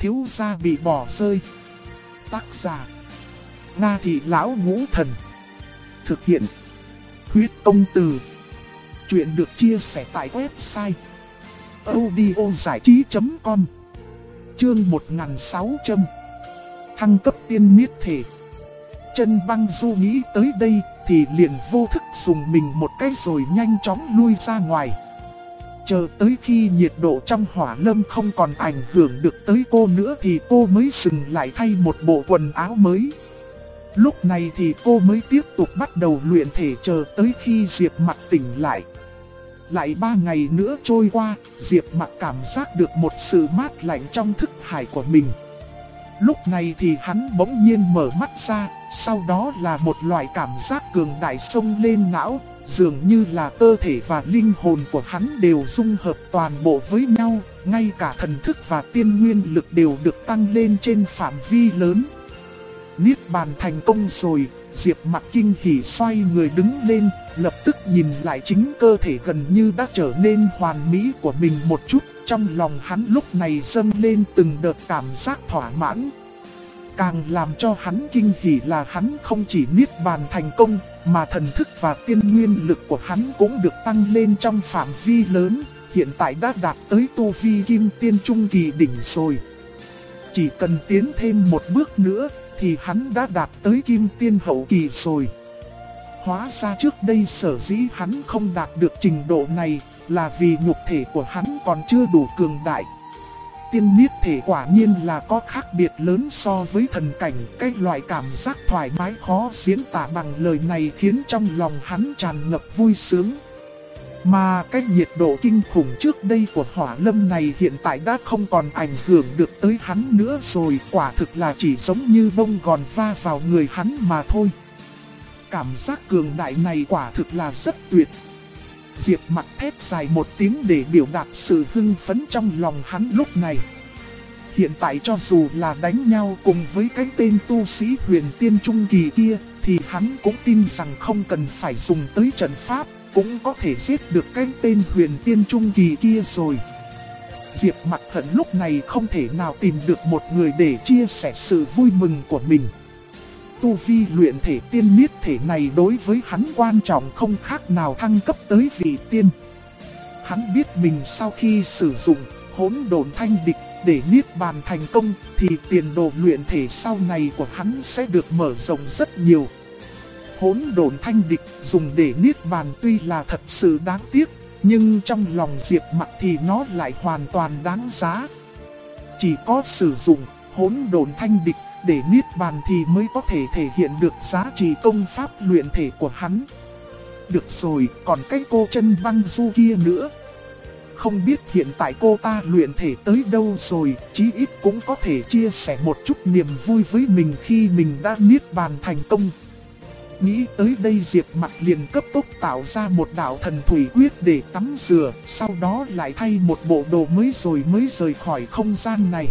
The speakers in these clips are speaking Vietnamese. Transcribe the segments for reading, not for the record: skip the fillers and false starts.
thiếu gia bị bỏ rơi. Tác giả: Nga Thị Lão Ngũ Thần. Thực hiện: Huyết Công Từ. Chuyện được chia sẻ tại website audiozảichí.com. Chương 1600. Thăng cấp tiên niết thể. Chân Băng Du nghĩ tới đây thì liền vô thức dùng mình một cái rồi nhanh chóng lui ra ngoài. Chờ tới khi nhiệt độ trong hỏa lâm không còn ảnh hưởng được tới cô nữa thì cô mới dừng lại thay một bộ quần áo mới. Lúc này thì cô mới tiếp tục bắt đầu luyện thể chờ tới khi Diệp Mặc tỉnh lại. Lại 3 ngày nữa trôi qua, Diệp Mặc cảm giác được một sự mát lạnh trong thức hải của mình. Lúc này thì hắn bỗng nhiên mở mắt ra, sau đó là một loại cảm giác cường đại xông lên não, dường như là cơ thể và linh hồn của hắn đều dung hợp toàn bộ với nhau, ngay cả thần thức và tiên nguyên lực đều được tăng lên trên phạm vi lớn. Niết bàn thành công rồi, Diệp Mặc kinh hỉ xoay người đứng lên, lập tức nhìn lại chính cơ thể gần như đã trở nên hoàn mỹ của mình một chút. Trong lòng hắn lúc này dâng lên từng đợt cảm giác thỏa mãn. Càng làm cho hắn kinh hỉ là hắn không chỉ niết bàn thành công, mà thần thức và tiên nguyên lực của hắn cũng được tăng lên trong phạm vi lớn, hiện tại đã đạt tới tu vi kim tiên trung kỳ đỉnh rồi. Chỉ cần tiến thêm một bước nữa thì hắn đã đạt tới kim tiên hậu kỳ rồi. Hóa ra trước đây sở dĩ hắn không đạt được trình độ này là vì nhục thể của hắn còn chưa đủ cường đại. Tiên niết thể quả nhiên là có khác biệt lớn so với thần cảnh. Cái loại cảm giác thoải mái khó diễn tả bằng lời này khiến trong lòng hắn tràn ngập vui sướng. Mà cái nhiệt độ kinh khủng trước đây của hỏa lâm này hiện tại đã không còn ảnh hưởng được tới hắn nữa rồi. Quả thực là chỉ giống như bông gòn va vào người hắn mà thôi. Cảm giác cường đại này quả thực là rất tuyệt. Diệp Mặc thét dài một tiếng để biểu đạt sự hưng phấn trong lòng hắn lúc này. Hiện tại cho dù là đánh nhau cùng với cái tên tu sĩ huyền tiên trung kỳ kia, thì hắn cũng tin rằng không cần phải dùng tới trận pháp, cũng có thể giết được cái tên huyền tiên trung kỳ kia rồi. Diệp Mặc hận lúc này không thể nào tìm được một người để chia sẻ sự vui mừng của mình. Tu vi luyện thể tiên niết thể này đối với hắn quan trọng không khác nào thăng cấp tới vị tiên. Hắn biết mình sau khi sử dụng hỗn độn thanh địch để niết bàn thành công thì tiền đồ luyện thể sau này của hắn sẽ được mở rộng rất nhiều. Hỗn độn thanh địch dùng để niết bàn tuy là thật sự đáng tiếc, nhưng trong lòng Diệp Mặc thì nó lại hoàn toàn đáng giá. Chỉ có sử dụng hỗn độn thanh địch để niết bàn thì mới có thể thể hiện được giá trị công pháp luyện thể của hắn. Được rồi, còn cái cô Chân Băng Du kia nữa. Không biết hiện tại cô ta luyện thể tới đâu rồi, chí ít cũng có thể chia sẻ một chút niềm vui với mình khi mình đã niết bàn thành công. Nghĩ tới đây Diệp Mặc liền cấp tốc tạo ra một đạo thần thủy quyết để tắm rửa, sau đó lại thay một bộ đồ mới rồi mới rời khỏi không gian này.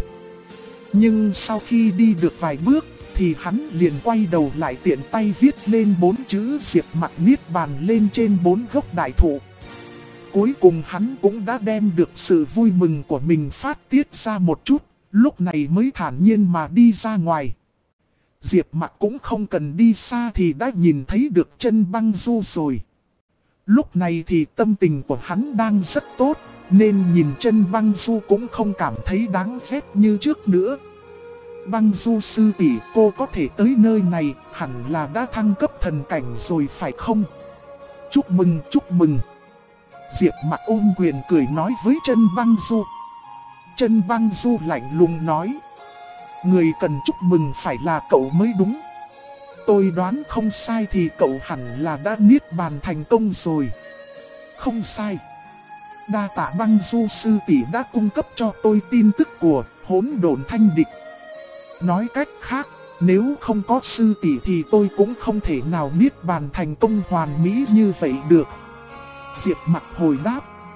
Nhưng sau khi đi được vài bước thì hắn liền quay đầu lại tiện tay viết lên 4 chữ Diệp Mặc niết bàn lên trên 4 gốc đại thụ. Cuối cùng hắn cũng đã đem được sự vui mừng của mình phát tiết ra một chút, lúc này mới thản nhiên mà đi ra ngoài. Diệp Mặc cũng không cần đi xa thì đã nhìn thấy được Chân Băng Du rồi. Lúc này thì tâm tình của hắn đang rất tốt, nên nhìn Chân Băng Du cũng không cảm thấy đáng ghét như trước nữa. Băng Du sư tỷ, cô có thể tới nơi này, hẳn là đã thăng cấp thần cảnh rồi phải không? Chúc mừng, chúc mừng. Diệp Mặc ôm quyền cười nói với Chân Băng Du. Chân Băng Du lạnh lùng nói: người cần chúc mừng phải là cậu mới đúng. Tôi đoán không sai thì cậu hẳn là đã niết bàn thành công rồi. Không sai. Đa tạ Băng Du sư tỷ đã cung cấp cho tôi tin tức của hỗn độn thanh địch. Nói cách khác, nếu không có sư tỷ thì tôi cũng không thể nào niết bàn thành công hoàn mỹ như vậy được. Diệp Mặc hồi đáp.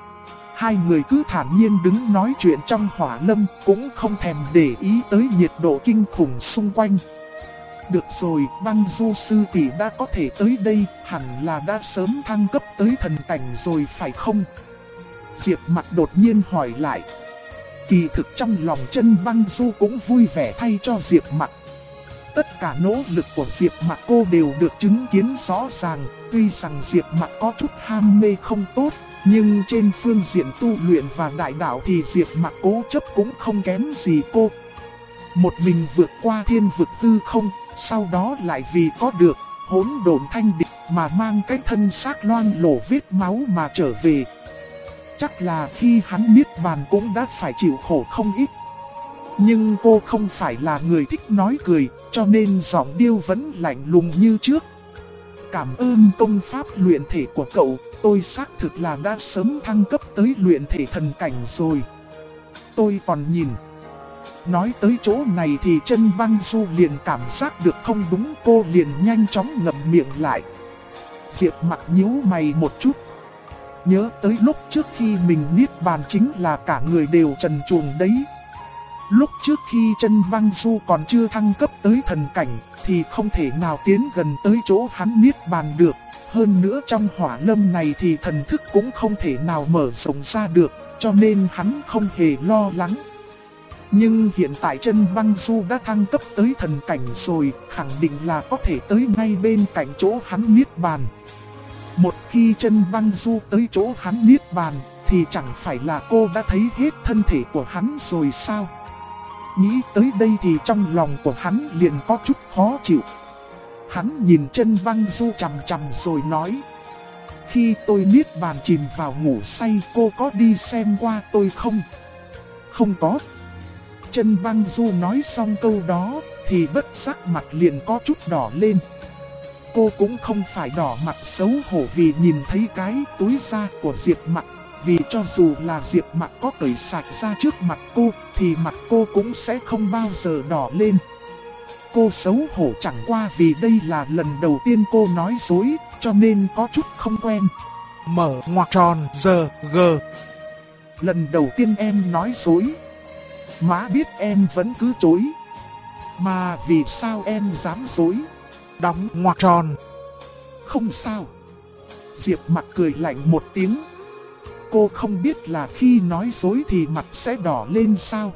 Hai người cứ thản nhiên đứng nói chuyện trong hỏa lâm, cũng không thèm để ý tới nhiệt độ kinh khủng xung quanh. Được rồi, Băng Du sư tỷ đã có thể tới đây, hẳn là đã sớm thăng cấp tới thần cảnh rồi phải không? Diệp Mặc đột nhiên hỏi lại. Kỳ thực trong lòng Chân Băng Du cũng vui vẻ thay cho Diệp Mặc. Tất cả nỗ lực của Diệp Mặc cô đều được chứng kiến rõ ràng. Tuy rằng Diệp Mặc có chút ham mê không tốt, nhưng trên phương diện tu luyện và đại đạo thì Diệp Mặc cố chấp cũng không kém gì cô. Một mình vượt qua thiên vực hư không, sau đó lại vì có được Hỗn Độn Thanh Địch mà mang cái thân xác loang lổ vết máu mà trở về. Chắc là khi hắn niết bàn cũng đã phải chịu khổ không ít. Nhưng cô không phải là người thích nói cười, cho nên giọng điệu vẫn lạnh lùng như trước. Cảm ơn công pháp luyện thể của cậu, tôi xác thực là đã sớm thăng cấp tới luyện thể thần cảnh rồi. Tôi còn nhìn. Nói tới chỗ này thì Chân Băng Du liền cảm giác được không đúng, cô liền nhanh chóng ngậm miệng lại. Diệp Mặc nhíu mày một chút. Nhớ tới lúc trước khi mình niết bàn chính là cả người đều trần truồng đấy. Lúc trước khi Chân Băng Du còn chưa thăng cấp tới thần cảnh thì không thể nào tiến gần tới chỗ hắn niết bàn được. Hơn nữa trong hỏa lâm này thì thần thức cũng không thể nào mở rộng ra được, cho nên hắn không hề lo lắng. Nhưng hiện tại Chân Băng Du đã thăng cấp tới thần cảnh rồi, khẳng định là có thể tới ngay bên cạnh chỗ hắn niết bàn. Một khi Chân Băng Du tới chỗ hắn niết bàn thì chẳng phải là cô đã thấy hết thân thể của hắn rồi sao? Nghĩ tới đây thì trong lòng của hắn liền có chút khó chịu. Hắn nhìn Chân Băng Du chằm chằm rồi nói: khi tôi niết bàn chìm vào ngủ say, cô có đi xem qua tôi không? Không có. Chân Băng Du nói xong câu đó thì bất giác mặt liền có chút đỏ lên. Cô cũng không phải đỏ mặt xấu hổ vì nhìn thấy cái túi da của Diệp Mặc, vì cho dù là Diệp Mặc có cởi sạch ra trước mặt cô thì mặt cô cũng sẽ không bao giờ đỏ lên. Cô xấu hổ chẳng qua vì đây là lần đầu tiên cô nói dối, cho nên có chút không quen. Mở ngoặc tròn giờ g. Lần đầu tiên em nói dối. Má biết em vẫn cứ chối. Mà vì sao em dám dối? Đóng ngoặc tròn. Không sao. Diệp Mặc cười lạnh một tiếng. Cô không biết là khi nói dối thì mặt sẽ đỏ lên sao?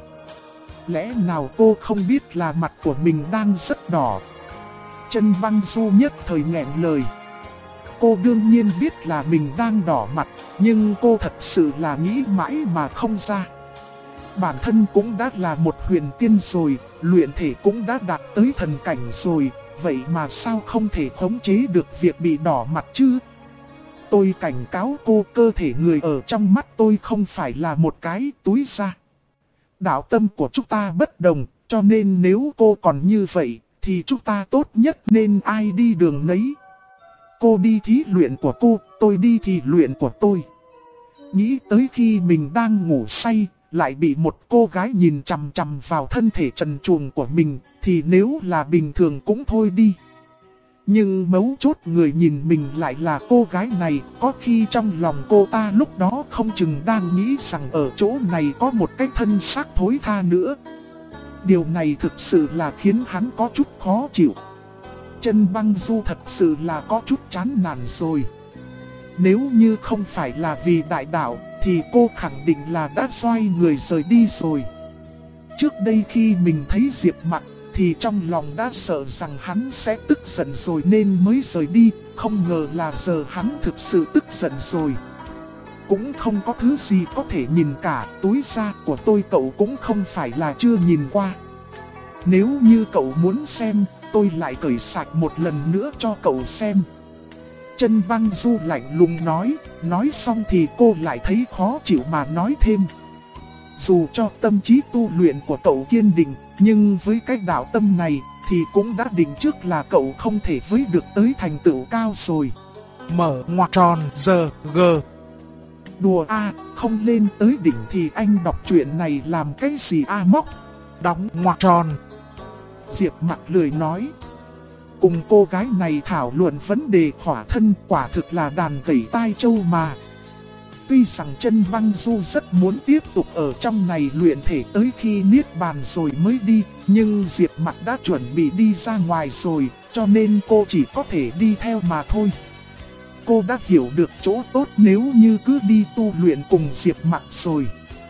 Lẽ nào cô không biết là mặt của mình đang rất đỏ? Chân Băng Du nhất thời nghẹn lời. Cô đương nhiên biết là mình đang đỏ mặt, nhưng cô thật sự là nghĩ mãi mà không ra. Bản thân cũng đã là một huyền tiên rồi, luyện thể cũng đã đạt tới thần cảnh rồi, vậy mà sao không thể khống chế được việc bị đỏ mặt chứ? Tôi cảnh cáo cô, cơ thể người ở trong mắt tôi không phải là một cái túi da. Đạo tâm của chúng ta bất đồng, cho nên nếu cô còn như vậy, thì chúng ta tốt nhất nên ai đi đường nấy. Cô đi thí luyện của cô, tôi đi thí luyện của tôi. Nghĩ tới khi mình đang ngủ say, lại bị một cô gái nhìn chằm chằm vào thân thể trần truồng của mình, thì nếu là bình thường cũng thôi đi. Nhưng mấu chốt người nhìn mình lại là cô gái này, có khi trong lòng cô ta lúc đó không chừng đang nghĩ rằng ở chỗ này có một cái thân xác thối tha nữa. Điều này thực sự là khiến hắn có chút khó chịu. Chân Băng Du thật sự là có chút chán nản rồi. Nếu như không phải là vì đại đạo thì cô khẳng định là đã xoay người rời đi rồi. Trước đây khi mình thấy Diệp Mặc thì trong lòng đã sợ rằng hắn sẽ tức giận rồi nên mới rời đi. Không ngờ là giờ hắn thực sự tức giận rồi. Cũng không có thứ gì có thể nhìn cả, túi da của tôi cậu cũng không phải là chưa nhìn qua. Nếu như cậu muốn xem, tôi lại cởi sạch một lần nữa cho cậu xem. Chân Băng Du lạnh lùng nói xong thì cô lại thấy khó chịu mà nói thêm. Dù cho tâm trí tu luyện của cậu kiên định, nhưng với cái đạo tâm này thì cũng đã định trước là cậu không thể với được tới thành tựu cao rồi. Mở ngoặc tròn giờ g. Đùa a, không lên tới đỉnh thì anh đọc chuyện này làm cái gì a móc? Đóng ngoặc tròn. Diệp Mặc lười nói. Cùng cô gái này thảo luận vấn đề khỏa thân quả thực là đàn gẩy tai châu mà. Tuy rằng Chân Băng Du rất muốn tiếp tục ở trong này luyện thể tới khi niết bàn rồi mới đi, nhưng Diệp Mặc đã chuẩn bị đi ra ngoài rồi, cho nên cô chỉ có thể đi theo mà thôi. Cô đã hiểu được chỗ tốt nếu như cứ đi tu luyện cùng Diệp Mặc rồi.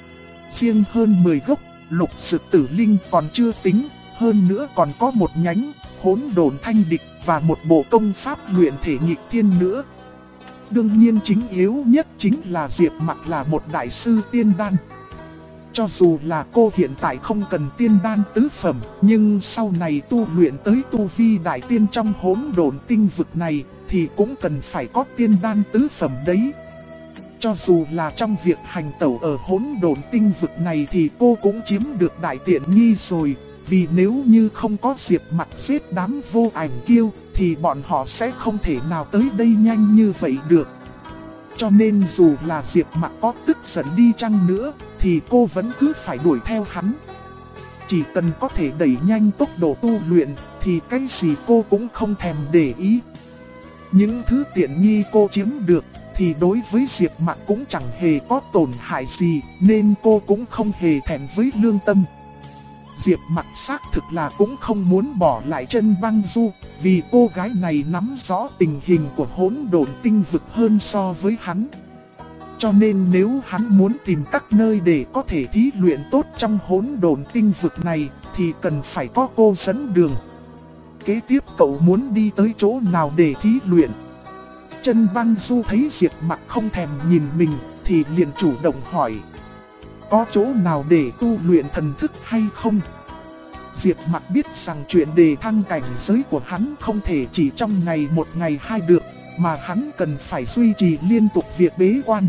riêng hơn 10 gốc, lục sự tử linh còn chưa tính, hơn nữa còn có một nhánh, hỗn độn thanh địch và một bộ công pháp luyện thể nghịch thiên nữa. Đương nhiên chính yếu nhất chính là Diệp Mặc là một đại sư tiên đan. Cho dù là cô hiện tại không cần tiên đan tứ phẩm, nhưng sau này tu luyện tới tu vi đại tiên trong hỗn độn tinh vực này, thì cũng cần phải có tiên đan tứ phẩm đấy. Cho dù là trong việc hành tẩu ở hỗn độn tinh vực này thì cô cũng chiếm được đại tiện nghi rồi. Vì nếu như không có Diệp Mặc giết đám vô ảnh kiêu, thì bọn họ sẽ không thể nào tới đây nhanh như vậy được. Cho nên dù là Diệp Mặc có tức giận đi chăng nữa, thì cô vẫn cứ phải đuổi theo hắn. Chỉ cần có thể đẩy nhanh tốc độ tu luyện, thì cái gì cô cũng không thèm để ý. Những thứ tiện nghi cô chiếm được, thì đối với Diệp Mặc cũng chẳng hề có tổn hại gì, nên cô cũng không hề thèm với lương tâm. Diệp Mặc xác thực là cũng không muốn bỏ lại Chân Băng Du, vì cô gái này nắm rõ tình hình của hỗn độn tinh vực hơn so với hắn. Cho nên nếu hắn muốn tìm các nơi để có thể thí luyện tốt trong hỗn độn tinh vực này, thì cần phải có cô dẫn đường. Kế tiếp cậu muốn đi tới chỗ nào để thí luyện? Chân Băng Du thấy Diệp Mặc không thèm nhìn mình, thì liền chủ động hỏi. Có chỗ nào để tu luyện thần thức hay không? Diệp Mặc biết rằng chuyện đề thăng cảnh giới của hắn không thể chỉ trong ngày một ngày hai được, mà hắn cần phải duy trì liên tục việc bế quan.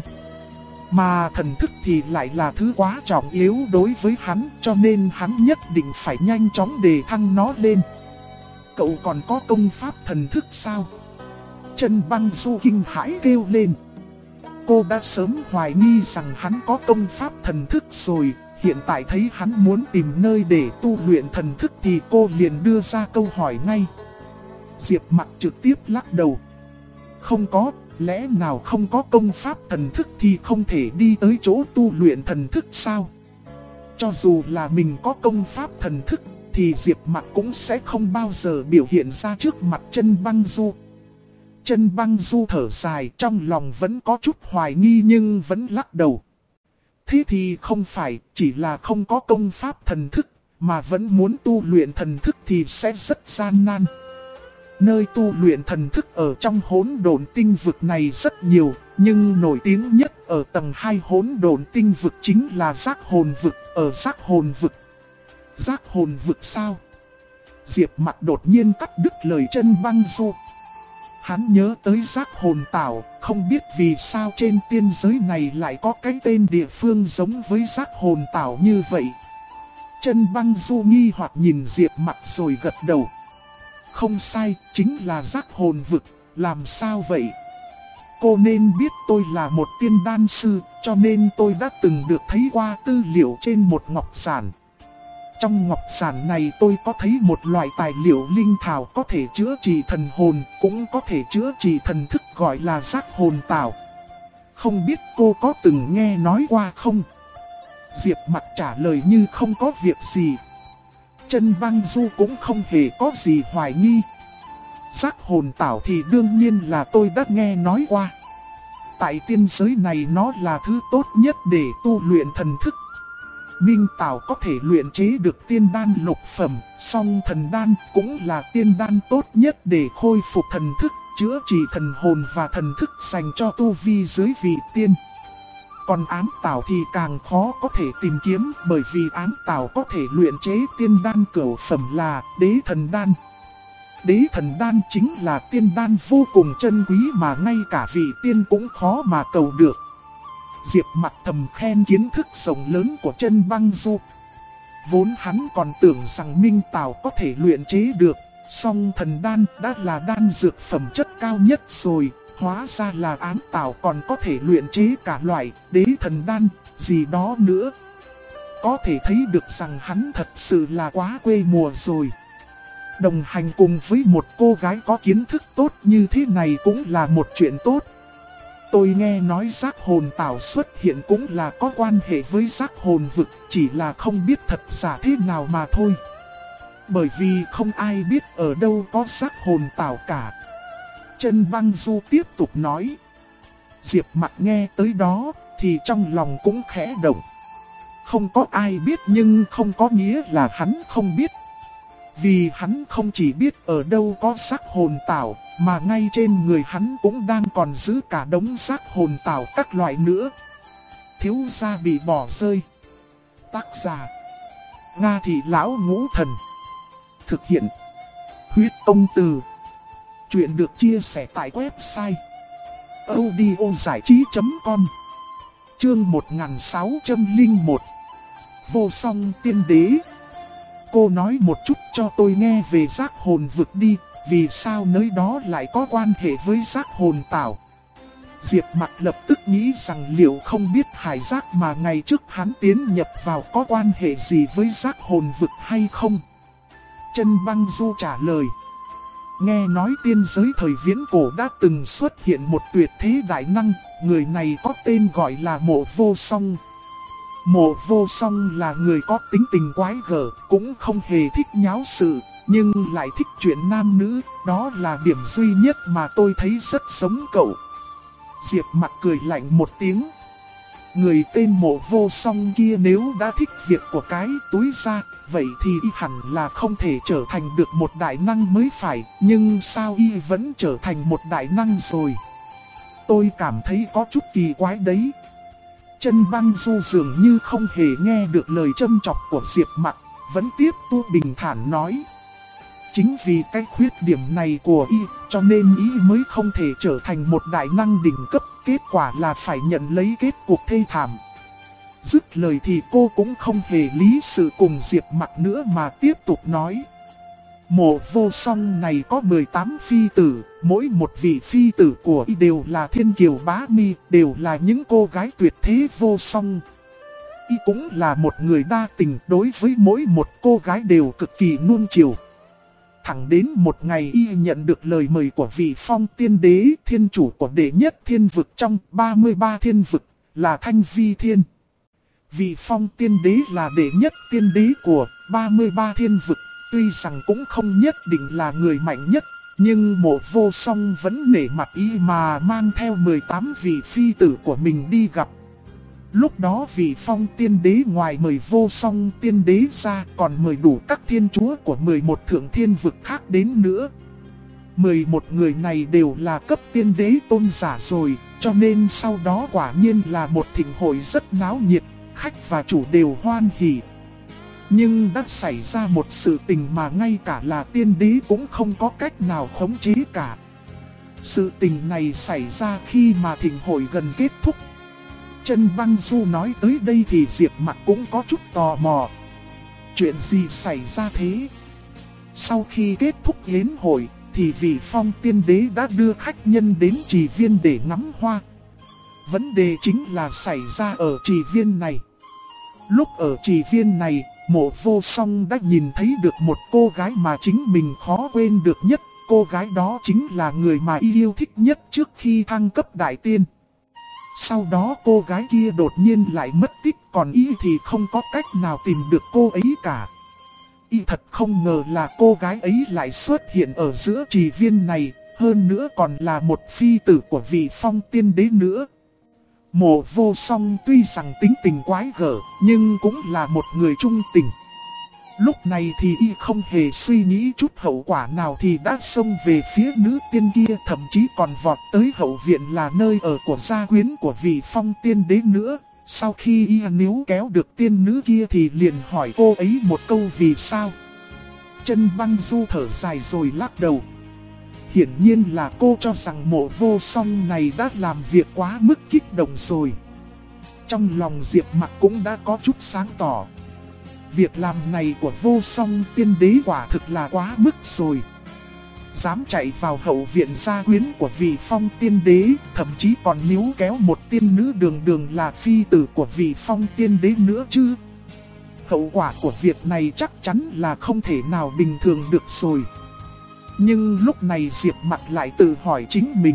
Mà thần thức thì lại là thứ quá trọng yếu đối với hắn, cho nên hắn nhất định phải nhanh chóng đề thăng nó lên. Cậu còn có công pháp thần thức sao? Chân Băng Du kinh hãi kêu lên. Cô đã sớm hoài nghi rằng hắn có công pháp thần thức rồi, hiện tại thấy hắn muốn tìm nơi để tu luyện thần thức thì cô liền đưa ra câu hỏi ngay. Diệp Mặc trực tiếp lắc đầu. Không có, lẽ nào không có công pháp thần thức thì không thể đi tới chỗ tu luyện thần thức sao? Cho dù là mình có công pháp thần thức, thì Diệp Mặc cũng sẽ không bao giờ biểu hiện ra trước mặt Chân Băng Du. Chân Băng Du thở dài, trong lòng vẫn có chút hoài nghi nhưng vẫn lắc đầu. Thế thì không phải, chỉ là không có công pháp thần thức, mà vẫn muốn tu luyện thần thức thì sẽ rất gian nan. Nơi tu luyện thần thức ở trong hỗn độn tinh vực này rất nhiều, nhưng nổi tiếng nhất ở tầng 2 hỗn độn tinh vực chính là Giác Hồn vực. Ở Giác Hồn vực. Giác Hồn vực sao? Diệp Mặc đột nhiên cắt đứt lời Chân Băng Du. Hắn nhớ tới Giác Hồn Tảo, không biết vì sao trên tiên giới này lại có cái tên địa phương giống với Giác Hồn Tảo như vậy. Chân Băng Du nghi hoặc nhìn Diệp Mặc rồi gật đầu. Không sai, chính là Giác Hồn vực, làm sao vậy? Cô nên biết tôi là một tiên đan sư, cho nên tôi đã từng được thấy qua tư liệu trên một ngọc giản. Trong ngọc giản này tôi có thấy một loại tài liệu linh thảo có thể chữa trị thần hồn, cũng có thể chữa trị thần thức gọi là Giác Hồn Tảo. Không biết cô có từng nghe nói qua không? Diệp Mặc trả lời như không có việc gì. Chân Băng Du cũng không hề có gì hoài nghi. Giác Hồn Tảo thì đương nhiên là tôi đã nghe nói qua. Tại tiên giới này nó là thứ tốt nhất để tu luyện thần thức. Minh Tảo có thể luyện chế được tiên đan lục phẩm, song thần đan cũng là tiên đan tốt nhất để khôi phục thần thức, chữa trị thần hồn và thần thức dành cho tu vi dưới vị tiên. Còn ám tảo thì càng khó có thể tìm kiếm, bởi vì ám tảo có thể luyện chế tiên đan cửu phẩm là đế thần đan. Đế thần đan chính là tiên đan vô cùng chân quý mà ngay cả vị tiên cũng khó mà cầu được. Diệp Mặc thầm khen kiến thức rộng lớn của Chân Băng Du. Vốn hắn còn tưởng rằng Minh Tảo có thể luyện chế được, song thần đan đã là đan dược phẩm chất cao nhất rồi, hóa ra là ám tảo còn có thể luyện chế cả loại đế thần đan, gì đó nữa. Có thể thấy được rằng hắn thật sự là quá quê mùa rồi. Đồng hành cùng với một cô gái có kiến thức tốt như thế này cũng là một chuyện tốt. Tôi nghe nói Giác Hồn Tảo xuất hiện cũng là có quan hệ với Giác Hồn vực, chỉ là không biết thật giả thế nào mà thôi. Bởi vì không ai biết ở đâu có Giác Hồn Tảo cả. Chân Băng Du tiếp tục nói. Diệp Mặc nghe tới đó thì trong lòng cũng khẽ động. Không có ai biết nhưng không có nghĩa là hắn không biết. Vì hắn không chỉ biết ở đâu có xác hồn tảo, mà ngay trên người hắn cũng đang còn giữ cả đống xác hồn tảo các loại nữa. Thiếu gia bị bỏ rơi. Tác giả: Nga Thị Lão Ngũ Thần. Thực hiện: Huyết Công Từ. Chuyện được chia sẻ tại website audiozảichí.com. Chương 1601. Vô Song Tiên Đế. Cô nói một chút cho tôi nghe về giác hồn vực đi, vì sao nơi đó lại có quan hệ với giác hồn tảo. Diệp Mặc lập tức nghĩ rằng liệu không biết hải giác mà ngày trước hắn tiến nhập vào có quan hệ gì với giác hồn vực hay không. Chân Băng Du trả lời: nghe nói tiên giới thời viễn cổ đã từng xuất hiện một tuyệt thế đại năng, người này có tên gọi là Mộ Vô Song. Mộ Vô Song là người có tính tình quái gở, cũng không hề thích nháo sự, nhưng lại thích chuyện nam nữ, đó là điểm duy nhất mà tôi thấy rất giống cậu. Diệp Mặc cười lạnh một tiếng. Người tên Mộ Vô Song kia nếu đã thích việc của cái túi ra, vậy thì y hẳn là không thể trở thành được một đại năng mới phải, nhưng sao y vẫn trở thành một đại năng rồi? Tôi cảm thấy có chút kỳ quái đấy. Chân Băng Du dường như không hề nghe được lời châm chọc của Diệp Mặc, vẫn tiếp tục bình thản nói. Chính vì cái khuyết điểm này của y, cho nên y mới không thể trở thành một đại năng đỉnh cấp, kết quả là phải nhận lấy kết cục thê thảm. Dứt lời thì cô cũng không hề lý sự cùng Diệp Mặc nữa mà tiếp tục nói. Mộ Vô Song này có 18 phi tử, mỗi một vị phi tử của y đều là thiên kiều bá mi, đều là những cô gái tuyệt thế vô song. Y cũng là một người đa tình, đối với mỗi một cô gái đều cực kỳ nuông chiều. Thẳng đến một ngày y nhận được lời mời của vị Phong Tiên Đế, thiên chủ của đệ nhất thiên vực trong 33 thiên vực, là Thanh Vi Thiên. Vị Phong Tiên Đế là đệ nhất tiên đế của 33 thiên vực, tuy rằng cũng không nhất định là người mạnh nhất, nhưng Mộ Vô Song vẫn nể mặt y mà mang theo 18 vị phi tử của mình đi gặp. Lúc đó vị Phong Tiên Đế ngoài mời Vô Song Tiên Đế ra còn mời đủ các thiên chúa của 11 thượng thiên vực khác đến nữa. 11 người này đều là cấp tiên đế tôn giả rồi, cho nên sau đó quả nhiên là một thịnh hội rất náo nhiệt, khách và chủ đều hoan hỉ. Nhưng đã xảy ra một sự tình mà ngay cả là tiên đế cũng không có cách nào khống chế cả. Sự tình này xảy ra khi mà thịnh hội gần kết thúc. Chân Băng Du nói tới đây thì Diệp Mặc cũng có chút tò mò. Chuyện gì xảy ra thế? Sau khi kết thúc yến hội thì vị Phong Tiên Đế đã đưa khách nhân đến trì viên để ngắm hoa. Vấn đề chính là xảy ra ở trì viên này. Lúc ở trì viên này, Mộ Vô Song đã nhìn thấy được một cô gái mà chính mình khó quên được nhất. Cô gái đó chính là người mà y yêu thích nhất trước khi thăng cấp đại tiên. Sau đó cô gái kia đột nhiên lại mất tích, còn y thì không có cách nào tìm được cô ấy cả. Y thật không ngờ là cô gái ấy lại xuất hiện ở giữa trì viên này, hơn nữa còn là một phi tử của vị Phong Tiên Đế nữa. Mộ Vô Song tuy rằng tính tình quái gở, nhưng cũng là một người trung tình. Lúc này thì y không hề suy nghĩ chút hậu quả nào thì đã xông về phía nữ tiên kia, thậm chí còn vọt tới hậu viện là nơi ở của gia quyến của vị Phong Tiên Đế nữa. Sau khi y níu kéo được tiên nữ kia thì liền hỏi cô ấy một câu vì sao. Chân Băng Du thở dài rồi lắc đầu. Hiển nhiên là cô cho rằng Mộ Vô Song này đã làm việc quá mức kích động rồi. Trong lòng Diệp Mặc cũng đã có chút sáng tỏ. Việc làm này của Vô Song Tiên Đế quả thực là quá mức rồi. Dám chạy vào hậu viện gia quyến của vị Phong Tiên Đế, thậm chí còn níu kéo một tiên nữ đường đường là phi tử của vị Phong Tiên Đế nữa chứ. Hậu quả của việc này chắc chắn là không thể nào bình thường được rồi. Nhưng lúc này Diệp Mặc lại tự hỏi chính mình.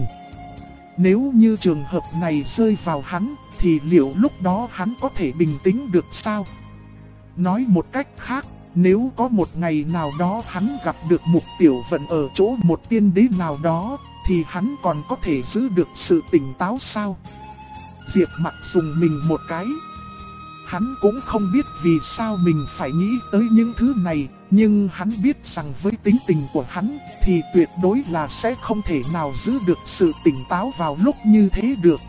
Nếu như trường hợp này rơi vào hắn, thì liệu lúc đó hắn có thể bình tĩnh được sao? Nói một cách khác, nếu có một ngày nào đó hắn gặp được Mục Tiểu Vận ở chỗ một tiên đế nào đó, thì hắn còn có thể giữ được sự tỉnh táo sao? Diệp Mặc dùng mình một cái. Hắn cũng không biết vì sao mình phải nghĩ tới những thứ này, nhưng hắn biết rằng với tính tình của hắn thì tuyệt đối là sẽ không thể nào giữ được sự tỉnh táo vào lúc như thế được.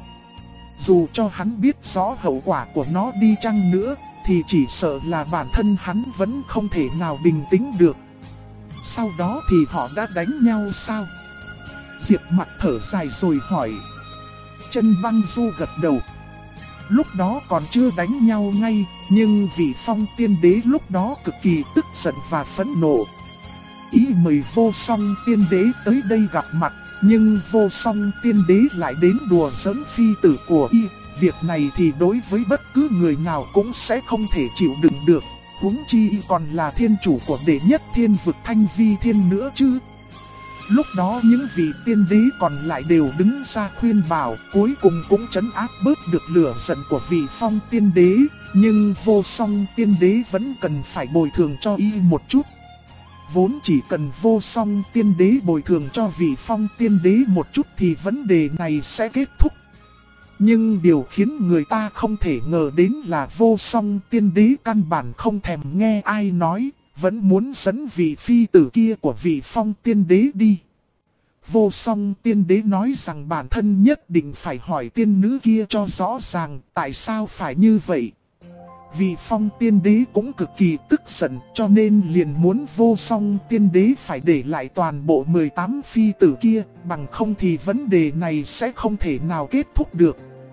Dù cho hắn biết rõ hậu quả của nó đi chăng nữa, thì chỉ sợ là bản thân hắn vẫn không thể nào bình tĩnh được. Sau đó thì họ đã đánh nhau sao? Diệp Mặc thở dài rồi hỏi. Chân Băng Du gật đầu. Lúc đó còn chưa đánh nhau ngay, nhưng vị Phong Tiên Đế lúc đó cực kỳ tức giận và phẫn nộ. Ý mời Vô Song Tiên Đế tới đây gặp mặt, nhưng Vô Song Tiên Đế lại đến đùa giỡn phi tử của y. Việc này thì đối với bất cứ người nào cũng sẽ không thể chịu đựng được, huống chi y còn là thiên chủ của đệ nhất thiên vực Thanh Vi Thiên nữa chứ. Lúc đó những vị tiên đế còn lại đều đứng ra khuyên bảo, cuối cùng cũng trấn áp bớt được lửa giận của vị Phong Tiên Đế, nhưng Vô Song Tiên Đế vẫn cần phải bồi thường cho y một chút. Vốn chỉ cần Vô Song Tiên Đế bồi thường cho vị Phong Tiên Đế một chút thì vấn đề này sẽ kết thúc. Nhưng điều khiến người ta không thể ngờ đến là Vô Song Tiên Đế căn bản không thèm nghe ai nói, vẫn muốn dẫn vị phi tử kia của vị Phong Tiên Đế đi. Vô Song Tiên Đế nói rằng bản thân nhất định phải hỏi tiên nữ kia cho rõ ràng tại sao phải như vậy. Vị Phong Tiên Đế cũng cực kỳ tức giận, cho nên liền muốn Vô Song Tiên Đế phải để lại toàn bộ 18 phi tử kia, bằng không thì vấn đề này sẽ không thể nào kết thúc được.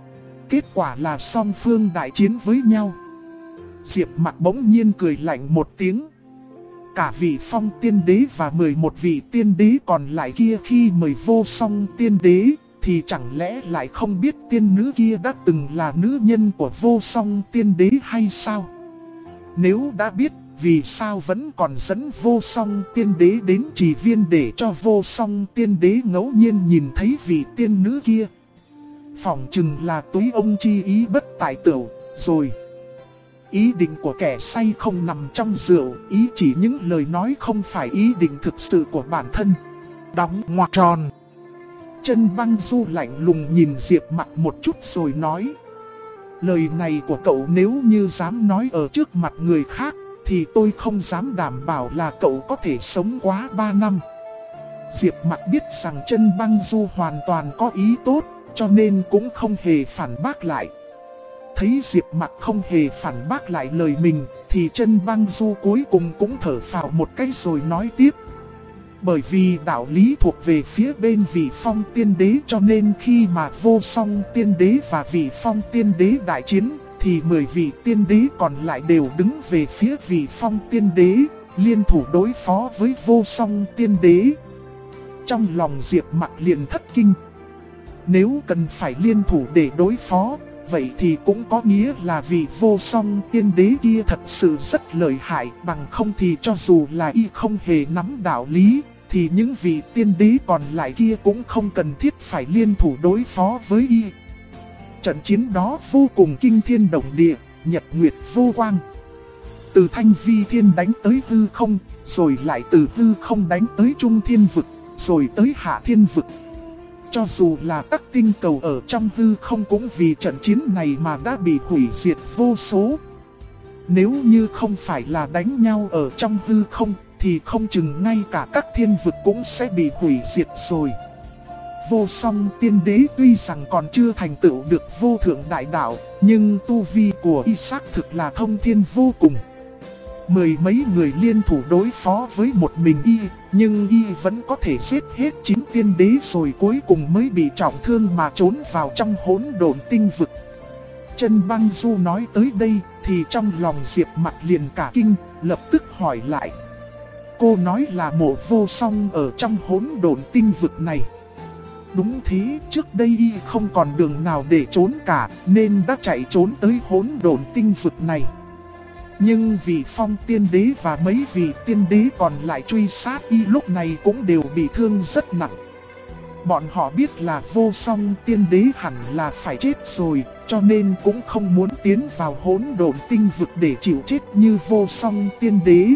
Kết quả là song phương đại chiến với nhau. Diệp Mặc bỗng nhiên cười lạnh một tiếng. Cả vị Phong Tiên Đế và 11 vị tiên đế còn lại kia khi mời Vô Song Tiên Đế, thì chẳng lẽ lại không biết tiên nữ kia đã từng là nữ nhân của Vô Song Tiên Đế hay sao? Nếu đã biết, vì sao vẫn còn dẫn Vô Song Tiên Đế đến Trì Viên để cho Vô Song Tiên Đế ngẫu nhiên nhìn thấy vị tiên nữ kia? Phỏng chừng là túy ông chi ý bất tại tửu, rồi. Ý định của kẻ say không nằm trong rượu, ý chỉ những lời nói không phải ý định thực sự của bản thân. Đóng ngoặc tròn. Chân Băng Du lạnh lùng nhìn Diệp Mặc một chút rồi nói. Lời này của cậu nếu như dám nói ở trước mặt người khác, thì tôi không dám đảm bảo là cậu có thể sống quá 3 năm. Diệp Mặc biết rằng Chân Băng Du hoàn toàn có ý tốt, cho nên cũng không hề phản bác lại. Thấy Diệp Mặc không hề phản bác lại lời mình, thì Chân Băng Du cuối cùng cũng thở phào một cái rồi nói tiếp. Bởi vì đạo lý thuộc về phía bên vị Phong Tiên Đế, cho nên khi mà Vô Song Tiên Đế và vị Phong Tiên Đế đại chiến, thì 10 vị tiên đế còn lại đều đứng về phía vị Phong Tiên Đế, liên thủ đối phó với Vô Song Tiên Đế. Trong lòng Diệp Mặc liền thất kinh. Nếu cần phải liên thủ để đối phó, vậy thì cũng có nghĩa là vị Vô Song Tiên Đế kia thật sự rất lợi hại, bằng không thì cho dù là y không hề nắm đạo lý, thì những vị tiên đế còn lại kia cũng không cần thiết phải liên thủ đối phó với y. Trận chiến đó vô cùng kinh thiên động địa, nhật nguyệt vô quang. Từ Thanh Vi Thiên đánh tới hư không, rồi lại từ hư không đánh tới Trung Thiên Vực, rồi tới Hạ Thiên Vực. Cho dù là các tinh cầu ở trong hư không cũng vì trận chiến này mà đã bị hủy diệt vô số. Nếu như không phải là đánh nhau ở trong hư không, thì không chừng ngay cả các thiên vực cũng sẽ bị hủy diệt rồi. Vô Song Tiên Đế tuy rằng còn chưa thành tựu được vô thượng đại đạo, nhưng tu vi của y xác thực là thông thiên vô cùng. 10 mấy người liên thủ đối phó với một mình y, nhưng y vẫn có thể giết hết 9 tiên đế rồi cuối cùng mới bị trọng thương mà trốn vào trong hỗn độn tinh vực. Chân Băng Du nói tới đây thì trong lòng Diệp Mặc liền cả kinh, lập tức hỏi lại. Cô nói là Mộ Vô Song ở trong hỗn độn tinh vực này. Đúng thế, trước đây y không còn đường nào để trốn cả, nên đã chạy trốn tới hỗn độn tinh vực này. Nhưng vị Phong Tiên Đế và mấy vị tiên đế còn lại truy sát y lúc này cũng đều bị thương rất nặng. Bọn họ biết là Vô Song Tiên Đế hẳn là phải chết rồi, cho nên cũng không muốn tiến vào hỗn độn tinh vực để chịu chết như Vô Song Tiên Đế.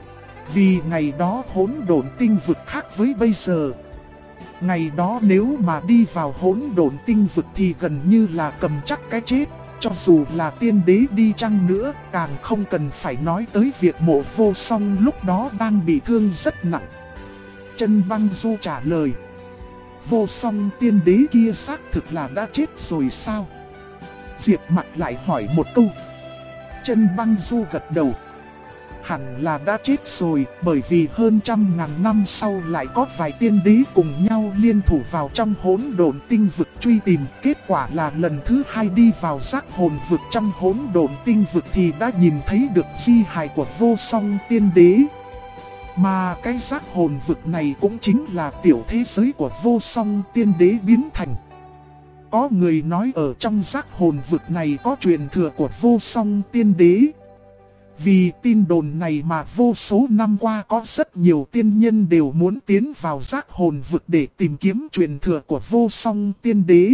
Vì ngày đó hỗn độn tinh vực khác với bây giờ. Ngày đó nếu mà đi vào hỗn độn tinh vực thì gần như là cầm chắc cái chết, cho dù là tiên đế đi chăng nữa, càng không cần phải nói tới việc Mộ Vô Song lúc đó đang bị thương rất nặng. Chân Băng Du trả lời. Vô Song tiên đế kia xác thực là đã chết rồi sao? Diệp Mặc lại hỏi một câu. Chân Băng Du gật đầu. Hẳn là đã chết rồi, bởi vì hơn 100.000 năm sau lại có vài tiên đế cùng nhau liên thủ vào trong hỗn độn tinh vực truy tìm. Kết quả là lần thứ 2 đi vào giác hồn vực trong hỗn độn tinh vực thì đã nhìn thấy được di hài của Vô Song tiên đế. Mà cái giác hồn vực này cũng chính là tiểu thế giới của Vô Song tiên đế biến thành. Có người nói ở trong giác hồn vực này có truyền thừa của Vô Song tiên đế. Vì tin đồn này mà vô số năm qua có rất nhiều tiên nhân đều muốn tiến vào giác hồn vực để tìm kiếm truyền thừa của Vô Song tiên đế.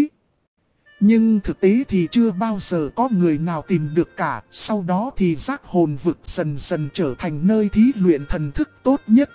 Nhưng thực tế thì chưa bao giờ có người nào tìm được cả, sau đó thì giác hồn vực dần dần trở thành nơi thí luyện thần thức tốt nhất.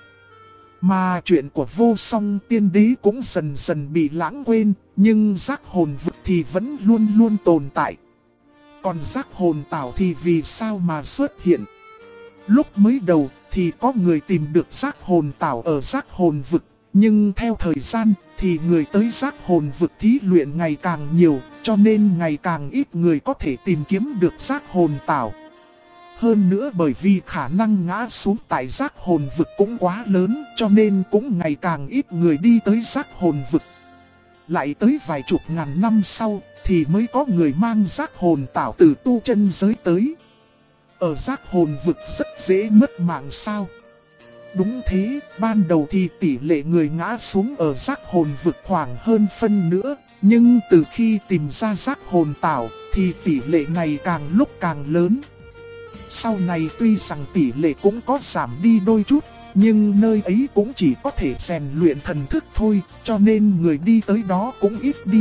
Mà chuyện của Vô Song tiên đế cũng dần dần bị lãng quên, nhưng giác hồn vực thì vẫn luôn luôn tồn tại. Còn giác hồn tảo thì vì sao mà xuất hiện? Lúc mới đầu thì có người tìm được giác hồn tảo ở giác hồn vực, nhưng theo thời gian thì người tới giác hồn vực thí luyện ngày càng nhiều, cho nên ngày càng ít người có thể tìm kiếm được giác hồn tảo. Hơn nữa bởi vì khả năng ngã xuống tại giác hồn vực cũng quá lớn, cho nên cũng ngày càng ít người đi tới giác hồn vực. Lại tới vài chục ngàn năm sau thì mới có người mang giác hồn tảo từ tu chân giới tới. Ở giác hồn vực rất dễ mất mạng sao? Đúng thế, ban đầu thì tỷ lệ người ngã xuống ở giác hồn vực khoảng hơn phân nữa, nhưng từ khi tìm ra giác hồn tảo thì tỷ lệ này càng lúc càng lớn. Sau này tuy rằng tỷ lệ cũng có giảm đi đôi chút, nhưng nơi ấy cũng chỉ có thể rèn luyện thần thức thôi, cho nên người đi tới đó cũng ít đi.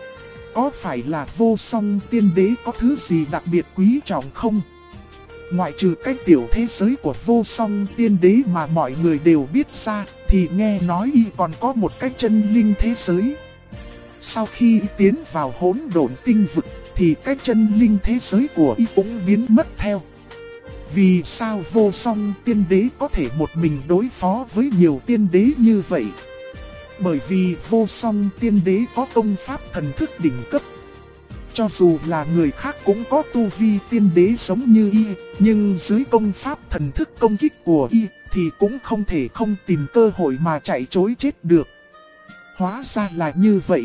Có phải là Vô Song tiên đế có thứ gì đặc biệt quý trọng không? Ngoại trừ cái tiểu thế giới của Vô Song tiên đế mà mọi người đều biết ra, thì nghe nói y còn có một cái chân linh thế giới. Sau khi y tiến vào hỗn độn tinh vực, thì cái chân linh thế giới của y cũng biến mất theo. Vì sao Vô Song tiên đế có thể một mình đối phó với nhiều tiên đế như vậy? Bởi vì Vô Song tiên đế có công pháp thần thức đỉnh cấp. Cho dù là người khác cũng có tu vi tiên đế giống như y, nhưng dưới công pháp thần thức công kích của y thì cũng không thể không tìm cơ hội mà chạy trối chết được. Hóa ra là như vậy.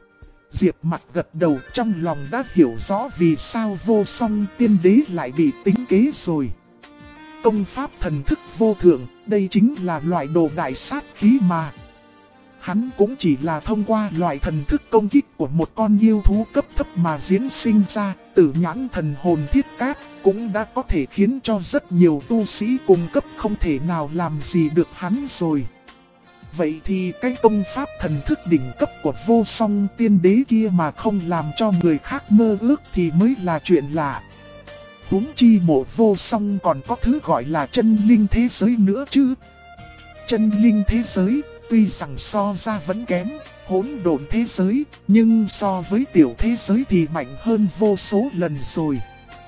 Diệp Mặc gật đầu, trong lòng đã hiểu rõ vì sao Vô Song tiên đế lại bị tính kế rồi. Công pháp thần thức vô thượng, đây chính là loại đồ đại sát khí mà. Hắn cũng chỉ là thông qua loại thần thức công kích của một con yêu thú cấp thấp mà diễn sinh ra, Tử Nhãn thần hồn thiết cát, cũng đã có thể khiến cho rất nhiều tu sĩ cùng cấp không thể nào làm gì được hắn rồi. Vậy thì cái công pháp thần thức đỉnh cấp của Vô Song tiên đế kia mà không làm cho người khác mơ ước thì mới là chuyện lạ. Huống chi Mộ Vô Song còn có thứ gọi là chân linh thế giới nữa chứ. Chân linh thế giới, tuy rằng so ra vẫn kém hỗn độn thế giới, nhưng so với tiểu thế giới thì mạnh hơn vô số lần rồi.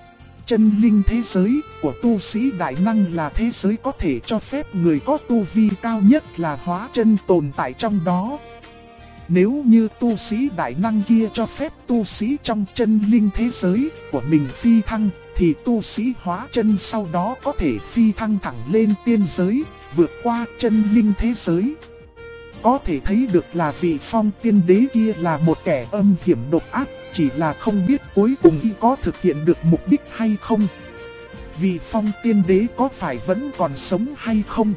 Chân linh thế giới của tu sĩ đại năng là thế giới có thể cho phép người có tu vi cao nhất là hóa chân tồn tại trong đó. Nếu như tu sĩ đại năng kia cho phép tu sĩ trong chân linh thế giới của mình phi thăng, thì tu sĩ hóa chân sau đó có thể phi thăng thẳng lên tiên giới, vượt qua chân linh thế giới. Có thể thấy được là vị Phong tiên đế kia là một kẻ âm hiểm độc ác, chỉ là không biết cuối cùng y có thực hiện được mục đích hay không. Vị Phong tiên đế có phải vẫn còn sống hay không?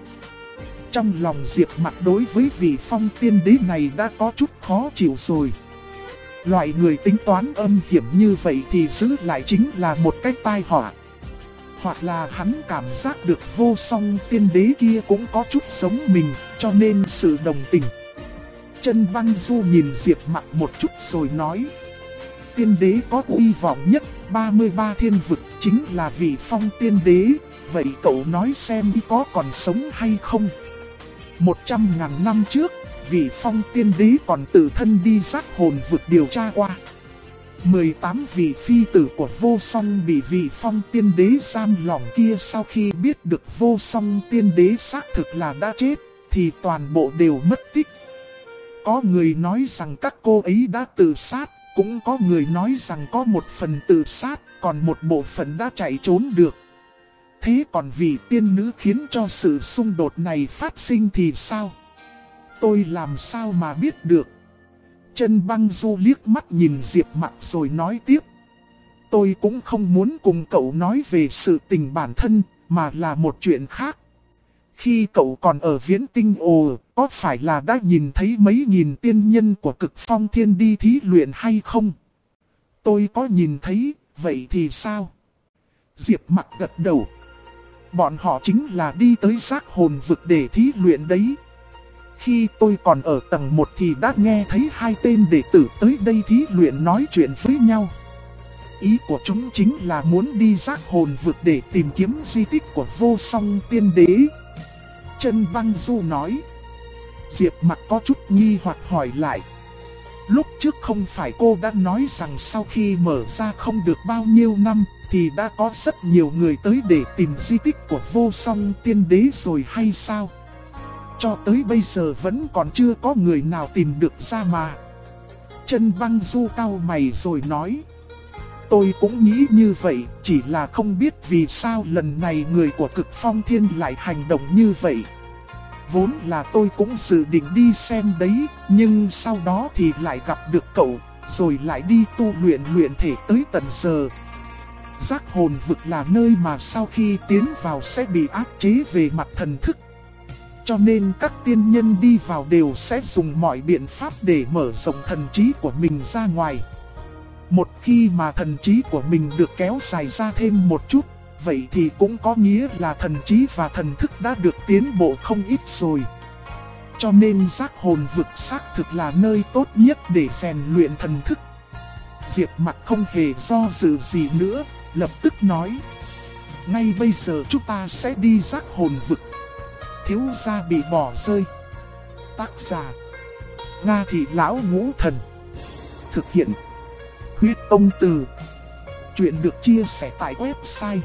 Trong lòng Diệp Mặc đối với vị Phong tiên đế này đã có chút khó chịu rồi. Loại người tính toán âm hiểm như vậy thì giữ lại chính là một cái tai họa. Hoặc là hắn cảm giác được Vô Song tiên đế kia cũng có chút giống mình, cho nên sự đồng tình. Chân Băng Du nhìn Diệp Mặc một chút rồi nói: tiên đế có uy vọng nhất 33 thiên vực chính là vị Phong tiên đế, vậy cậu nói xem y có còn sống hay không? 100.000 năm trước, vị Phong tiên đế còn tự thân đi giác hồn vực điều tra qua. 18 vị phi tử của Vô Song bị vị Phong Tiên Đế giam lỏng kia sau khi biết được Vô Song Tiên Đế xác thực là đã chết, thì toàn bộ đều mất tích. Có người nói rằng các cô ấy đã tự sát, cũng có người nói rằng có một phần tự sát, còn một bộ phận đã chạy trốn được. Thế còn vị tiên nữ khiến cho sự xung đột này phát sinh thì sao? Tôi làm sao mà biết được? Chân Băng Du liếc mắt nhìn Diệp Mặc rồi nói tiếp. Tôi cũng không muốn cùng cậu nói về sự tình bản thân, mà là một chuyện khác. Khi cậu còn ở Viễn Tinh Ồ, có phải là đã nhìn thấy mấy nghìn tiên nhân của Cực Phong Thiên đi thí luyện hay không? Tôi có nhìn thấy, vậy thì sao? Diệp Mặc gật đầu. Bọn họ chính là đi tới Giác Hồn Vực để thí luyện đấy. Khi tôi còn ở tầng 1 thì đã nghe thấy hai tên đệ tử tới đây thí luyện nói chuyện với nhau. Ý của chúng chính là muốn đi Giác Hồn Vực để tìm kiếm di tích của Vô Song Tiên Đế. Chân Băng Du nói. Diệp Mặc có chút nghi hoặc hỏi lại. Lúc trước không phải cô đã nói rằng sau khi mở ra không được bao nhiêu năm thì đã có rất nhiều người tới để tìm di tích của Vô Song Tiên Đế rồi hay sao? Cho tới bây giờ vẫn còn chưa có người nào tìm được ra mà. Chân Băng Du cau mày rồi nói. Tôi cũng nghĩ như vậy, chỉ là không biết vì sao lần này người của Cực Phong Thiên lại hành động như vậy. Vốn là tôi cũng dự định đi xem đấy, nhưng sau đó thì lại gặp được cậu, rồi lại đi tu luyện thể tới tận giờ. Giác Hồn Vực là nơi mà sau khi tiến vào sẽ bị áp chế về mặt thần thức. Cho nên các tiên nhân đi vào đều sẽ dùng mọi biện pháp để mở rộng thần trí của mình ra ngoài. Một khi mà thần trí của mình được kéo dài ra thêm một chút, vậy thì cũng có nghĩa là thần trí và thần thức đã được tiến bộ không ít rồi. Cho nên Giác Hồn Vực xác thực là nơi tốt nhất để rèn luyện thần thức. Diệp Mặc không hề do dự gì nữa, lập tức nói. Ngay bây giờ chúng ta sẽ đi Giác Hồn Vực. Thiếu gia bị bỏ rơi. Tác giả Nga Thị Lão Ngũ Thần. Thực hiện Huyết Tông Từ. Chuyện được chia sẻ tại website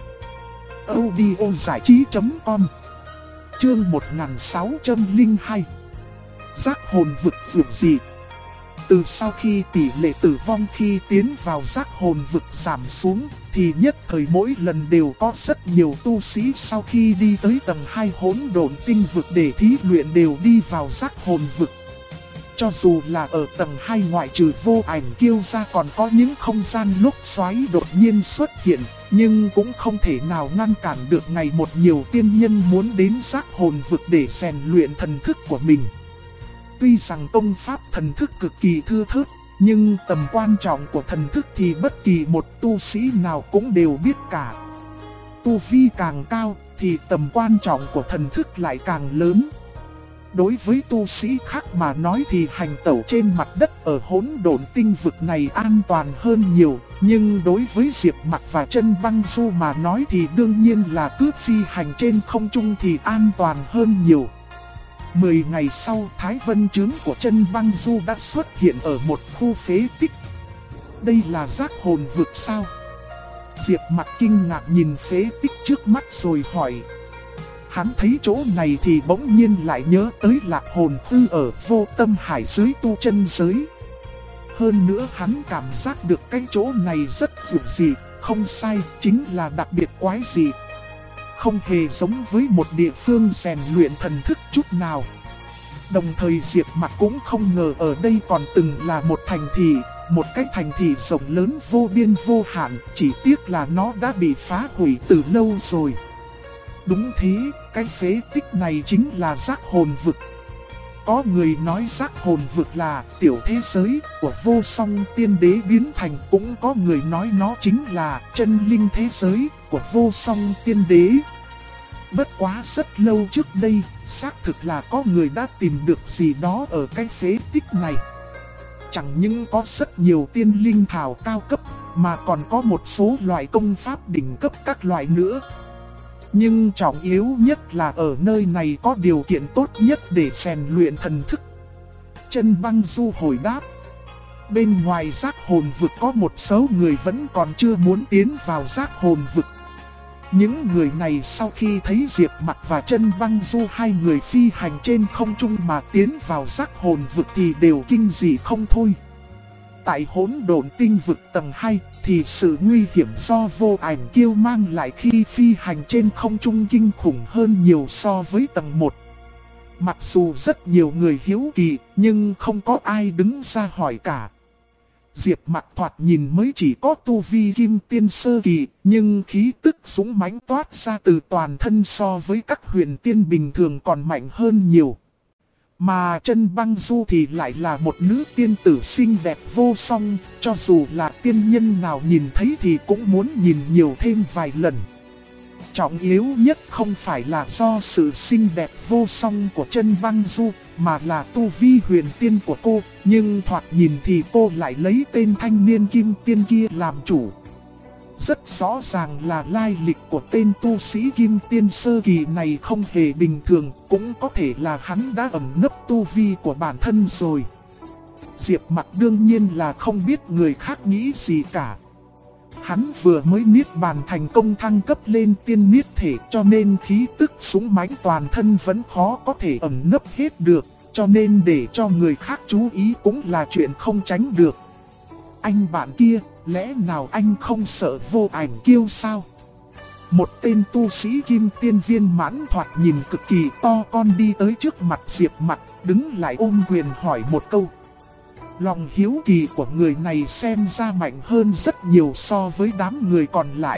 audiozảichí.com. Chương 1602. Giác Hồn Vực dù gì. Từ sau khi tỷ lệ tử vong khi tiến vào Giác Hồn Vực giảm xuống, thì nhất thời mỗi lần đều có rất nhiều tu sĩ sau khi đi tới tầng 2 Hỗn Độn Tinh Vực để thí luyện đều đi vào Giác Hồn Vực. Cho dù là ở tầng 2 ngoại trừ Vô Ảnh Kiêu ra còn có những không gian lúc xoáy đột nhiên xuất hiện, nhưng cũng không thể nào ngăn cản được ngày một nhiều tiên nhân muốn đến Giác Hồn Vực để rèn luyện thần thức của mình. Tuy rằng công pháp thần thức cực kỳ thưa thớt, nhưng tầm quan trọng của thần thức thì bất kỳ một tu sĩ nào cũng đều biết cả. Tu vi càng cao thì tầm quan trọng của thần thức lại càng lớn. Đối với tu sĩ khác mà nói thì hành tẩu trên mặt đất ở Hỗn Độn Tinh Vực này an toàn hơn nhiều, nhưng đối với Diệp Mặc và Chân Băng Du mà nói thì đương nhiên là cứ phi hành trên không trung thì an toàn hơn nhiều. 10 ngày sau, Thái Vân Trướng của Chân Băng Du đã xuất hiện ở một khu phế tích. Đây là Giác Hồn Vực sao? Diệp Mặc kinh ngạc nhìn phế tích trước mắt rồi hỏi. Hắn thấy chỗ này thì bỗng nhiên lại nhớ tới Lạc Hồn Tư ở Vô Tâm Hải dưới tu chân giới. Hơn nữa hắn cảm giác được cái chỗ này rất dữ dị, không sai, chính là đặc biệt quái dị. Không hề giống với một địa phương rèn luyện thần thức chút nào. Đồng thời Diệp Mặc cũng không ngờ ở đây còn từng là một thành thị, một cái thành thị rộng lớn vô biên vô hạn, chỉ tiếc là nó đã bị phá hủy từ lâu rồi. Đúng thế, cái phế tích này chính là Giác Hồn Vực. Có người nói Giác Hồn Vực là tiểu thế giới của Vô Song Tiên Đế biến thành, cũng có người nói nó chính là chân linh thế giới của Vô Song Tiên Đế. Bất quá rất lâu trước đây, xác thực là có người đã tìm được gì đó ở cái phế tích này. Chẳng những có rất nhiều tiên linh thảo cao cấp, mà còn có một số loại công pháp đỉnh cấp các loại nữa. Nhưng trọng yếu nhất là ở nơi này có điều kiện tốt nhất để rèn luyện thần thức. Chân Băng Du hồi đáp. Bên ngoài giác hồn vực có một số người vẫn còn chưa muốn tiến vào giác hồn vực. Những người này sau khi thấy Diệp Mặc và Chân Băng Du hai người phi hành trên không trung mà tiến vào giác hồn vực thì đều kinh dị không thôi. Tại hỗn độn tinh vực tầng 2 thì sự nguy hiểm do vô ảnh kiêu mang lại khi phi hành trên không trung kinh khủng hơn nhiều so với tầng 1. Mặc dù rất nhiều người hiếu kỳ nhưng không có ai đứng ra hỏi cả. Diệp Mặc thoạt nhìn mới chỉ có tu vi kim tiên sơ kỳ, nhưng khí tức dũng mãnh toát ra từ toàn thân so với các huyền tiên bình thường còn mạnh hơn nhiều. Mà Chân Băng Du thì lại là một nữ tiên tử xinh đẹp vô song, cho dù là tiên nhân nào nhìn thấy thì cũng muốn nhìn nhiều thêm vài lần. Trọng yếu nhất không phải là do sự xinh đẹp vô song của Chân Băng Du, mà là tu vi huyền tiên của cô, nhưng thoạt nhìn thì cô lại lấy tên thanh niên kim tiên kia làm chủ. Rất rõ ràng là lai lịch của tên tu sĩ kim tiên sơ kỳ này không hề bình thường, cũng có thể là hắn đã ẩn nấp tu vi của bản thân rồi. Diệp Mặc đương nhiên là không biết người khác nghĩ gì cả. Hắn vừa mới niết bàn thành công thăng cấp lên tiên niết thể, cho nên khí tức súng mãnh toàn thân vẫn khó có thể ẩn nấp hết được, cho nên để cho người khác chú ý cũng là chuyện không tránh được. Anh bạn kia, lẽ nào anh không sợ vô ảnh kiêu sao? Một tên tu sĩ kim tiên viên mãn thoạt nhìn cực kỳ to con đi tới trước mặt Diệp Mặc, đứng lại ôm quyền hỏi một câu. Lòng hiếu kỳ của người này xem ra mạnh hơn rất nhiều so với đám người còn lại.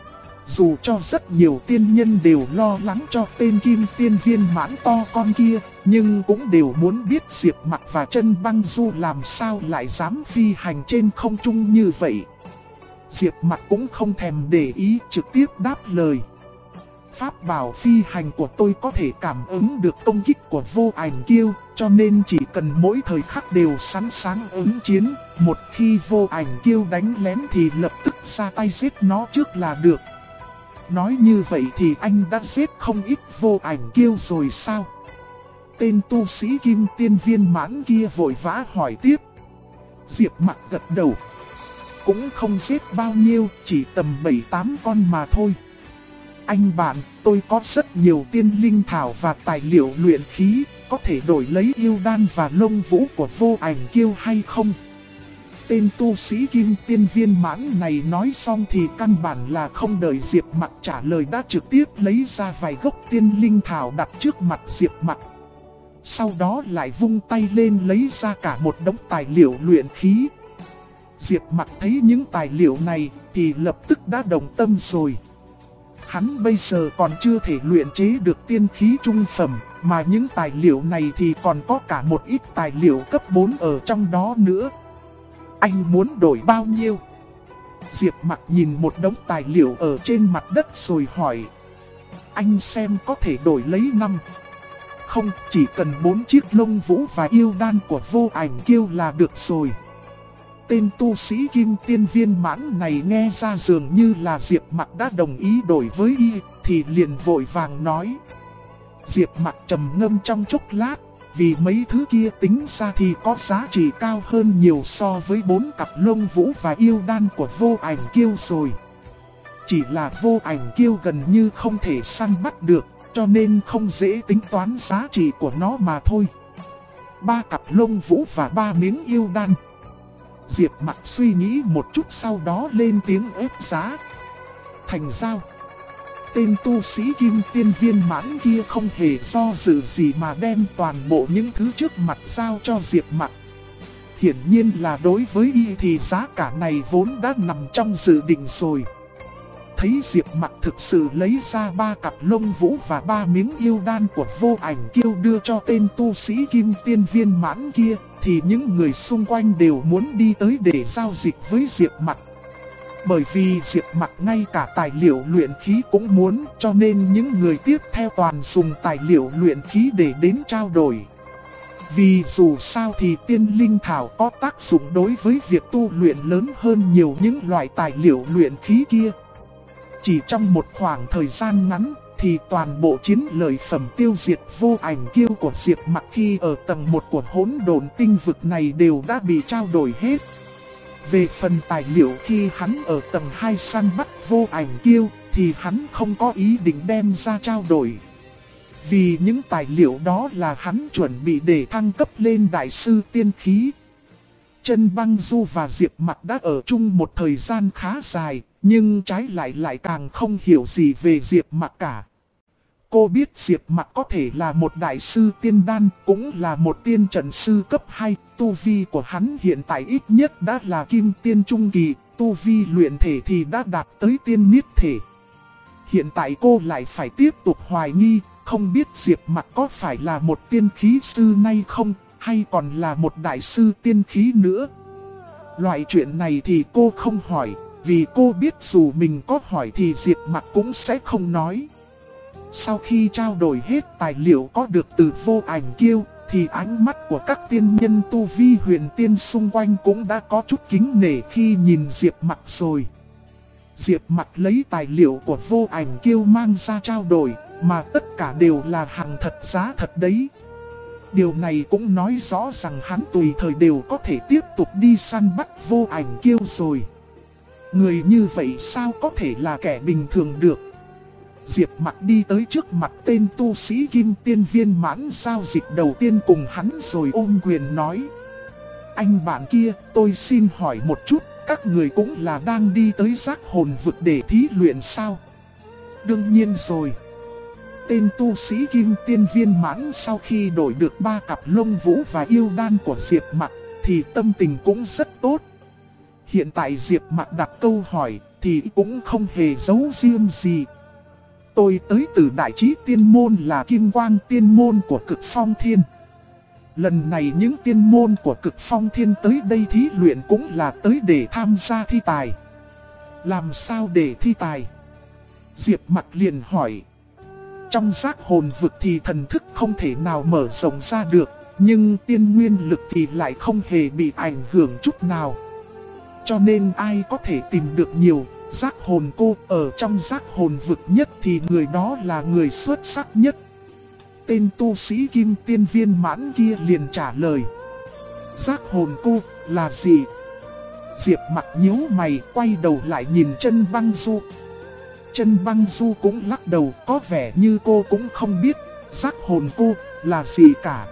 Dù cho rất nhiều tiên nhân đều lo lắng cho tên kim tiên viên mãn to con kia, nhưng cũng đều muốn biết Diệp Mặc và Chân Băng Du làm sao lại dám phi hành trên không trung như vậy. Diệp Mặc cũng không thèm để ý, trực tiếp đáp lời. Pháp bảo phi hành của tôi có thể cảm ứng được công kích của vô ảnh kiêu, cho nên chỉ cần mỗi thời khắc đều sẵn sàng ứng chiến. Một khi vô ảnh kiêu đánh lén thì lập tức ra tay giết nó trước là được. Nói như vậy thì anh đã giết không ít vô ảnh kiêu rồi sao? Tên tu sĩ kim tiên viên mãn kia vội vã hỏi tiếp. Diệp Mặc gật đầu. Cũng không giết bao nhiêu, chỉ tầm 7-8 con mà thôi. Anh bạn, tôi có rất nhiều tiên linh thảo và tài liệu luyện khí, có thể đổi lấy yêu đan và lông vũ của vô ảnh kiêu hay không? Tên tu sĩ kim tiên viên mãn này nói xong thì căn bản là không đợi Diệp Mặc trả lời đã trực tiếp lấy ra vài gốc tiên linh thảo đặt trước mặt Diệp Mặc. Sau đó lại vung tay lên lấy ra cả một đống tài liệu luyện khí. Diệp Mặc thấy những tài liệu này thì lập tức đã đồng tâm rồi. Hắn bây giờ còn chưa thể luyện chế được tiên khí trung phẩm, mà những tài liệu này thì còn có cả một ít tài liệu cấp 4 ở trong đó nữa. Anh muốn đổi bao nhiêu? Diệp Mặc nhìn một đống tài liệu ở trên mặt đất rồi hỏi. Anh xem có thể đổi lấy 5. Không, chỉ cần 4 chiếc lông vũ và yêu đan của vô ảnh kiêu là được rồi. Tên tu sĩ kim tiên viên mãn này nghe ra dường như là Diệp Mặc đã đồng ý đổi với y, thì liền vội vàng nói. Diệp Mặc trầm ngâm trong chốc lát, vì mấy thứ kia tính ra thì có giá trị cao hơn nhiều so với 4 cặp lông vũ và yêu đan của vô ảnh kiêu rồi. Chỉ là vô ảnh kiêu gần như không thể săn bắt được, cho nên không dễ tính toán giá trị của nó mà thôi. 3 cặp lông vũ và 3 miếng yêu đan. Diệp Mặc suy nghĩ một chút sau đó lên tiếng ép giá. Thành giao. Tên tu sĩ kim tiên viên mãn kia không hề do dự gì mà đem toàn bộ những thứ trước mặt giao cho Diệp Mặc. Hiển nhiên là đối với y thì giá cả này vốn đã nằm trong dự định rồi. Thấy Diệp Mặc thực sự lấy ra 3 cặp lông vũ và 3 miếng yêu đan của vô ảnh kiêu đưa cho tên tu sĩ kim tiên viên mãn kia, thì những người xung quanh đều muốn đi tới để giao dịch với Diệp Mặc. Bởi vì Diệp Mặc ngay cả tài liệu luyện khí cũng muốn, cho nên những người tiếp theo toàn dùng tài liệu luyện khí để đến trao đổi. Vì dù sao thì tiên linh thảo có tác dụng đối với việc tu luyện lớn hơn nhiều những loại tài liệu luyện khí kia. Chỉ trong một khoảng thời gian ngắn thì toàn bộ chiến lợi phẩm tiêu diệt vô ảnh kiêu của Diệp Mặc khi ở tầng 1 của hỗn độn tinh vực này đều đã bị trao đổi hết. Về phần tài liệu khi hắn ở tầng 2 săn bắt vô ảnh kiêu thì hắn không có ý định đem ra trao đổi. Vì những tài liệu đó là hắn chuẩn bị để thăng cấp lên đại sư tiên khí. Chân Băng Du và Diệp Mặc đã ở chung một thời gian khá dài, nhưng trái lại càng không hiểu gì về Diệp Mặc cả. Cô biết Diệp Mặc có thể là một đại sư tiên đan, cũng là một tiên trận sư cấp 2, tu vi của hắn hiện tại ít nhất đã là kim tiên trung kỳ, tu vi luyện thể thì đã đạt tới tiên niết thể. Hiện tại cô lại phải tiếp tục hoài nghi, không biết Diệp Mặc có phải là một tiên khí sư nay không, hay còn là một đại sư tiên khí nữa. Loại chuyện này thì cô không hỏi, vì cô biết dù mình có hỏi thì Diệp Mặc cũng sẽ không nói. Sau khi trao đổi hết tài liệu có được từ vô ảnh kiêu, thì ánh mắt của các tiên nhân tu vi huyền tiên xung quanh cũng đã có chút kính nể khi nhìn Diệp Mặc rồi. Diệp Mặc lấy tài liệu của vô ảnh kiêu mang ra trao đổi, mà tất cả đều là hàng thật giá thật đấy. Điều này cũng nói rõ rằng hắn tùy thời đều có thể tiếp tục đi săn bắt vô ảnh kiêu rồi. Người như vậy sao có thể là kẻ bình thường được. Diệp Mặc đi tới trước mặt tên tu sĩ kim tiên viên mãn giao dịch đầu tiên cùng hắn rồi ôm quyền nói: Anh bạn kia, tôi xin hỏi một chút, các người cũng là đang đi tới giác hồn vực để thí luyện sao? Đương nhiên rồi. Tên tu sĩ kim tiên viên mãn sau khi đổi được 3 cặp lông vũ và yêu đan của Diệp Mặc thì tâm tình cũng rất tốt. Hiện tại Diệp Mặc đặt câu hỏi thì cũng không hề giấu riêng gì. Tôi tới từ Đại Chí Tiên Môn là Kim Quang Tiên Môn của Cực Phong Thiên. Lần này những tiên môn của Cực Phong Thiên tới đây thí luyện cũng là tới để tham gia thi tài. Làm sao để thi tài? Diệp Mặc liền hỏi. Trong giác hồn vực thì thần thức không thể nào mở rộng ra được, nhưng tiên nguyên lực thì lại không hề bị ảnh hưởng chút nào. Cho nên ai có thể tìm được nhiều giác hồn cô ở trong giác hồn vực nhất thì người đó là người xuất sắc nhất. Tên tu sĩ kim tiên viên mãn kia liền trả lời. Giác hồn cô là gì? Diệp Mặc nhíu mày quay đầu lại nhìn Chân Băng Du. Chân Băng Du cũng lắc đầu, có vẻ như cô cũng không biết giác hồn cô là gì cả.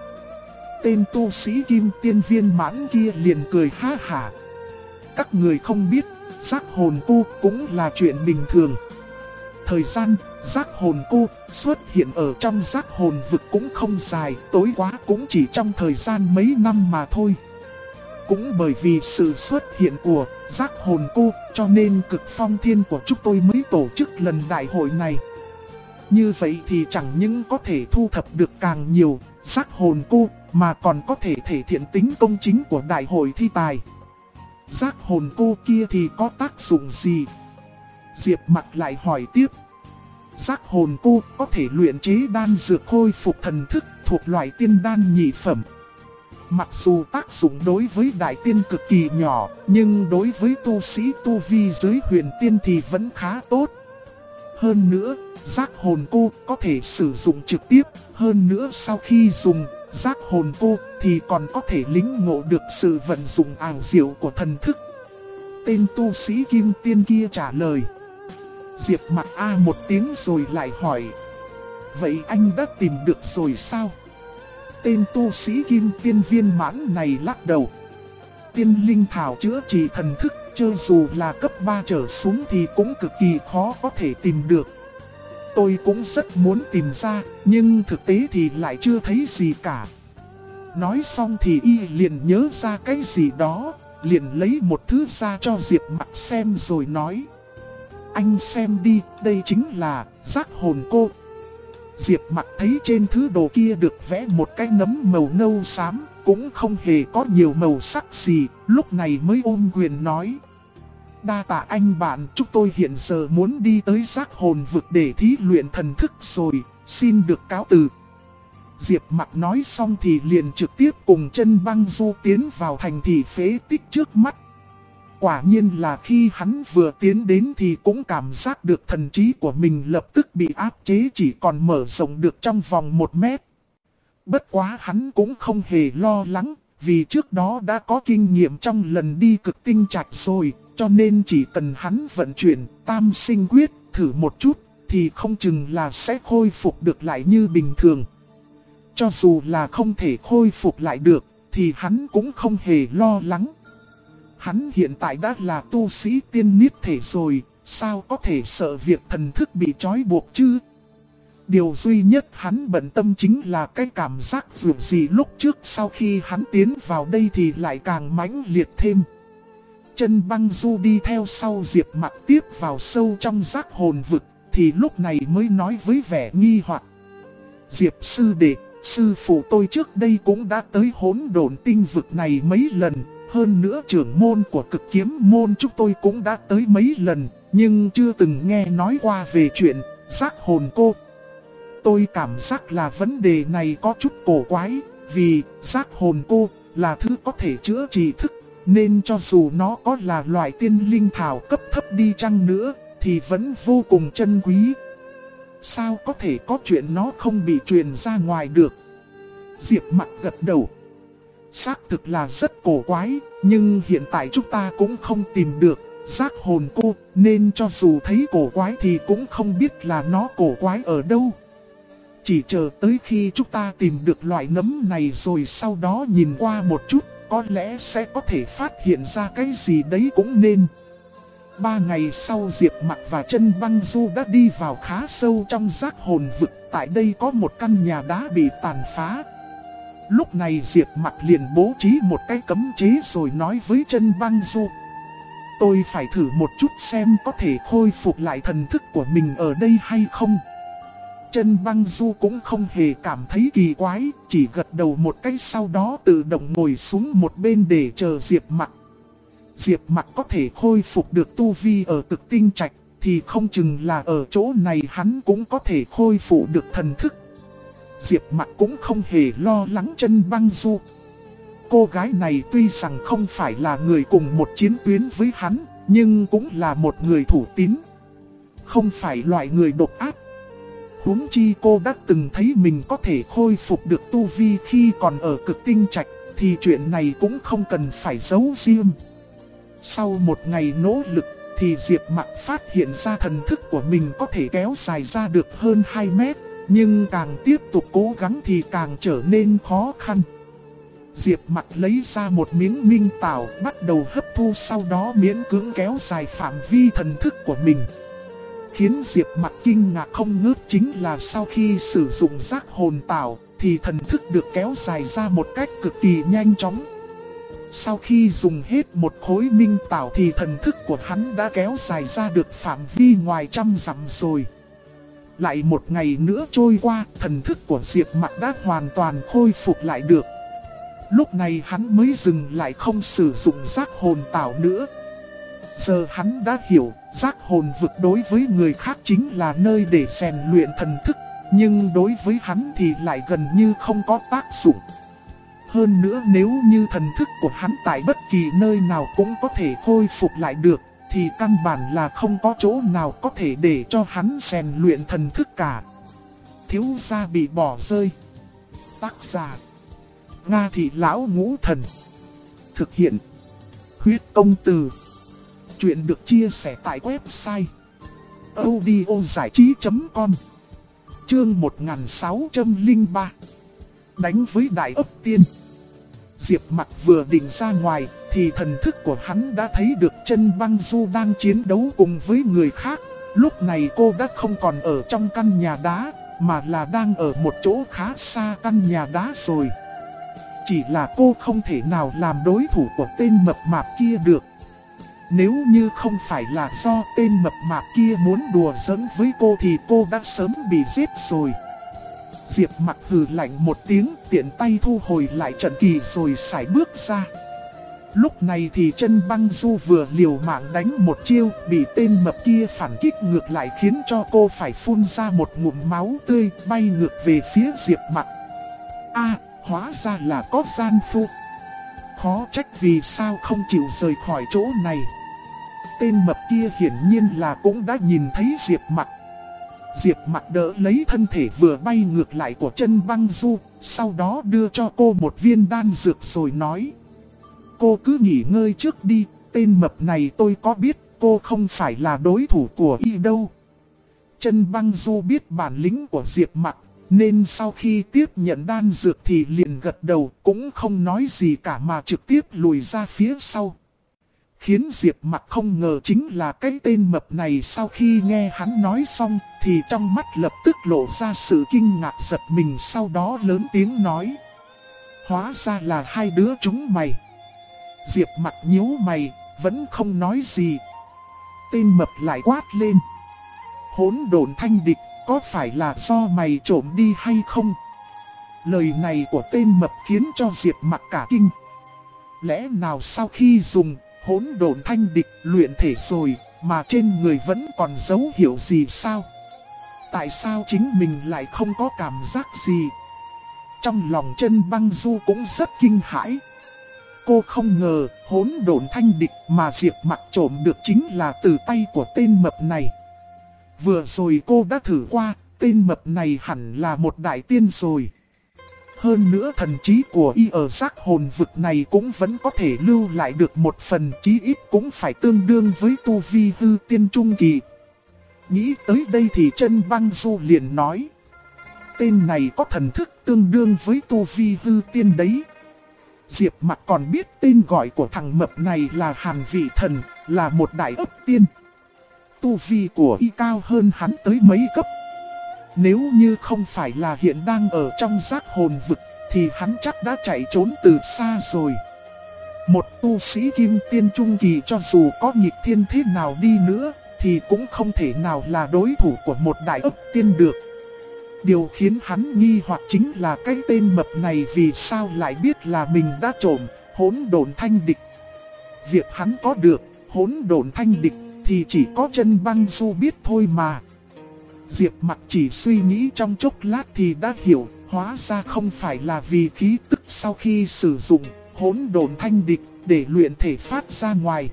Tên tu sĩ kim tiên viên mãn kia liền cười ha hả. Các người không biết, giác hồn cô cũng là chuyện bình thường. Thời gian giác hồn cô xuất hiện ở trong giác hồn vực cũng không dài, tối quá cũng chỉ trong thời gian mấy năm mà thôi. Cũng bởi vì sự xuất hiện của giác hồn cô cho nên Cực Phong Thiên của chúng tôi mới tổ chức lần đại hội này. Như vậy thì chẳng những có thể thu thập được càng nhiều giác hồn cô mà còn có thể thể hiện tính công chính của đại hội thi tài. Giác hồn cô kia thì có tác dụng gì? Diệp Mặc lại hỏi tiếp. Giác hồn cô có thể luyện chế đan dược khôi phục thần thức thuộc loại tiên đan nhị phẩm. Mặc dù tác dụng đối với đại tiên cực kỳ nhỏ, nhưng đối với tu sĩ tu vi dưới huyền tiên thì vẫn khá tốt. Hơn nữa, giác hồn cô có thể sử dụng trực tiếp, hơn nữa sau khi dùng giác hồn cô thì còn có thể lĩnh ngộ được sự vận dụng ảo diệu của thần thức. Tên tu sĩ kim tiên kia trả lời. Diệp Mặc a một tiếng rồi lại hỏi. Vậy anh đã tìm được rồi sao? Tên tu sĩ kim tiên viên mãn này lắc đầu. Tiên linh thảo chữa trị thần thức, cho dù là cấp 3 trở xuống thì cũng cực kỳ khó có thể tìm được. Tôi cũng rất muốn tìm ra, nhưng thực tế thì lại chưa thấy gì cả. Nói xong thì y liền nhớ ra cái gì đó, liền lấy một thứ ra cho Diệp Mặc xem rồi nói. Anh xem đi, đây chính là giác hồn cô. Diệp Mặc thấy trên thứ đồ kia được vẽ một cái nấm màu nâu xám, cũng không hề có nhiều màu sắc gì, lúc này mới ôm quyền nói. Đa tạ anh bạn, chúng tôi hiện giờ muốn đi tới giác hồn vực để thí luyện thần thức rồi, xin được cáo từ. Diệp Mặc nói xong thì liền trực tiếp cùng Chân Băng Du tiến vào thành thị phế tích trước mắt. Quả nhiên là khi hắn vừa tiến đến thì cũng cảm giác được thần trí của mình lập tức bị áp chế, chỉ còn mở rộng được trong vòng 1 mét. Bất quá hắn cũng không hề lo lắng, vì trước đó đã có kinh nghiệm trong lần đi Cực Tinh Trạch rồi, cho nên chỉ cần hắn vận chuyển Tam Sinh Quyết thử một chút thì không chừng là sẽ khôi phục được lại như bình thường. Cho dù là không thể khôi phục lại được thì hắn cũng không hề lo lắng. Hắn hiện tại đã là tu sĩ tiên niết thể rồi, sao có thể sợ việc thần thức bị trói buộc chứ? Điều duy nhất hắn bận tâm chính là cái cảm giác dù gì lúc trước sau khi hắn tiến vào đây thì lại càng mãnh liệt thêm. Chân Băng Du đi theo sau Diệp Mặc tiếp vào sâu trong giác hồn vực, thì lúc này mới nói với vẻ nghi hoặc: Diệp sư đệ, sư phụ tôi trước đây cũng đã tới Hỗn Độn Tinh vực này mấy lần. Hơn nữa trưởng môn của Cực Kiếm môn chúng tôi cũng đã tới mấy lần, nhưng chưa từng nghe nói qua về chuyện giác hồn cô. Tôi cảm giác là vấn đề này có chút cổ quái, vì giác hồn cô là thứ có thể chữa trị thức, nên cho dù nó có là loại tiên linh thảo cấp thấp đi chăng nữa, thì vẫn vô cùng chân quý. Sao có thể có chuyện nó không bị truyền ra ngoài được? Diệp Mặc gật đầu. Xác thực là rất cổ quái, nhưng hiện tại chúng ta cũng không tìm được giác hồn cô, nên cho dù thấy cổ quái thì cũng không biết là nó cổ quái ở đâu. Chỉ chờ tới khi chúng ta tìm được loại nấm này rồi sau đó nhìn qua một chút, có lẽ sẽ có thể phát hiện ra cái gì đấy cũng nên. 3 ngày sau Diệp Mặc và Chân Băng Du đã đi vào khá sâu trong giác hồn vực. Tại đây có một căn nhà đá bị tàn phá. Lúc này Diệp Mặc liền bố trí một cái cấm chế rồi nói với Chân Băng Du: tôi phải thử một chút xem có thể khôi phục lại thần thức của mình ở đây hay không. Chân Băng Du cũng không hề cảm thấy kỳ quái, chỉ gật đầu một cái, sau đó tự động ngồi xuống một bên để chờ Diệp Mặc. Diệp Mặc có thể khôi phục được tu vi ở Cực Tinh Trạch, thì không chừng là ở chỗ này hắn cũng có thể khôi phục được thần thức. Diệp Mặc cũng không hề lo lắng Chân Băng Du. Cô gái này tuy rằng không phải là người cùng một chiến tuyến với hắn, nhưng cũng là một người thủ tín, không phải loại người độc ác. Huống chi cô đã từng thấy mình có thể khôi phục được tu vi khi còn ở Cực Tinh Trạch, thì chuyện này cũng không cần phải giấu riêng. Sau một ngày nỗ lực thì Diệp Mặc phát hiện ra thần thức của mình có thể kéo dài ra được hơn 2 mét, nhưng càng tiếp tục cố gắng thì càng trở nên khó khăn. Diệp Mặc lấy ra một miếng minh tảo bắt đầu hấp thu, sau đó miễn cưỡng kéo dài phạm vi thần thức của mình. Khiến Diệp Mặc kinh ngạc không ngớt chính là sau khi sử dụng giác hồn tảo thì thần thức được kéo dài ra một cách cực kỳ nhanh chóng. Sau khi dùng hết một khối minh tảo thì thần thức của hắn đã kéo dài ra được phạm vi ngoài 100 dặm rồi. Lại một ngày nữa trôi qua, thần thức của Diệp Mặc đã hoàn toàn khôi phục lại được. Lúc này hắn mới dừng lại không sử dụng giác hồn tảo nữa. Giờ hắn đã hiểu, giác hồn vực đối với người khác chính là nơi để rèn luyện thần thức, nhưng đối với hắn thì lại gần như không có tác dụng. Hơn nữa nếu như thần thức của hắn tại bất kỳ nơi nào cũng có thể khôi phục lại được, thì căn bản là không có chỗ nào có thể để cho hắn rèn luyện thần thức cả. Thiếu gia bị bỏ rơi. Tác giả: Nga Thị Lão Ngũ Thần. Thực hiện: Huyết Công Từ. Chuyện được chia sẻ tại website audiozảichí.com. Chương 1603. Đánh với Đại Ấp Tiên. Diệp Mặc vừa định ra ngoài thì thần thức của hắn đã thấy được Chân Băng Du đang chiến đấu cùng với người khác. Lúc này cô đã không còn ở trong căn nhà đá, mà là đang ở một chỗ khá xa căn nhà đá rồi. Chỉ là cô không thể nào làm đối thủ của tên mập mạp kia được. Nếu như không phải là do tên mập mạp kia muốn đùa giỡn với cô thì cô đã sớm bị giết rồi. Diệp Mặc hừ lạnh một tiếng, tiện tay thu hồi lại trận kỳ rồi sải bước ra. Lúc này thì Chân Băng Du vừa liều mạng đánh một chiêu, bị tên mập kia phản kích ngược lại khiến cho cô phải phun ra một ngụm máu tươi, bay ngược về phía Diệp Mặc. Hóa ra là có gian phu. khó trách vì sao không chịu rời khỏi chỗ này. Tên mập kia hiển nhiên là cũng đã nhìn thấy Diệp Mặc. Diệp Mặc đỡ lấy thân thể vừa bay ngược lại của Chân Băng Du, sau đó đưa cho cô một viên đan dược rồi nói: cô cứ nghỉ ngơi trước đi, tên mập này tôi có biết, cô không phải là đối thủ của y đâu. Chân Băng Du biết bản lĩnh của Diệp Mặc, nên sau khi tiếp nhận đan dược thì liền gật đầu, cũng không nói gì cả mà trực tiếp lùi ra phía sau. Khiến Diệp Mặc không ngờ chính là cái tên mập này, sau khi nghe hắn nói xong thì trong mắt lập tức lộ ra sự kinh ngạc giật mình, sau đó lớn tiếng nói: hóa ra là hai đứa chúng mày. Diệp Mặc nhíu mày, vẫn không nói gì. Tên mập lại quát lên: hỗn độn thanh địch, có phải là do mày trộm đi hay không? Lời này của tên mập khiến cho Diệp Mặc cả kinh. Lẽ nào sau khi dùng hỗn độn thanh địch luyện thể rồi mà trên người vẫn còn dấu hiệu gì sao? Tại sao chính mình lại không có cảm giác gì? Trong lòng Chân Băng Du cũng rất kinh hãi. Cô không ngờ hỗn độn thanh địch mà Diệp Mặc trộm được chính là từ tay của tên mập này. Vừa rồi cô đã thử qua, tên mập này hẳn là một đại tiên rồi. Hơn nữa thần trí của y ở giác hồn vực này cũng vẫn có thể lưu lại được một phần, chí ít cũng phải tương đương với tu vi hư tiên trung kỳ. Nghĩ tới đây thì Chân Băng Du liền nói: tên này có thần thức tương đương với tu vi hư tiên đấy. Diệp Mặc còn biết tên gọi của thằng mập này là Hàn Vị Thần, là một đại ấp tiên. Tu vi của y cao hơn hắn tới mấy cấp. Nếu như không phải là hiện đang ở trong giác hồn vực thì hắn chắc đã chạy trốn từ xa rồi. Một tu sĩ kim tiên trung kỳ cho dù có nghịch thiên thế nào đi nữa thì cũng không thể nào là đối thủ của một đại ấp tiên được. Điều khiến hắn nghi hoặc chính là cái tên mập này vì sao lại biết là mình đã trộm hỗn độn thanh địch. Việc hắn có được hỗn độn thanh địch thì chỉ có Chân Băng Du biết thôi mà. Diệp Mặc chỉ suy nghĩ trong chốc lát thì đã hiểu, hóa ra không phải là vì khí tức sau khi sử dụng hỗn độn thanh địch để luyện thể phát ra ngoài,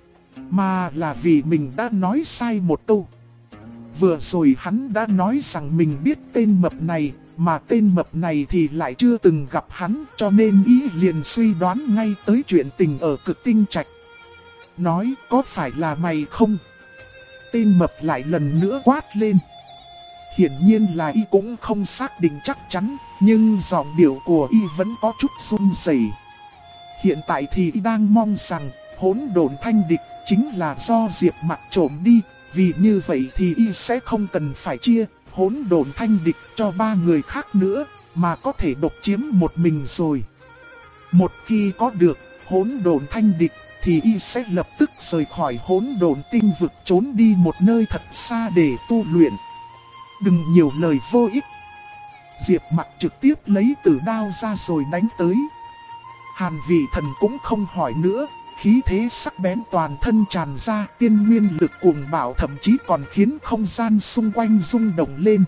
mà là vì mình đã nói sai một câu. Vừa rồi hắn đã nói rằng mình biết tên mập này, mà tên mập này thì lại chưa từng gặp hắn, cho nên ý liền suy đoán ngay tới chuyện tình ở Cực Tinh Trạch. Nói: có phải là mày không? Tên mập lại lần nữa quát lên. Hiển nhiên là y cũng không xác định chắc chắn, nhưng giọng điệu của y vẫn có chút run rẩy. Hiện tại thì y đang mong rằng hỗn độn thanh địch chính là do Diệp Mặc trộm đi, vì như vậy thì y sẽ không cần phải chia hỗn độn thanh địch cho ba người khác nữa, mà có thể độc chiếm một mình rồi. Một khi có được hỗn độn thanh địch thì y sẽ lập tức rời khỏi hỗn độn tinh vực, trốn đi một nơi thật xa để tu luyện. Đừng nhiều lời vô ích. Diệp Mặc trực tiếp lấy tử đao ra rồi đánh tới. Hàn Vị Thần cũng không hỏi nữa, khí thế sắc bén toàn thân tràn ra, tiên nguyên lực cuồng bạo thậm chí còn khiến không gian xung quanh rung động lên.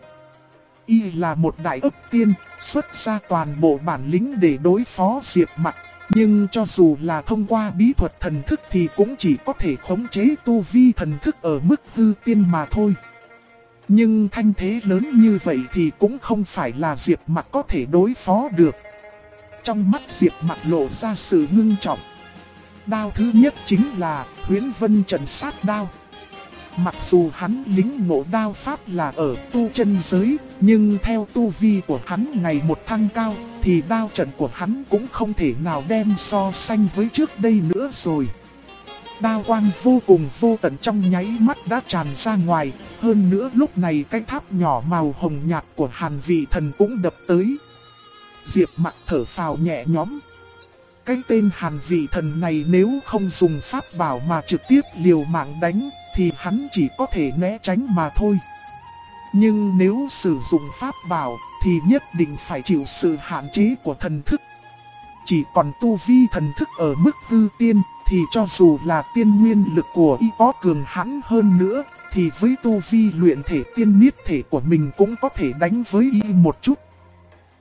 Y là một đại ấp tiên, xuất ra toàn bộ bản lĩnh để đối phó Diệp Mặc, nhưng cho dù là thông qua bí thuật thần thức thì cũng chỉ có thể khống chế tu vi thần thức ở mức hư tiên mà thôi. Nhưng thanh thế lớn như vậy thì cũng không phải là Diệp Mặc có thể đối phó được. Trong mắt Diệp Mặc lộ ra sự ngưng trọng. Đao thứ nhất chính là Huyễn Vân Trận Sát Đao. Mặc dù hắn lính ngộ đao pháp là ở tu chân giới, nhưng theo tu vi của hắn ngày một thăng cao thì đao trận của hắn cũng không thể nào đem so sánh với trước đây nữa rồi. Đao quang vô cùng vô tận trong nháy mắt đã tràn ra ngoài, hơn nữa lúc này cái tháp nhỏ màu hồng nhạt của Hàn Vị Thần cũng đập tới. Diệp Mặc thở phào nhẹ nhõm. Cái tên Hàn Vị Thần này nếu không dùng pháp bảo mà trực tiếp liều mạng đánh thì hắn chỉ có thể né tránh mà thôi. Nhưng nếu sử dụng pháp bảo thì nhất định phải chịu sự hạn chế của thần thức. Chỉ còn tu vi thần thức ở mức hư tiên thì cho dù là tiên nguyên lực của y có cường hãn hơn nữa thì với tu vi luyện thể tiên niết thể của mình cũng có thể đánh với y một chút.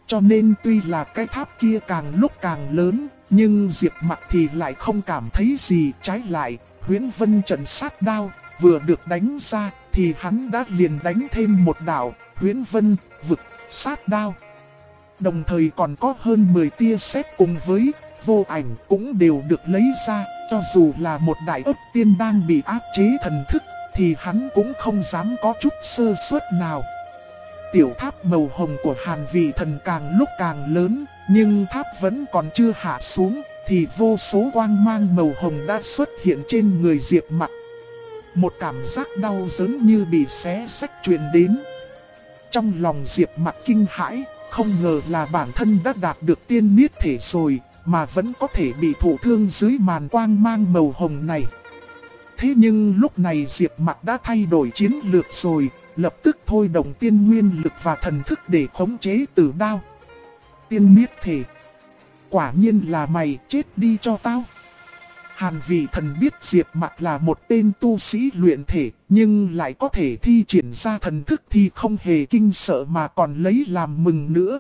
Cho nên tuy là cái tháp kia càng lúc càng lớn, nhưng Diệp Mặc thì lại không cảm thấy gì. Trái lại, Huyễn Vân trận sát đao vừa được đánh ra thì hắn đã liền đánh thêm một đạo Huyễn Vân vực sát đao. Đồng thời còn có hơn 10 tia sét cùng với vô ảnh cũng đều được lấy ra. Cho dù là một đại ấp tiên đang bị áp chế thần thức thì hắn cũng không dám có chút sơ suất nào. Tiểu tháp màu hồng của Hàn Vị Thần càng lúc càng lớn, nhưng tháp vẫn còn chưa hạ xuống thì vô số quang mang màu hồng đã xuất hiện trên người Diệp Mặc. Một cảm giác đau đớn như bị xé xách truyền đến. Trong lòng Diệp Mặc kinh hãi, không ngờ là bản thân đã đạt được tiên niết thể rồi, mà vẫn có thể bị thụ thương dưới màn quang mang màu hồng này. Thế nhưng lúc này Diệp Mặc đã thay đổi chiến lược rồi, lập tức thôi động tiên nguyên lực và thần thức để khống chế Tử Đao. Tiên niết thể. Quả nhiên là mày, chết đi cho tao. Hàn Vị Thần biết Diệp Mặc là một tên tu sĩ luyện thể, nhưng lại có thể thi triển ra thần thức thì không hề kinh sợ mà còn lấy làm mừng nữa.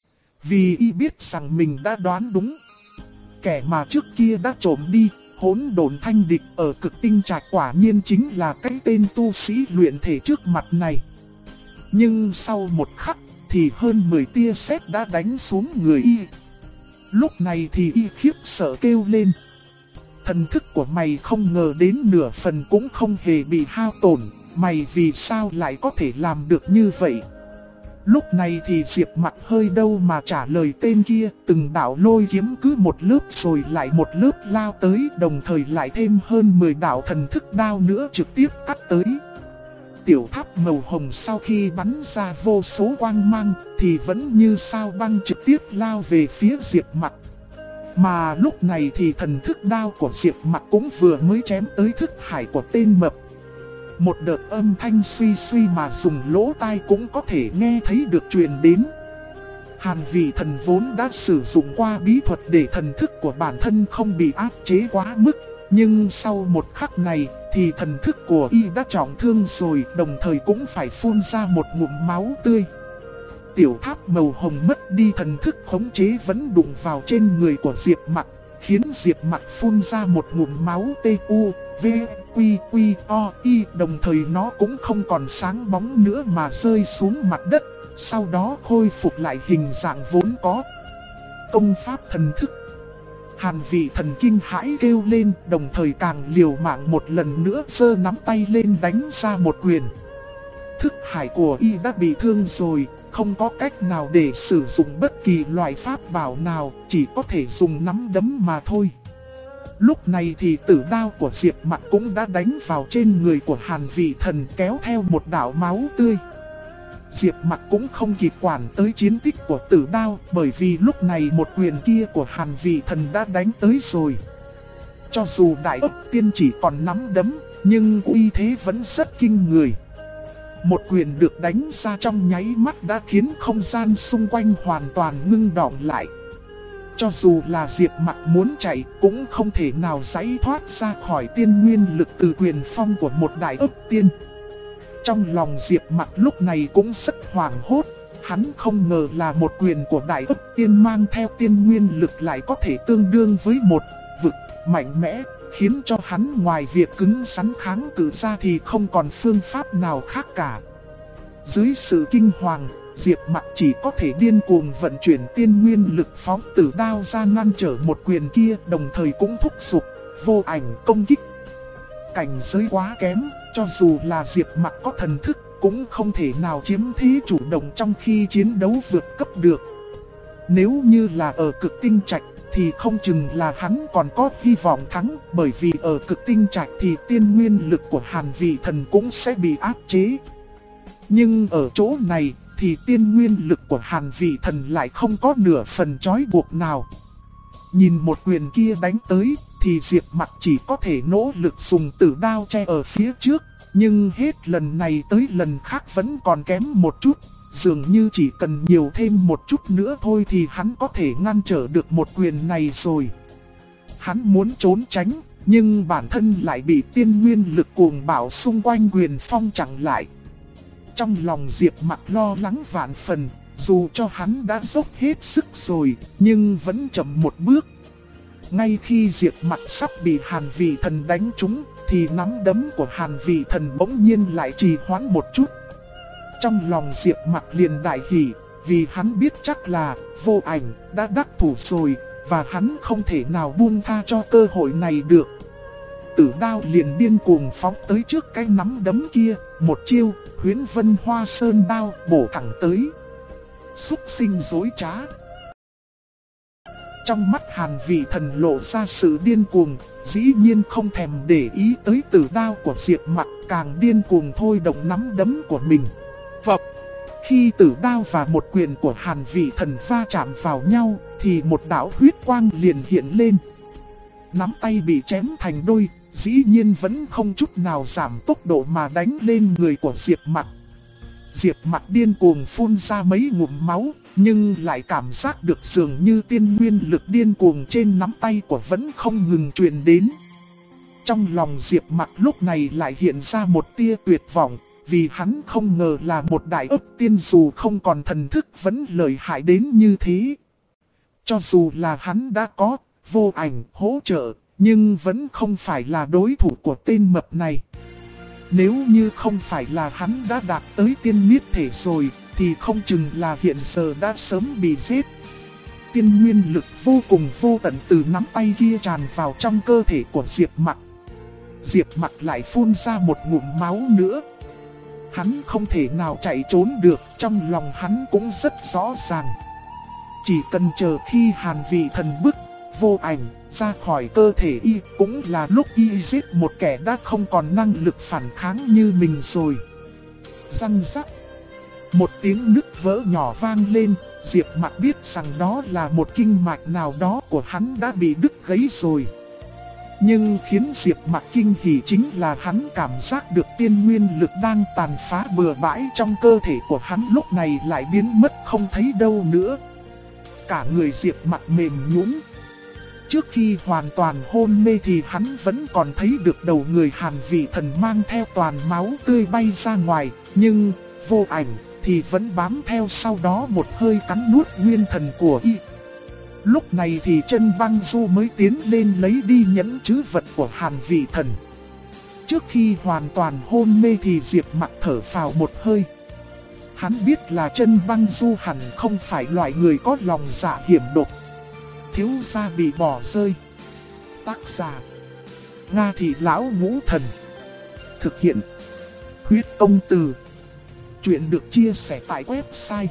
Vì y biết rằng mình đã đoán đúng. Kẻ mà trước kia đã trộm đi Hỗn Độn Thanh Địch ở Cực Tinh Trạch quả nhiên chính là cái tên tu sĩ luyện thể trước mặt này. Nhưng sau một khắc thì hơn 10 tia sét đã đánh xuống người y. Lúc này thì y khiếp sợ kêu lên. Thần thức của mày không ngờ đến nửa phần cũng không hề bị hao tổn, mày vì sao lại có thể làm được như vậy? Lúc này thì Diệp Mặc hơi đâu mà trả lời tên kia, từng đạo lôi kiếm cứ một lớp rồi lại một lớp lao tới, đồng thời lại thêm hơn 10 đạo thần thức đao nữa trực tiếp cắt tới. Tiểu tháp màu hồng sau khi bắn ra vô số quang mang thì vẫn như sao băng trực tiếp lao về phía Diệp Mặc. Mà lúc này thì thần thức đao của Diệp Mặc cũng vừa mới chém tới thức hải của tên mập. Một đợt âm thanh suy suy mà dùng lỗ tai cũng có thể nghe thấy được truyền đến. Hàn Vị Thần vốn đã sử dụng qua bí thuật để thần thức của bản thân không bị áp chế quá mức. Nhưng sau một khắc này thì thần thức của y đã trọng thương rồi, đồng thời cũng phải phun ra một ngụm máu tươi. Tiểu tháp màu hồng mất đi thần thức khống chế vẫn đụng vào trên người của Diệp Mặc, khiến Diệp Mặc phun ra một ngụm máu T-U-V-Q-Q-O-I, đồng thời nó cũng không còn sáng bóng nữa mà rơi xuống mặt đất, sau đó khôi phục lại hình dạng vốn có. Công pháp thần thức. Hàn Vị Thần kinh hãi kêu lên, đồng thời càng liều mạng một lần nữa giơ nắm tay lên đánh ra một quyền. Thức hải của y đã bị thương rồi, không có cách nào để sử dụng bất kỳ loại pháp bảo nào, chỉ có thể dùng nắm đấm mà thôi. Lúc này thì tử đao của Diệp Mặc cũng đã đánh vào trên người của Hàn Vị Thần, kéo theo một đạo máu tươi. Diệp Mặc cũng không kịp quản tới chiến tích của tử đao, bởi vì lúc này một quyền kia của Hàn Vị Thần đã đánh tới rồi. Cho dù đại ấp tiên chỉ còn nắm đấm, nhưng uy thế vẫn rất kinh người. Một quyền được đánh ra trong nháy mắt đã khiến không gian xung quanh hoàn toàn ngưng đọng lại. Cho dù là Diệp Mặc muốn chạy cũng không thể nào giãy thoát ra khỏi tiên nguyên lực từ quyền phong của một đại ấp tiên. Trong lòng Diệp Mặc lúc này cũng rất hoảng hốt, hắn không ngờ là một quyền của đại ấp tiên mang theo tiên nguyên lực lại có thể tương đương với một vực mạnh mẽ, khiến cho hắn ngoài việc cứng rắn kháng cự ra thì không còn phương pháp nào khác cả. Dưới sự kinh hoàng, Diệp Mặc chỉ có thể điên cuồng vận chuyển tiên nguyên lực phóng tử đao ra ngăn trở một quyền kia, đồng thời cũng thúc giục vô ảnh công kích. Cảnh giới quá kém, cho dù là Diệp Mặc có thần thức cũng không thể nào chiếm thế chủ động trong khi chiến đấu vượt cấp được. Nếu như là ở Cực Tinh Trạch thì không chừng là hắn còn có hy vọng thắng, bởi vì ở Cực Tinh Trạch thì tiên nguyên lực của Hàn Vị Thần cũng sẽ bị áp chế. Nhưng ở chỗ này thì tiên nguyên lực của Hàn Vị Thần lại không có nửa phần trói buộc nào. Nhìn một quyền kia đánh tới thì Diệp Mặc chỉ có thể nỗ lực dùng tử đao che ở phía trước, nhưng hết lần này tới lần khác vẫn còn kém một chút. Dường như chỉ cần nhiều thêm một chút nữa thôi thì hắn có thể ngăn trở được một quyền này rồi. Hắn muốn trốn tránh, nhưng bản thân lại bị tiên nguyên lực cuồng bạo xung quanh quyền phong chặn lại. Trong lòng Diệp Mặc lo lắng vạn phần, Dù cho hắn đã dốc hết sức rồi, nhưng vẫn chậm một bước. Ngay khi Diệp Mặc sắp bị Hàn Vị Thần đánh trúng, thì nắm đấm của Hàn Vị Thần bỗng nhiên lại trì hoãn một chút. Trong lòng Diệp Mặc liền đại hỉ, vì hắn biết chắc là Vô Ảnh đã đắc thủ rồi, và hắn không thể nào buông tha cho cơ hội này được. Tử đao liền điên cuồng phóng tới trước cái nắm đấm kia, một chiêu, Huyễn Vân Hoa Sơn đao bổ thẳng tới. Súc sinh dối trá. Trong mắt Hàn Vị Thần lộ ra sự điên cuồng, dĩ nhiên không thèm để ý tới tử đao của Diệp Mặc, càng điên cuồng thôi động nắm đấm của mình. Phập. Khi tử đao và một quyền của Hàn Vị Thần va chạm vào nhau, thì một đạo huyết quang liền hiện lên. Nắm tay bị chém thành đôi, dĩ nhiên vẫn không chút nào giảm tốc độ mà đánh lên người của Diệp Mặc. Diệp Mặc điên cuồng phun ra mấy ngụm máu, nhưng lại cảm giác được dường như tiên nguyên lực điên cuồng trên nắm tay của vẫn không ngừng truyền đến. Trong lòng Diệp Mặc lúc này lại hiện ra một tia tuyệt vọng, vì hắn không ngờ là một đại ấp tiên dù không còn thần thức vẫn lợi hại đến như thế. Cho dù là hắn đã có Vô Ảnh hỗ trợ, nhưng vẫn không phải là đối thủ của tên mập này. Nếu như không phải là hắn đã đạt tới tiên miết thể rồi, thì không chừng là hiện giờ đã sớm bị giết. Tiên nguyên lực vô cùng vô tận từ nắm tay kia tràn vào trong cơ thể của Diệp Mặc. Diệp Mặc lại phun ra một ngụm máu nữa. Hắn không thể nào chạy trốn được, trong lòng hắn cũng rất rõ ràng. Chỉ cần chờ khi Hàn Vị Thần bức Vô Ảnh ra khỏi cơ thể y, cũng là lúc y giết một kẻ đã không còn năng lực phản kháng như mình rồi. Răng rắc. Một tiếng nứt vỡ nhỏ vang lên, Diệp Mặc biết rằng đó là một kinh mạch nào đó của hắn đã bị đứt gãy rồi. Nhưng khiến Diệp Mặc kinh hỉ chính là hắn cảm giác được tiên nguyên lực đang tàn phá bừa bãi trong cơ thể của hắn lúc này lại biến mất không thấy đâu nữa. Cả người Diệp Mặc mềm nhũn. Trước khi hoàn toàn hôn mê thì hắn vẫn còn thấy được đầu người Hàn Vị Thần mang theo toàn máu tươi bay ra ngoài, nhưng Vô Ảnh thì vẫn bám theo sau đó một hơi cắn nuốt nguyên thần của y. Lúc này thì Chân Băng Du mới tiến lên lấy đi nhẫn trữ vật của Hàn Vị Thần. Trước khi hoàn toàn hôn mê thì Diệp Mặc thở phào một hơi. Hắn biết là Chân Băng Du hẳn không phải loại người có lòng dạ hiểm độc. Thiếu gia bị bỏ rơi. Tác giả Nga Thị Lão Ngũ Thần. Thực hiện Huyết Công Từ. Chuyện được chia sẻ tại website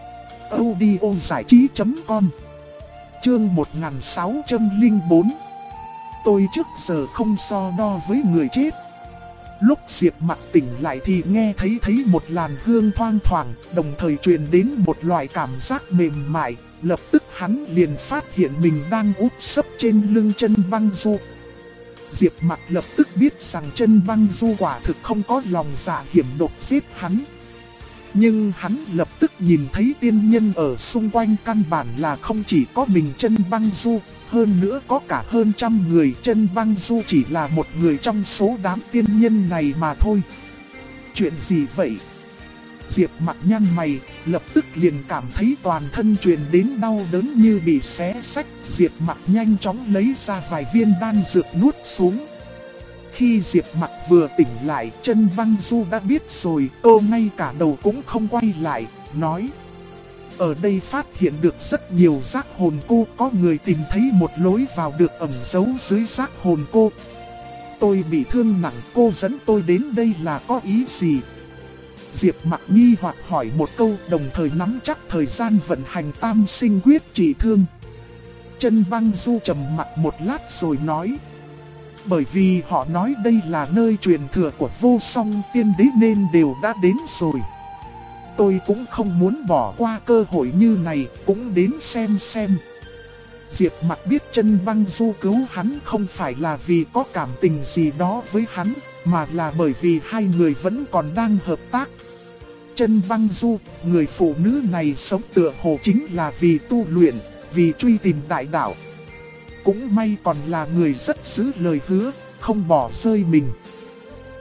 audiozảichí.com. Chương 1604. Tôi trước giờ không so đo với người chết. Lúc Diệp Mặc tỉnh lại thì nghe thấy một làn hương thoang thoảng, đồng thời truyền đến một loại cảm giác mềm mại. Lập tức hắn liền phát hiện mình đang úp sấp trên lưng Chân Băng Du. Diệp Mặc lập tức biết rằng Chân Băng Du quả thực không có lòng dạ hiểm độc giết hắn. Nhưng hắn lập tức nhìn thấy tiên nhân ở xung quanh, căn bản là không chỉ có mình Chân Băng Du, hơn nữa có cả hơn trăm người. Chân Băng Du chỉ là một người trong số đám tiên nhân này mà thôi. Chuyện gì vậy? Diệp Mặc nhăn mày, lập tức liền cảm thấy toàn thân truyền đến đau đớn như bị xé xách. Diệp Mặc nhanh chóng lấy ra vài viên đan dược nuốt xuống. Khi Diệp Mặc vừa tỉnh lại, Chân Băng Du đã biết rồi, cô ngay cả đầu cũng không quay lại, nói: ở đây phát hiện được rất nhiều xác hồn cô, có người tìm thấy một lối vào được ẩn giấu dưới xác hồn cô. Tôi bị thương nặng, cô dẫn tôi đến đây là có ý gì? Diệp Mặc nghi hoặc hỏi một câu, đồng thời nắm chắc thời gian vận hành Tam Sinh Quyết trị thương. Chân Băng Du trầm mặc một lát rồi nói: bởi vì họ nói đây là nơi truyền thừa của Vô Song Tiên Đế nên đều đã đến rồi. Tôi cũng không muốn bỏ qua cơ hội như này, cũng đến xem. Diệp Mặc biết Chân Băng Du cứu hắn không phải là vì có cảm tình gì đó với hắn, mà là bởi vì hai người vẫn còn đang hợp tác. Chân Băng Du, người phụ nữ này sống tựa hồ chính là vì tu luyện, vì truy tìm đại đạo. Cũng may còn là người rất giữ lời hứa, không bỏ rơi mình.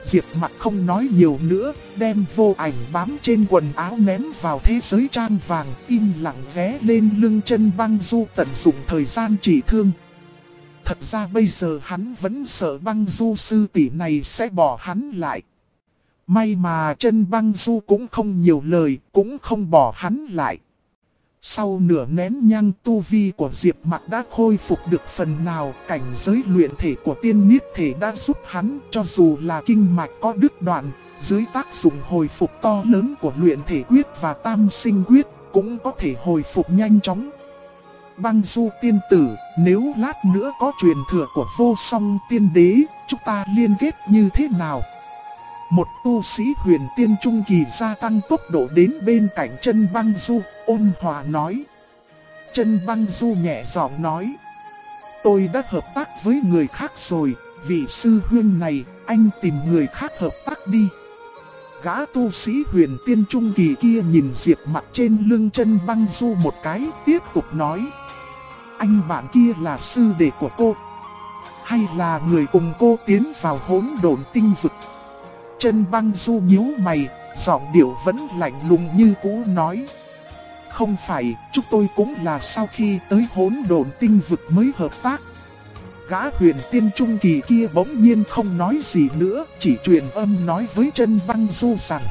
Diệp Mặc không nói nhiều nữa, đem vô ảnh bám trên quần áo ném vào thế giới trang vàng, im lặng ghé lên lưng Chân Băng Du tận dụng thời gian trị thương. Thật ra bây giờ hắn vẫn sợ Băng Du sư tỷ này sẽ bỏ hắn lại. May mà Chân Băng Du cũng không nhiều lời, cũng không bỏ hắn lại. Sau nửa nén nhang, tu vi của Diệp Mặc đã khôi phục được phần nào, cảnh giới luyện thể của tiên niết thể đã giúp hắn, cho dù là kinh mạch có đứt đoạn, dưới tác dụng hồi phục to lớn của luyện thể quyết và tam sinh quyết, cũng có thể hồi phục nhanh chóng. Băng Du tiên tử, nếu lát nữa có truyền thừa của Vô Song Tiên Đế, chúng ta liên kết như thế nào? Một tu sĩ huyền tiên trung kỳ gia tăng tốc độ đến bên cạnh Chân Băng Du, ôn hòa nói. Chân Băng Du nhẹ giọng nói. Tôi đã hợp tác với người khác rồi, vị sư huynh này, anh tìm người khác hợp tác đi. Gã tu sĩ huyền tiên trung kỳ kia nhìn Diệp Mặc trên lưng Chân Băng Du một cái, tiếp tục nói. Anh bạn kia là sư đệ của cô, hay là người cùng cô tiến vào Hỗn Độn Tinh Vực? Chân Băng Du nhíu mày, giọng điệu vẫn lạnh lùng như cũ nói. Không phải, chúng tôi cũng là sau khi tới Hỗn Độn Tinh Vực mới hợp tác. Gã huyền tiên trung kỳ kia bỗng nhiên không nói gì nữa, chỉ truyền âm nói với Chân Băng Du rằng.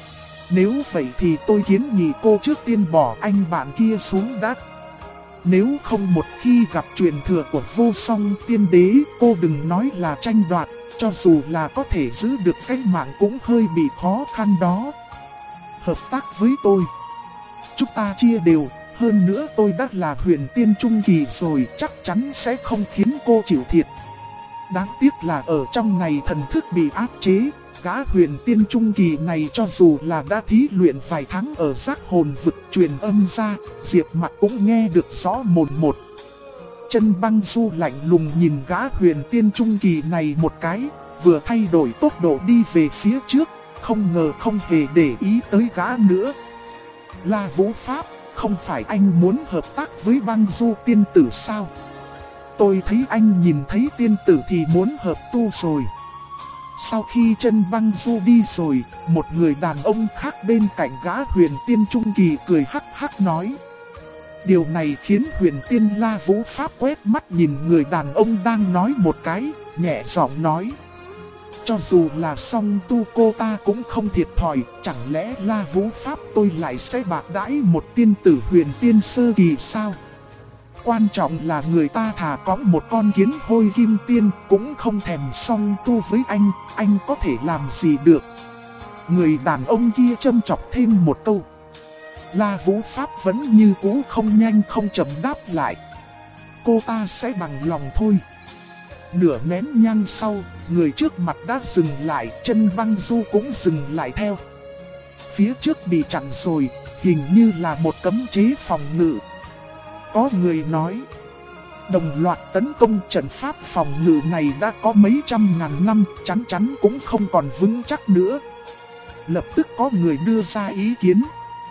Nếu vậy thì tôi kiến nghị cô trước tiên bỏ anh bạn kia xuống đã. Nếu không một khi gặp truyền thừa của Vô Song Tiên Đế, cô đừng nói là tranh đoạt. Cho dù là có thể giữ được cái mạng cũng hơi bị khó khăn đó. Hợp tác với tôi, chúng ta chia đều. Hơn nữa tôi đã là huyền tiên trung kỳ rồi, chắc chắn sẽ không khiến cô chịu thiệt. Đáng tiếc là ở trong này thần thức bị áp chế. Gã huyền tiên trung kỳ này cho dù là đã thí luyện vài tháng ở giác hồn vực truyền âm ra, Diệp Mặc cũng nghe được rõ mồn một. Chân Băng Du lạnh lùng nhìn gã huyền tiên trung kỳ này một cái, vừa thay đổi tốc độ đi về phía trước, không ngờ không hề để ý tới gã nữa. La Vũ Pháp, không phải anh muốn hợp tác với Băng Du tiên tử sao? Tôi thấy anh nhìn thấy tiên tử thì muốn hợp tu rồi. Sau khi Chân Băng Du đi rồi, một người đàn ông khác bên cạnh gã huyền tiên trung kỳ cười hắc hắc nói. Điều này khiến huyền tiên La Vũ Pháp quét mắt nhìn người đàn ông đang nói một cái, nhẹ giọng nói. Cho dù là song tu cô ta cũng không thiệt thòi, chẳng lẽ La Vũ Pháp tôi lại sẽ bạc đãi một tiên tử huyền tiên sơ kỳ sao? Quan trọng là người ta thà có một con kiến hôi kim tiên cũng không thèm song tu với anh có thể làm gì được? Người đàn ông kia châm chọc thêm một câu. La Vũ Pháp vẫn như cũ không nhanh không chậm đáp lại. Cô ta sẽ bằng lòng thôi. Nửa nén nhang sau, người trước mặt đã dừng lại, Chân Băng Du cũng dừng lại theo. Phía trước bị chặn rồi, hình như là một cấm chế phòng ngự. Có người nói, đồng loạt tấn công trận pháp phòng ngự này đã có mấy trăm ngàn năm, chắn chắn cũng không còn vững chắc nữa. Lập tức có người đưa ra ý kiến.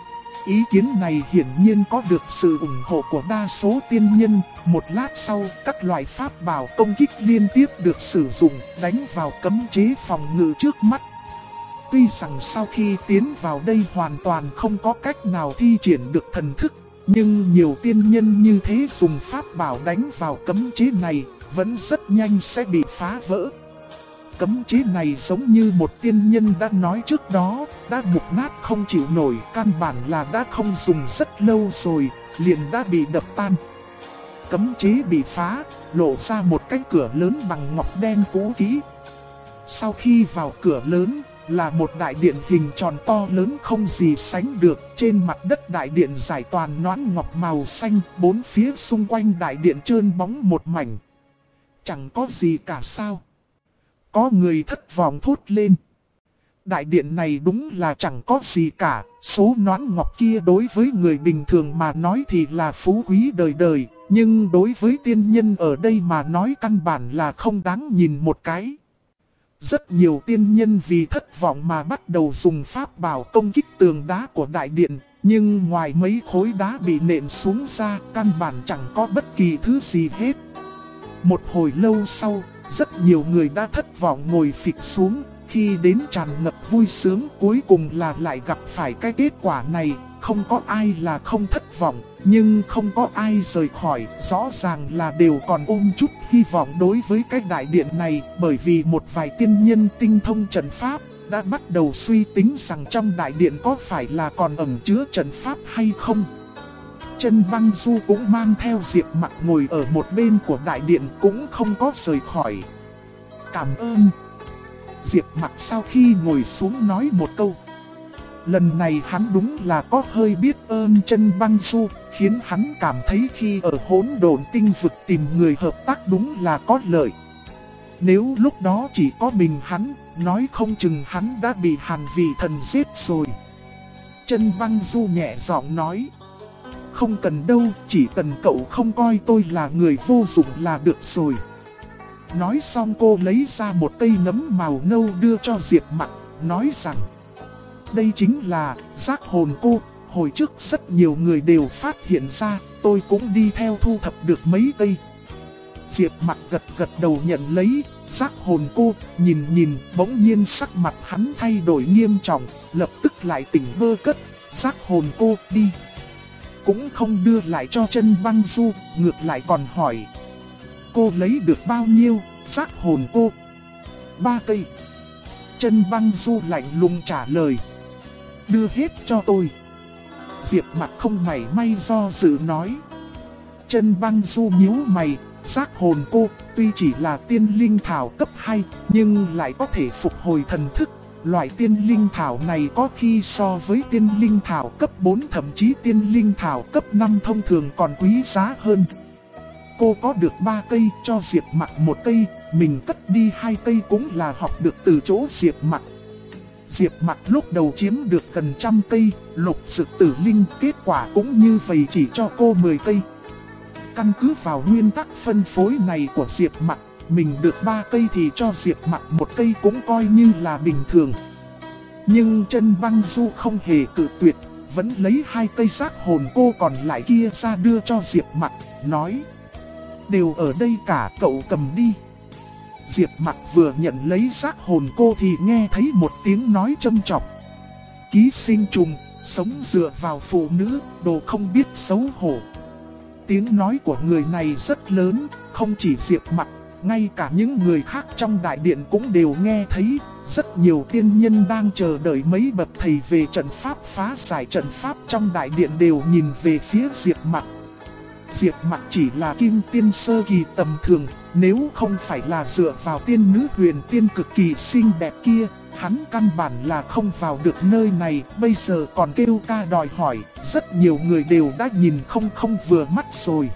Ý kiến này hiển nhiên có được sự ủng hộ của đa số tiên nhân. Một lát sau, các loại pháp bảo công kích liên tiếp được sử dụng, đánh vào cấm chế phòng ngự trước mắt. Tuy rằng sau khi tiến vào đây hoàn toàn không có cách nào thi triển được thần thức, nhưng nhiều tiên nhân như thế dùng pháp bảo đánh vào cấm chế này, vẫn rất nhanh sẽ bị phá vỡ. Cấm chế này giống như một tiên nhân đã nói trước đó, đã mục nát không chịu nổi, căn bản là đã không dùng rất lâu rồi, liền đã bị đập tan. Cấm chế bị phá, lộ ra một cái cửa lớn bằng ngọc đen cũ kỹ. Sau khi vào cửa lớn, là một đại điện hình tròn to lớn không gì sánh được, trên mặt đất đại điện rải toàn nón ngọc màu xanh, bốn phía xung quanh đại điện trơn bóng một mảnh. Chẳng có gì cả sao? Có người thất vọng thốt lên. Đại điện này đúng là chẳng có gì cả, số nón ngọc kia đối với người bình thường mà nói thì là phú quý đời đời, nhưng đối với tiên nhân ở đây mà nói căn bản là không đáng nhìn một cái. Rất nhiều tiên nhân vì thất vọng mà bắt đầu dùng pháp bảo công kích tường đá của đại điện, nhưng ngoài mấy khối đá bị nện xuống ra, căn bản chẳng có bất kỳ thứ gì hết. Một hồi lâu sau, rất nhiều người đã thất vọng ngồi phịch xuống, khi đến tràn ngập vui sướng, cuối cùng là lại gặp phải cái kết quả này. Không có ai là không thất vọng, nhưng không có ai rời khỏi, rõ ràng là đều còn ôm chút hy vọng đối với cái đại điện này, bởi vì một vài tiên nhân tinh thông trận pháp đã bắt đầu suy tính rằng trong đại điện có phải là còn ẩn chứa trận pháp hay không. Chân Băng Du cũng mang theo Diệp Mặc ngồi ở một bên của đại điện, cũng không có rời khỏi. Cảm ơn. Diệp Mặc sau khi ngồi xuống nói một câu. Lần này hắn đúng là có hơi biết ơn Chân Băng Du, khiến hắn cảm thấy khi ở Hỗn Độn Tinh Vực tìm người hợp tác đúng là có lợi. Nếu lúc đó chỉ có mình hắn, nói không chừng hắn đã bị Hàn Vị Thần giết rồi. Chân Băng Du nhẹ giọng nói. Không cần đâu, chỉ cần cậu không coi tôi là người vô dụng là được rồi. Nói xong cô lấy ra một cây nấm màu nâu đưa cho Diệp Mặc, nói rằng đây chính là giác hồn cô, hồi trước rất nhiều người đều phát hiện ra, tôi cũng đi theo thu thập được mấy cây. Diệp Mặc gật gật đầu nhận lấy giác hồn cô, nhìn bỗng nhiên sắc mặt hắn thay đổi nghiêm trọng, lập tức lại tỉnh bơ cất, giác hồn cô đi. Cũng không đưa lại cho Chân Băng Du, ngược lại còn hỏi. Cô lấy được bao nhiêu, giác hồn cô? 3 cây. Chân Băng Du lạnh lùng trả lời. Đưa hết cho tôi. Diệp Mặc không mảy may do dự nói. Chân Băng Du nhíu mày, giác hồn cô tuy chỉ là tiên linh thảo cấp 2, nhưng lại có thể phục hồi thần thức. Loại tiên linh thảo này có khi so với tiên linh thảo cấp 4, thậm chí tiên linh thảo cấp 5 thông thường còn quý giá hơn. Cô có được 3 cây, cho Diệp Mặc 1 cây, mình cất đi 2 cây cũng là học được từ chỗ Diệp Mặc. Diệp Mặc lúc đầu chiếm được gần 100 cây, lục dược tử linh, kết quả cũng như vậy chỉ cho cô 10 cây. Căn cứ vào nguyên tắc phân phối này của Diệp Mặc, mình được 3 cây thì cho Diệp Mặc 1 cây cũng coi như là bình thường. Nhưng Chân Băng Du không hề cự tuyệt, vẫn lấy 2 cây giác hồn cô còn lại kia ra đưa cho Diệp Mặc, nói. Đều ở đây cả, cậu cầm đi. Diệp Mặc vừa nhận lấy giác hồn cô thì nghe thấy một tiếng nói châm chọc. Ký sinh trùng, sống dựa vào phụ nữ, đồ không biết xấu hổ. Tiếng nói của người này rất lớn, không chỉ Diệp Mặc, ngay cả những người khác trong đại điện cũng đều nghe thấy. Rất nhiều tiên nhân đang chờ đợi mấy bậc thầy về trận pháp phá giải trận pháp trong đại điện đều nhìn về phía Diệp Mặc. Diệp Mặc chỉ là kim tiên sơ kỳ tầm thường, nếu không phải là dựa vào tiên nữ huyền tiên cực kỳ xinh đẹp kia, hắn căn bản là không vào được nơi này, bây giờ còn kêu ca đòi hỏi, rất nhiều người đều đã nhìn không vừa mắt rồi.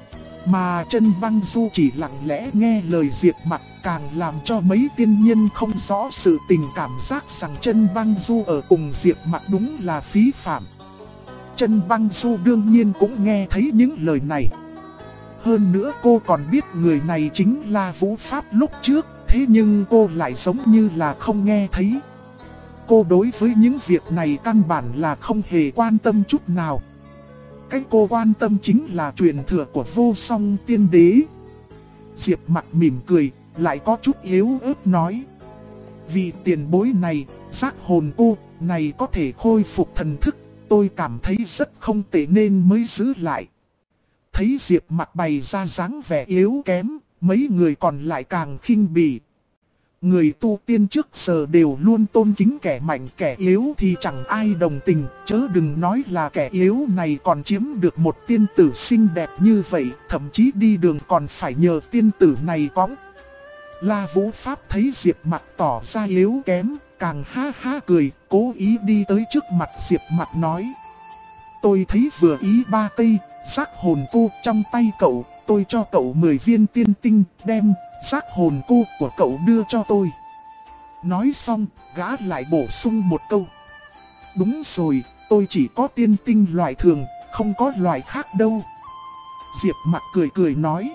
Mà Chân Băng Du chỉ lặng lẽ nghe lời Diệp Mặc, càng làm cho mấy tiên nhân không rõ sự tình, cảm giác rằng Chân Băng Du ở cùng Diệp Mặc đúng là phí phạm. Chân Băng Du đương nhiên cũng nghe thấy những lời này. Hơn nữa cô còn biết người này chính là Vũ Pháp lúc trước, thế nhưng cô lại giống như là không nghe thấy. Cô đối với những việc này căn bản là không hề quan tâm chút nào. Cái cô quan tâm chính là truyền thừa của Vô Song Tiên Đế. Diệp Mặc mỉm cười, lại có chút yếu ớt nói. Vì tiền bối này, giác hồn cô này có thể khôi phục thần thức, tôi cảm thấy rất không tệ nên mới giữ lại. Thấy Diệp Mặc bày ra dáng vẻ yếu kém, mấy người còn lại càng khinh bỉ. Người tu tiên trước giờ đều luôn tôn kính kẻ mạnh, kẻ yếu thì chẳng ai đồng tình, chớ đừng nói là kẻ yếu này còn chiếm được một tiên tử xinh đẹp như vậy, thậm chí đi đường còn phải nhờ tiên tử này cõng. La Vũ Pháp thấy Diệp Mặc tỏ ra yếu kém, càng ha ha cười, cố ý đi tới trước mặt Diệp Mặc nói. Tôi thấy vừa ý 3 cây, giác hồn cô trong tay cậu, tôi cho cậu 10 viên tiên tinh, đem giác hồn cô của cậu đưa cho tôi. Nói xong, gã lại bổ sung một câu. Đúng rồi, tôi chỉ có tiên tinh loại thường, không có loại khác đâu. Diệp Mặc cười cười nói.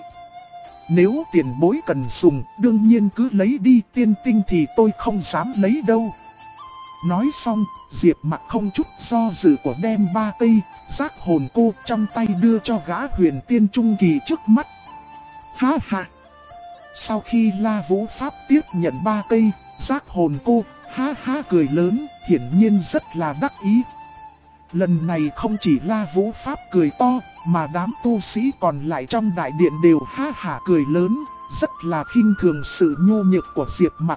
Nếu tiền bối cần dùng, đương nhiên cứ lấy đi, tiên tinh thì tôi không dám lấy đâu. Nói xong, Diệp Mặc không chút do dự của đem 3 cây giác hồn cô trong tay đưa cho gã huyền tiên trung kỳ trước mắt. Ha ha! Sau khi La Vũ Pháp tiếp nhận 3 cây Giác hồn cô, ha ha cười lớn, hiển nhiên rất là đắc ý. Lần này không chỉ La Vũ Pháp cười to, mà đám tu sĩ còn lại trong đại điện đều ha hả cười lớn, rất là khinh thường sự nhu nhược của Diệp Mặc.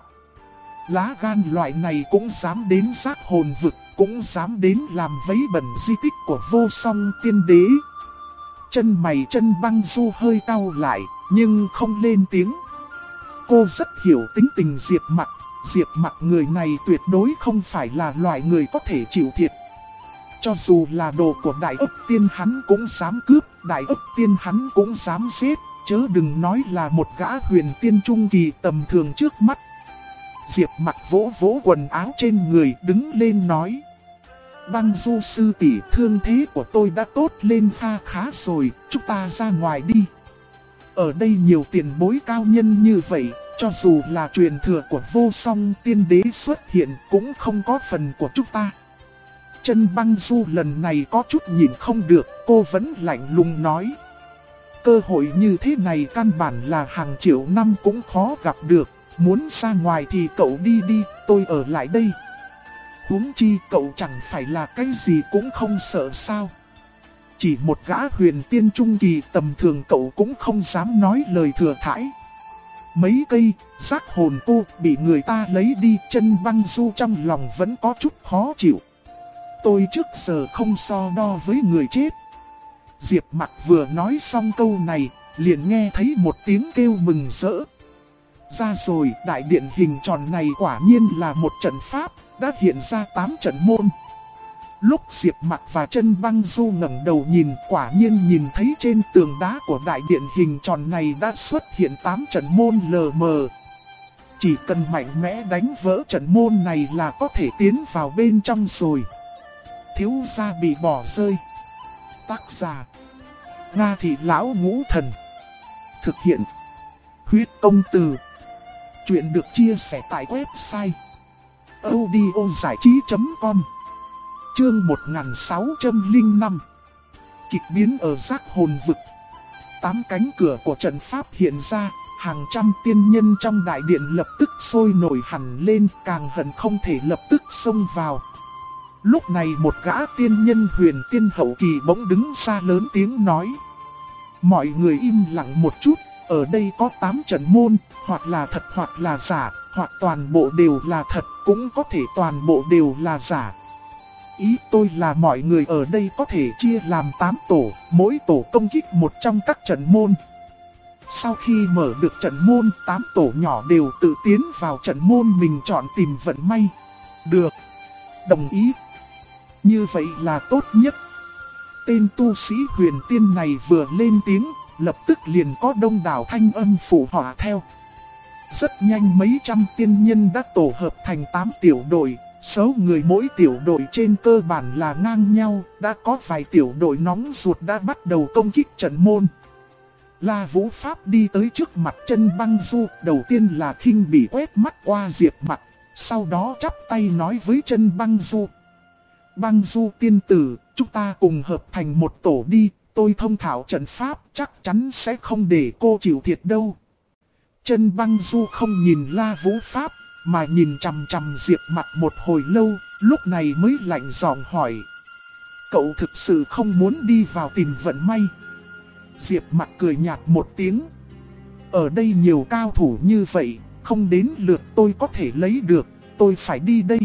Lá gan loại này cũng dám đến giác hồn vực, cũng dám đến làm vấy bẩn di tích của Vô Song Tiên Đế. Chân mày Chân Băng Du hơi cau lại, nhưng không lên tiếng. Cô rất hiểu tính tình Diệp Mặc. Diệp Mặc người này tuyệt đối không phải là loại người có thể chịu thiệt. Cho dù là đồ của Đại Ấp Tiên hắn cũng dám cướp, Đại Ấp Tiên hắn cũng dám giết, chớ đừng nói là một gã huyền tiên trung kỳ tầm thường trước mắt. Diệp Mặc vỗ vỗ quần áo trên người, đứng lên nói: Băng Du sư tỷ, thương thế của tôi đã tốt lên kha khá rồi, chúng ta ra ngoài đi. Ở đây nhiều tiền bối cao nhân như vậy, cho dù là truyền thừa của Vô Song Tiên Đế xuất hiện cũng không có phần của chúng ta. Chân Băng Du lần này có chút nhìn không được, cô vẫn lạnh lùng nói: cơ hội như thế này căn bản là hàng triệu năm cũng khó gặp được. Muốn ra ngoài thì cậu đi đi, tôi ở lại đây. Huống chi cậu chẳng phải là cái gì cũng không sợ sao. Chỉ một gã huyền tiên trung kỳ tầm thường cậu cũng không dám nói lời thừa thãi. Mấy cây giác hồn cô bị người ta lấy đi, Chân Băng Du trong lòng vẫn có chút khó chịu. Tôi trước giờ không so đo với người chết. Diệp Mặc vừa nói xong câu này, liền nghe thấy một tiếng kêu mừng rỡ. Ra rồi, đại điện hình tròn này quả nhiên là một trận pháp, đã hiện ra 8 trận môn. Lúc Diệp Mặc và Chân Băng Du ngẩng đầu nhìn, quả nhiên nhìn thấy trên tường đá của đại điện hình tròn này đã xuất hiện 8 trận môn lờ mờ. Chỉ cần mạnh mẽ đánh vỡ trận môn này là có thể tiến vào bên trong rồi. Thiếu gia bị bỏ rơi. Tác giả: Nga Thị Lão Ngũ Thần. Thực hiện: Huyết Công Từ. Chuyện được chia sẻ tại website audiozảichí.com. Chương 1605. Kịch biến ở giác hồn vực. 8 cánh cửa của trận pháp hiện ra, hàng trăm tiên nhân trong đại điện lập tức sôi nổi hẳn lên, càng hận không thể lập tức xông vào. Lúc này một gã tiên nhân huyền tiên hậu kỳ bỗng đứng ra lớn tiếng nói: mọi người im lặng một chút, ở đây có 8 trận môn, hoặc là thật hoặc là giả, hoặc toàn bộ đều là thật, cũng có thể toàn bộ đều là giả. Ý tôi là mọi người ở đây có thể chia làm 8 tổ, mỗi tổ công kích một trong các trận môn. Sau khi mở được trận môn, 8 tổ nhỏ đều tự tiến vào trận môn mình chọn tìm vận may. Được. Đồng ý. Như vậy là tốt nhất. Tên tu sĩ huyền tiên này vừa lên tiếng, lập tức liền có đông đảo thanh âm phụ họa theo. Rất nhanh mấy trăm tiên nhân đã tổ hợp thành 8 tiểu đội, số người mỗi tiểu đội trên cơ bản là ngang nhau, đã có vài tiểu đội nóng ruột đã bắt đầu công kích trận môn. La Vũ Pháp đi tới trước mặt Chân Băng Du, đầu tiên là khinh bỉ quét mắt qua Diệp Mặc, sau đó chắp tay nói với Chân Băng Du: Băng Du tiên tử, chúng ta cùng hợp thành một tổ đi, tôi thông thạo trận pháp, chắc chắn sẽ không để cô chịu thiệt đâu. Chân Băng Du không nhìn La Vũ Pháp, mà nhìn chằm chằm Diệp Mặc một hồi lâu, lúc này mới lạnh giọng hỏi: cậu thực sự không muốn đi vào tìm vận may? Diệp Mặc cười nhạt một tiếng: ở đây nhiều cao thủ như vậy, không đến lượt tôi có thể lấy được, tôi phải đi đây.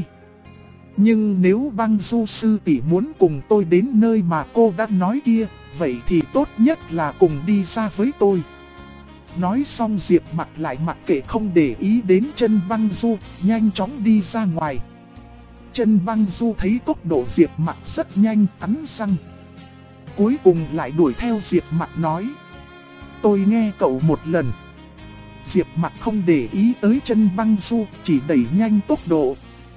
Nhưng nếu Băng Du sư tỷ muốn cùng tôi đến nơi mà cô đã nói kia, vậy thì tốt nhất là cùng đi ra với tôi. Nói xong Diệp Mặc lại mặc kệ không để ý đến Chân Băng Du, nhanh chóng đi ra ngoài. Chân Băng Du thấy tốc độ Diệp Mặc rất nhanh, cắn răng. Cuối cùng lại đuổi theo Diệp Mặc nói: tôi nghe cậu một lần. Diệp Mặc không để ý tới Chân Băng Du, chỉ đẩy nhanh tốc độ.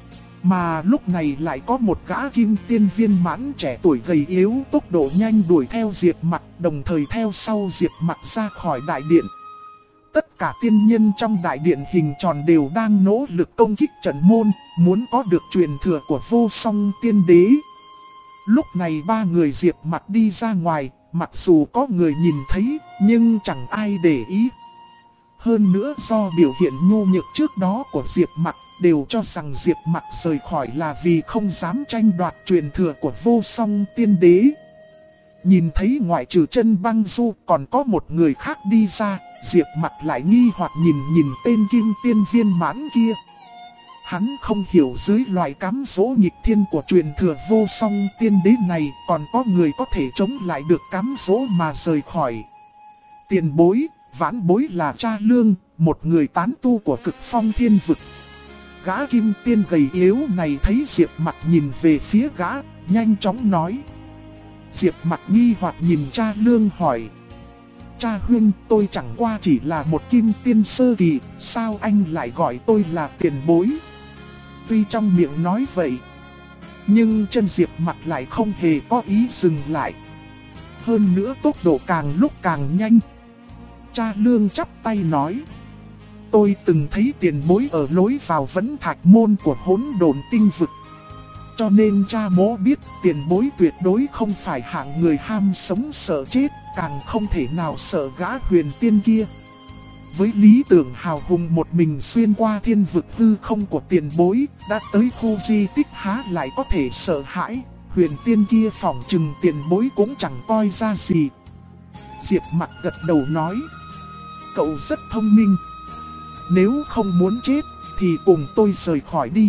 Mà lúc này lại có một gã kim tiên viên mãn trẻ tuổi gầy yếu tốc độ nhanh đuổi theo Diệp Mặc, đồng thời theo sau Diệp Mặc ra khỏi đại điện. Tất cả tiên nhân trong đại điện hình tròn đều đang nỗ lực công kích trận môn, muốn có được truyền thừa của Vô Song Tiên Đế. Lúc này 3 người Diệp Mặc đi ra ngoài, mặc dù có người nhìn thấy, nhưng chẳng ai để ý. Hơn nữa do biểu hiện nhu nhược trước đó của Diệp Mặc, đều cho rằng Diệp Mặc rời khỏi là vì không dám tranh đoạt truyền thừa của Vô Song Tiên Đế. Nhìn thấy ngoại trừ Chân Băng Du còn có một người khác đi ra, Diệp Mặc lại nghi hoặc nhìn tên Kim Tiên viên mãn kia. Hắn không hiểu dưới loại cám dỗ nghịch thiên của truyền thừa Vô Song Tiên Đế này còn có người có thể chống lại được cám dỗ mà rời khỏi. Tiền bối, vãn bối là Cha Lương, một người tán tu của Cực Phong Thiên Vực. Gã Kim Tiên gầy yếu này thấy Diệp Mặc nhìn về phía gã, nhanh chóng nói. Diệp Mặc nghi hoặc nhìn Cha Lương hỏi. Cha huynh, tôi chẳng qua chỉ là một Kim Tiên sơ kỳ, sao anh lại gọi tôi là tiền bối? Tuy trong miệng nói vậy, nhưng chân Diệp Mặc lại không hề có ý dừng lại. Hơn nữa tốc độ càng lúc càng nhanh. Cha Lương chắp tay nói. Tôi từng thấy tiền bối ở lối vào Vẫn Thạch Môn của Hỗn Độn Tinh Vực. Cho nên cha mỗ biết tiền bối tuyệt đối không phải hạng người ham sống sợ chết, càng không thể nào sợ gã huyền tiên kia. Với lý tưởng hào hùng một mình xuyên qua thiên vực hư không của tiền bối, đã tới khu di tích há lại có thể sợ hãi, huyền tiên kia phỏng chừng tiền bối cũng chẳng coi ra gì. Diệp Mặc gật đầu nói, cậu rất thông minh. Nếu không muốn chết thì cùng tôi rời khỏi đi.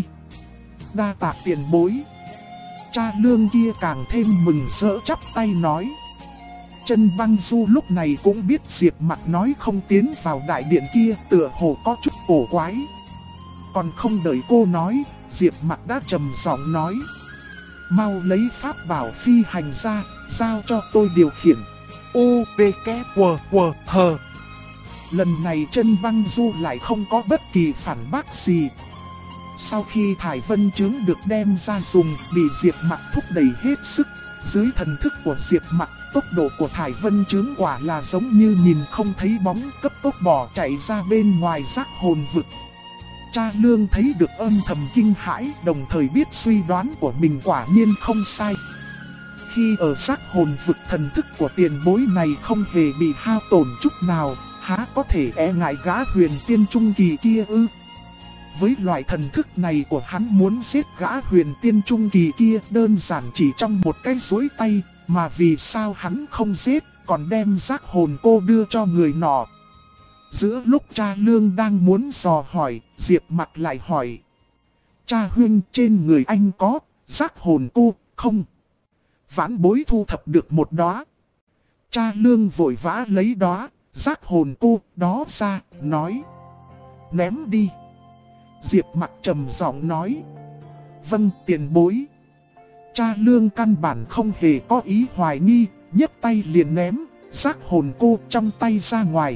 Đa tạ tiền bối. Cha Lương kia càng thêm mừng rỡ chắp tay nói. Chân Băng Du lúc này cũng biết Diệp Mặc nói không tiến vào đại điện kia tựa hồ có chút cổ quái. Còn không đợi cô nói, Diệp Mặc đã trầm giọng nói. Mau lấy pháp bảo phi hành ra, giao cho tôi điều khiển. U, V, K, W, W, H. Lần này Chân Băng Du lại không có bất kỳ phản bác gì. Sau khi thải vân trướng được đem ra dùng, bị Diệp Mặc thúc đẩy hết sức. Dưới thần thức của Diệp Mặc, tốc độ của thải vân trướng quả là giống như nhìn không thấy bóng, cấp tốc bỏ chạy ra bên ngoài giác hồn vực. Cha Lương thấy được âm thầm kinh hãi, đồng thời biết suy đoán của mình quả nhiên không sai. Khi ở giác hồn vực, thần thức của tiền bối này không hề bị hao tổn chút nào, há có thể e ngại gã huyền tiên trung kỳ kia ư? Với loại thần thức này của hắn, muốn giết gã huyền tiên trung kỳ kia đơn giản chỉ trong một cái duỗi tay, mà vì sao hắn không giết, còn đem giác hồn cô đưa cho người nọ. Giữa lúc Cha Lương đang muốn dò hỏi, Diệp Mặc lại hỏi. Cha huynh, trên người anh có giác hồn cô không? Vãn bối thu thập được một đóa. Cha Lương vội vã lấy đóa giác hồn cô đó ra, nói. Ném đi. Diệp Mặc trầm giọng nói. Vâng, tiền bối. Cha Lương căn bản không hề có ý hoài nghi, nhấc tay liền ném giác hồn cô trong tay ra ngoài.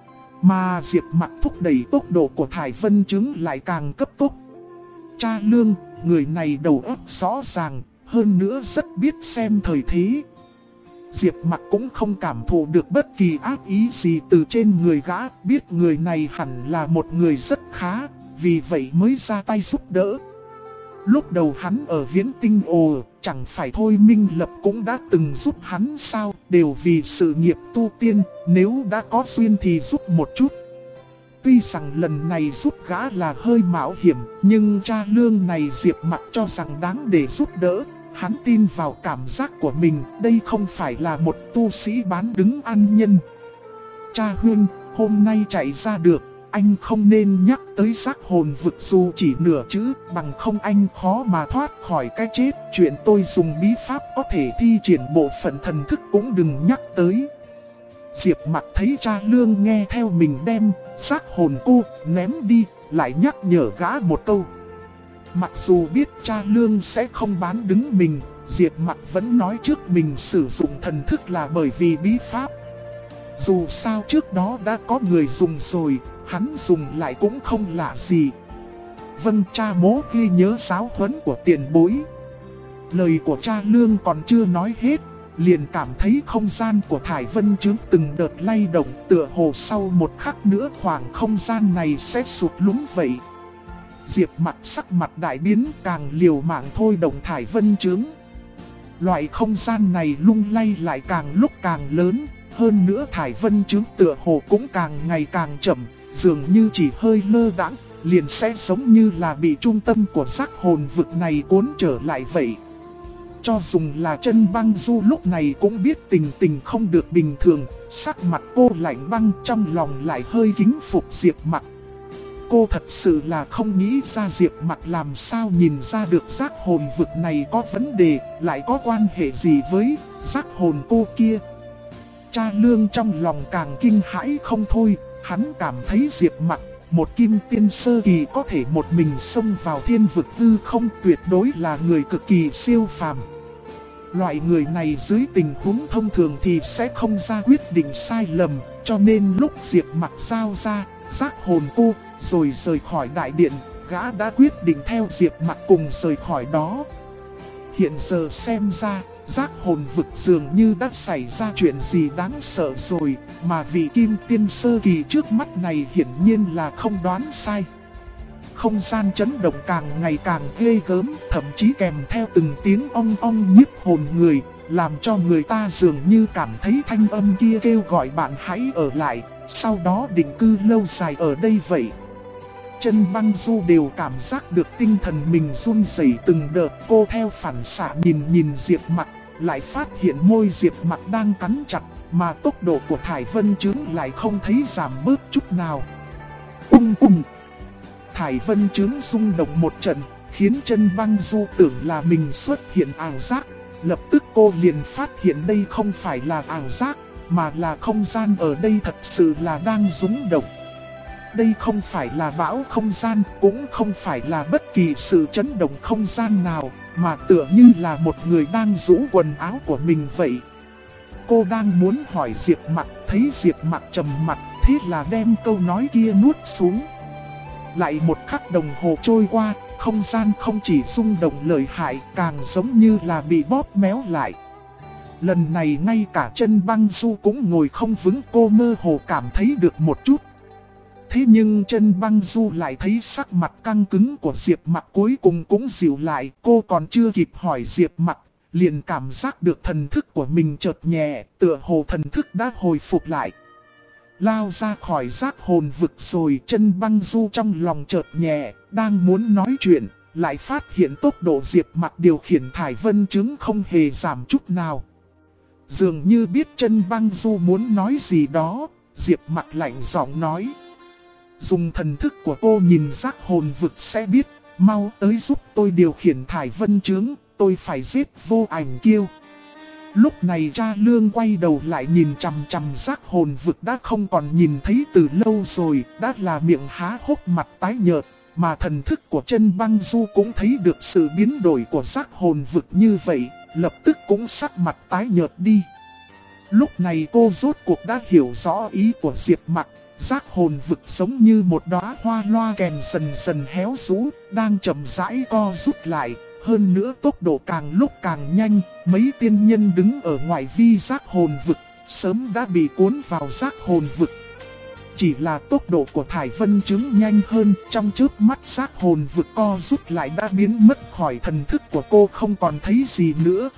Mà Diệp Mặc thúc đẩy tốc độ của thải vân trướng lại càng cấp tốc. Cha Lương, người này đầu óc rõ ràng, hơn nữa rất biết xem thời thế. Diệp Mặc cũng không cảm thụ được bất kỳ ác ý gì từ trên người gã, biết người này hẳn là một người rất khá, vì vậy mới ra tay giúp đỡ. Lúc đầu hắn ở Viễn Tinh Ồ, chẳng phải Thôi Minh Lập cũng đã từng giúp hắn sao, đều vì sự nghiệp tu tiên, nếu đã có duyên thì giúp một chút. Tuy rằng lần này giúp gã là hơi mạo hiểm, nhưng Cha Lương này Diệp Mặc cho rằng đáng để giúp đỡ. Hắn tin vào cảm giác của mình, đây không phải là một tu sĩ bán đứng ăn nhân. Cha huynh, hôm nay chạy ra được, anh không nên nhắc tới xác hồn vực dù chỉ nửa chữ, bằng không anh khó mà thoát khỏi cái chết. Chuyện tôi dùng bí pháp có thể thi triển bộ phận thần thức cũng đừng nhắc tới. Diệp Mặc thấy Cha Lương nghe theo mình đem xác hồn cô ném đi, lại nhắc nhở gã một câu. Mặc dù biết Cha Lương sẽ không bán đứng mình, Diệp Mặc vẫn nói trước mình sử dụng thần thức là bởi vì bí pháp. Dù sao trước đó đã có người dùng rồi, hắn dùng lại cũng không lạ gì. Vâng, cha mỗ ghi nhớ giáo huấn của tiền bối. Lời của Cha Lương còn chưa nói hết, liền cảm thấy không gian của thải vân trướng từng đợt lay động, tựa hồ sau một khắc nữa khoảng không gian này sẽ sụt lún vậy. Diệp Mặc sắc mặt đại biến, càng liều mạng thôi động thải vân trướng. Loại không gian này lung lay lại càng lúc càng lớn, hơn nữa thải vân trướng tựa hồ cũng càng ngày càng chậm, dường như chỉ hơi lơ đãng, liền sẽ giống như là bị trung tâm của giác hồn vực này cuốn trở lại vậy. Cho dùng là Chân Băng Du lúc này cũng biết tình tình không được bình thường, sắc mặt cô lạnh băng, trong lòng lại hơi kính phục Diệp Mặc. Cô thật sự là không nghĩ ra Diệp Mặc làm sao nhìn ra được giác hồn vực này có vấn đề, lại có quan hệ gì với giác hồn cô kia. Cha Lương trong lòng càng kinh hãi không thôi, hắn cảm thấy Diệp Mặc, một kim tiên sơ kỳ có thể một mình xông vào thiên vực hư không, tuyệt đối là người cực kỳ siêu phàm. Loại người này dưới tình huống thông thường thì sẽ không ra quyết định sai lầm, cho nên lúc Diệp Mặc giao ra giác hồn cô rồi rời khỏi đại điện, gã đã quyết định theo Diệp Mặc cùng rời khỏi đó. Hiện giờ xem ra, giác hồn vực dường như đã xảy ra chuyện gì đáng sợ rồi, mà vị kim tiên sơ kỳ trước mắt này hiển nhiên là không đoán sai. Không gian chấn động càng ngày càng ghê gớm, thậm chí kèm theo từng tiếng ong ong nhiếp hồn người, làm cho người ta dường như cảm thấy thanh âm kia kêu gọi bạn hãy ở lại, sau đó định cư lâu dài ở đây vậy. Chân Băng Du đều cảm giác được tinh thần mình run rẩy từng đợt, cô theo phản xạ nhìn Diệp Mặc, lại phát hiện môi Diệp Mặc đang cắn chặt, mà tốc độ của thải vân chướng lại không thấy giảm bớt chút nào. Thải vân chướng rung động một trận, khiến Chân Băng Du tưởng là mình xuất hiện ảo giác. Lập tức cô liền phát hiện đây không phải là ảo giác, mà là không gian ở đây thật sự là đang rung động. Đây không phải là bão không gian, cũng không phải là bất kỳ sự chấn động không gian nào, mà tựa như là một người đang rũ quần áo của mình vậy. Cô đang muốn hỏi Diệp Mặc, thấy Diệp Mặc trầm mặt, thế là đem câu nói kia nuốt xuống. Lại một khắc đồng hồ trôi qua, không gian không chỉ rung động lợi hại, càng giống như là bị bóp méo lại. Lần này ngay cả Chân Băng Du cũng ngồi không vững, cô mơ hồ cảm thấy được một chút. Thế nhưng Chân Băng Du lại thấy sắc mặt căng cứng của Diệp Mặc cuối cùng cũng dịu lại, cô còn chưa kịp hỏi Diệp Mặc, liền cảm giác được thần thức của mình chợt nhẹ, tựa hồ thần thức đã hồi phục lại. Lao ra khỏi giác hồn vực rồi, Chân Băng Du trong lòng chợt nhẹ, đang muốn nói chuyện, lại phát hiện tốc độ Diệp Mặc điều khiển thải vân chướng không hề giảm chút nào. Dường như biết Chân Băng Du muốn nói gì đó, Diệp Mặc lạnh giọng nói. Dùng thần thức của cô nhìn giác hồn vực sẽ biết, mau tới giúp tôi điều khiển thải vân chướng, tôi phải giết Vô Ảnh Kiêu. Lúc này Cha Lương quay đầu lại nhìn chằm chằm giác hồn vực đã không còn nhìn thấy từ lâu rồi, đã là miệng há hốc mặt tái nhợt, mà thần thức của Chân Băng Du cũng thấy được sự biến đổi của giác hồn vực như vậy, lập tức cũng sắc mặt tái nhợt đi. Lúc này cô rốt cuộc đã hiểu rõ ý của Diệp Mặc. Giác hồn vực giống như một đóa hoa loa kèn dần dần héo rũ, đang chậm rãi co rút lại, hơn nữa tốc độ càng lúc càng nhanh, mấy tiên nhân đứng ở ngoài vi giác hồn vực, sớm đã bị cuốn vào giác hồn vực. Chỉ là tốc độ của thải vân chướng nhanh hơn, trong chớp mắt giác hồn vực co rút lại đã biến mất khỏi thần thức của cô, không còn thấy gì nữa.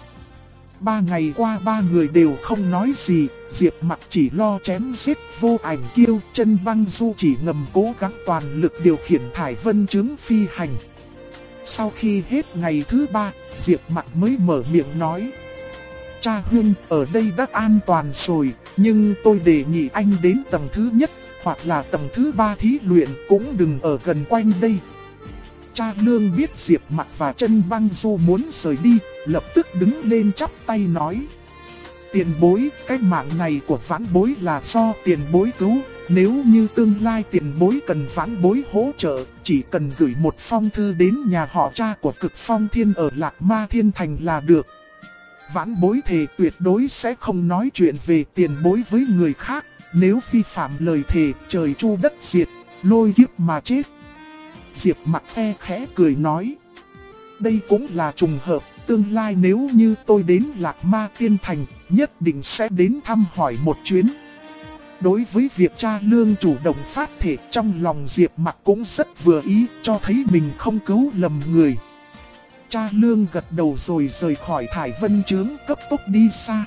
3 ngày qua 3 người đều không nói gì, Diệp Mặc chỉ lo chém giết Vô Ảnh Kiêu, Chân Băng Du chỉ ngầm cố gắng toàn lực điều khiển thải vân chướng phi hành. Sau khi hết ngày thứ 3, Diệp Mặc mới mở miệng nói. Cha Huynh, ở đây đã an toàn rồi, nhưng tôi đề nghị anh đến tầng thứ nhất, hoặc là tầng thứ 3 thí luyện, cũng đừng ở gần quanh đây. Cha Lương biết Diệp Mặc và Chân Băng Du muốn rời đi, lập tức đứng lên chắp tay nói. Tiền bối, cái mạng này của vãn bối là do tiền bối cứu, nếu như tương lai tiền bối cần vãn bối hỗ trợ, chỉ cần gửi một phong thư đến nhà họ Cha của Cực Phong Thiên ở Lạc Ma Thiên Thành là được. Vãn bối thề tuyệt đối sẽ không nói chuyện về tiền bối với người khác, nếu vi phạm lời thề trời chu đất diệt, lôi kiếp mà chết. Diệp Mặc khe khẽ cười nói. Đây cũng là trùng hợp, tương lai nếu như tôi đến Lạc Ma Tiên Thành, nhất định sẽ đến thăm hỏi một chuyến. Đối với việc Cha Lương chủ động phát thể, trong lòng Diệp Mặc cũng rất vừa ý, cho thấy mình không cứu lầm người. Cha Lương gật đầu rồi rời khỏi thải vân chướng, cấp tốc đi xa.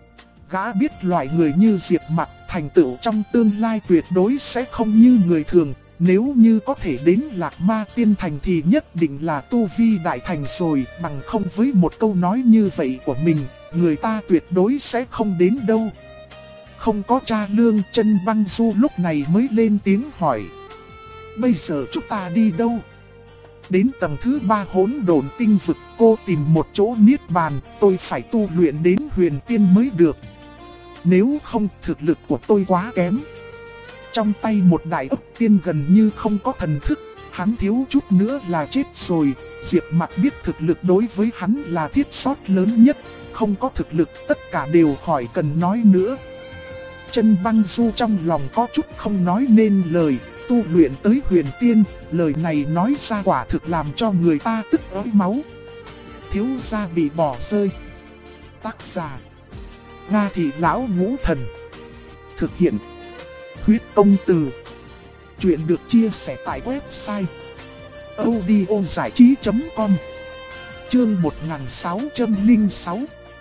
Gã biết loại người như Diệp Mặc thành tựu trong tương lai tuyệt đối sẽ không như người thường. Nếu như có thể đến Lạc Ma Tiên Thành thì nhất định là tu vi đại thành rồi, bằng không với một câu nói như vậy của mình, người ta tuyệt đối sẽ không đến đâu. Không có tra lương, Chân Băng Du lúc này mới lên tiếng hỏi. Bây giờ chúng ta đi đâu? Đến tầng thứ 3 hỗn độn tinh vực, cô tìm một chỗ niết bàn, tôi phải tu luyện đến huyền tiên mới được. Nếu không, thực lực của tôi quá kém. Trong tay một đại ấp tiên gần như không có thần thức, hắn thiếu chút nữa là chết rồi. Diệp Mặc biết thực lực đối với hắn là thiết sót lớn nhất, không có thực lực tất cả đều khỏi cần nói nữa. Chân Băng Du trong lòng có chút không nói nên lời, tu luyện tới huyền tiên, lời này nói ra quả thực làm cho người ta tức ới máu. Thiếu gia bị bỏ rơi. Tác giả: Nga Thị Lão Ngũ Thần. Thực hiện: Huyết Công Từ. Chuyện được chia sẻ tại website audiozảichí.com. Chương 1606.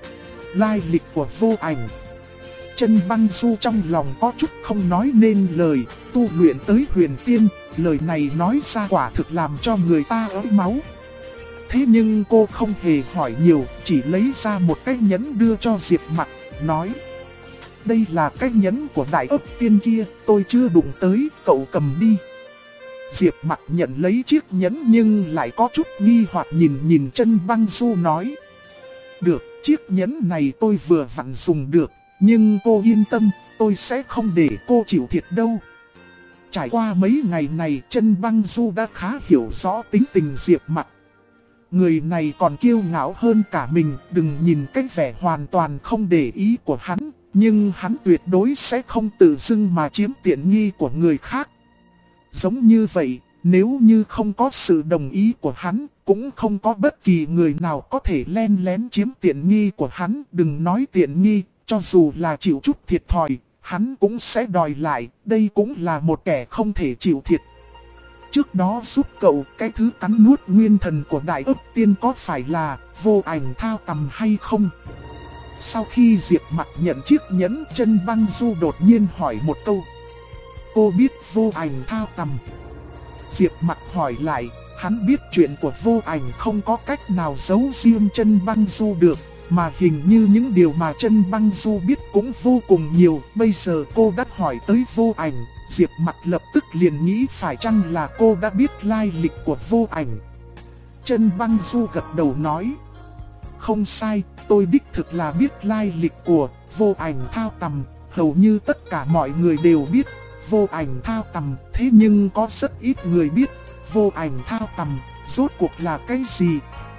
Lai lịch của Vô Ảnh. Chân Băng Du trong lòng có chút không nói nên lời, tu luyện tới huyền tiên, lời này nói ra quả thực làm cho người ta ới máu. Thế nhưng cô không hề hỏi nhiều, chỉ lấy ra một cái nhẫn đưa cho Diệp Mặc, nói: Đây là cái nhẫn của đại ấp tiên kia, tôi chưa đụng tới, cậu cầm đi. Diệp Mặc nhận lấy chiếc nhẫn nhưng lại có chút nghi hoặc nhìn Chân Băng Du nói: Được, chiếc nhẫn này tôi vừa vặn dùng được, nhưng cô yên tâm, tôi sẽ không để cô chịu thiệt đâu. Trải qua mấy ngày này, Chân Băng Du đã khá hiểu rõ tính tình Diệp Mặc. Người này còn kiêu ngạo hơn cả mình, đừng nhìn cái vẻ hoàn toàn không để ý của hắn, nhưng hắn tuyệt đối sẽ không tự dưng mà chiếm tiện nghi của người khác. Giống như vậy, nếu như không có sự đồng ý của hắn, cũng không có bất kỳ người nào có thể len lén chiếm tiện nghi của hắn. Đừng nói tiện nghi, cho dù là chịu chút thiệt thòi, hắn cũng sẽ đòi lại. Đây cũng là một kẻ không thể chịu thiệt. Trước đó giúp cậu, cái thứ cắn nuốt nguyên thần của đại ấp tiên có phải là Vô Ảnh thao tầm hay không? Sau khi Diệp Mặc nhận chiếc nhẫn, Chân Băng Du đột nhiên hỏi một câu. Cô biết Vô Ảnh thao tầm? Diệp Mặc hỏi lại, hắn biết chuyện của Vô Ảnh không có cách nào giấu riêng Chân Băng Du được, mà hình như những điều mà Chân Băng Du biết cũng vô cùng nhiều. Bây giờ cô đã hỏi tới Vô Ảnh, Diệp Mặc lập tức liền nghĩ phải chăng là cô đã biết lai lịch của Vô Ảnh. Chân Băng Du gật đầu nói: Không sai, tôi đích thực là biết lai lịch của Vô Ảnh thao tầm, hầu như tất cả mọi người đều biết Vô Ảnh thao tầm, thế nhưng có rất ít người biết Vô Ảnh thao tầm rốt cuộc là cái gì.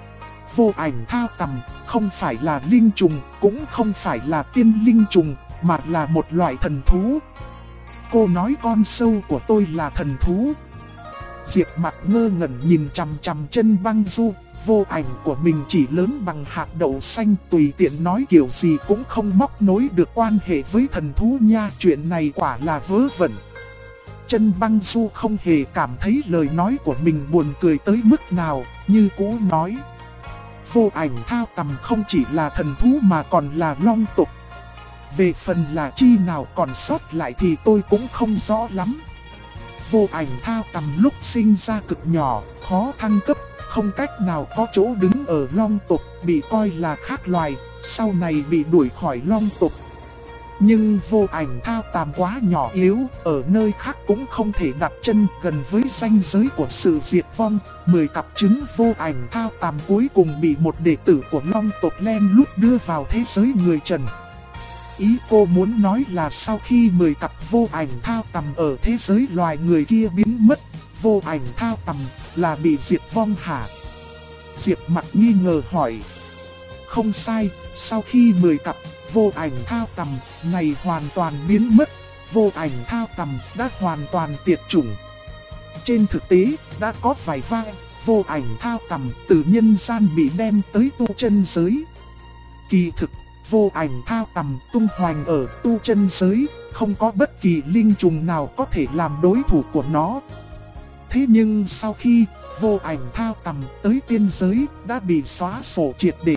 Vô Ảnh thao tầm không phải là linh trùng, cũng không phải là tiên linh trùng, mà là một loại thần thú. Cô nói con sâu của tôi là thần thú. Diệp Mặc ngơ ngẩn nhìn chằm chằm Chân Băng Du. Vô Ảnh của mình chỉ lớn bằng hạt đậu xanh, tùy tiện nói kiểu gì cũng không móc nối được quan hệ với thần thú nha. Chuyện này quả là vớ vẩn. Chân Băng Du không hề cảm thấy lời nói của mình buồn cười tới mức nào, như cũ nói: Vô Ảnh thao tầm không chỉ là thần thú mà còn là long tộc. Về phần là chi nào còn sót lại thì tôi cũng không rõ lắm. Vô Ảnh thao tầm lúc sinh ra cực nhỏ, khó thăng cấp, không cách nào có chỗ đứng ở long tộc, bị coi là khác loài, sau này bị đuổi khỏi long tộc. Nhưng Vô Ảnh thao tầm quá nhỏ yếu, ở nơi khác cũng không thể đặt chân, gần với ranh giới của sự diệt vong. 10 cặp trứng Vô Ảnh thao tầm cuối cùng bị một đệ tử của long tộc len lút đưa vào thế giới người trần. Ý cô muốn nói là sau khi 10 cặp Vô Ảnh thao tầm ở thế giới loài người kia biến mất, Vô Ảnh thao tầm là bị diệt vong hả? Diệp Mặc nghi ngờ hỏi. Không sai, sau khi 10 cặp Vô Ảnh thao tầm này hoàn toàn biến mất, Vô Ảnh thao tầm đã hoàn toàn tuyệt chủng. Trên thực tế, đã có vài vai Vô Ảnh thao tầm từ nhân gian bị đem tới tu chân giới. Kỳ thực, Vô Ảnh thao tầm tung hoành ở tu chân giới, không có bất kỳ linh trùng nào có thể làm đối thủ của nó. Thế nhưng sau khi Vô Ảnh thao tầm tới tiên giới đã bị xóa sổ triệt để.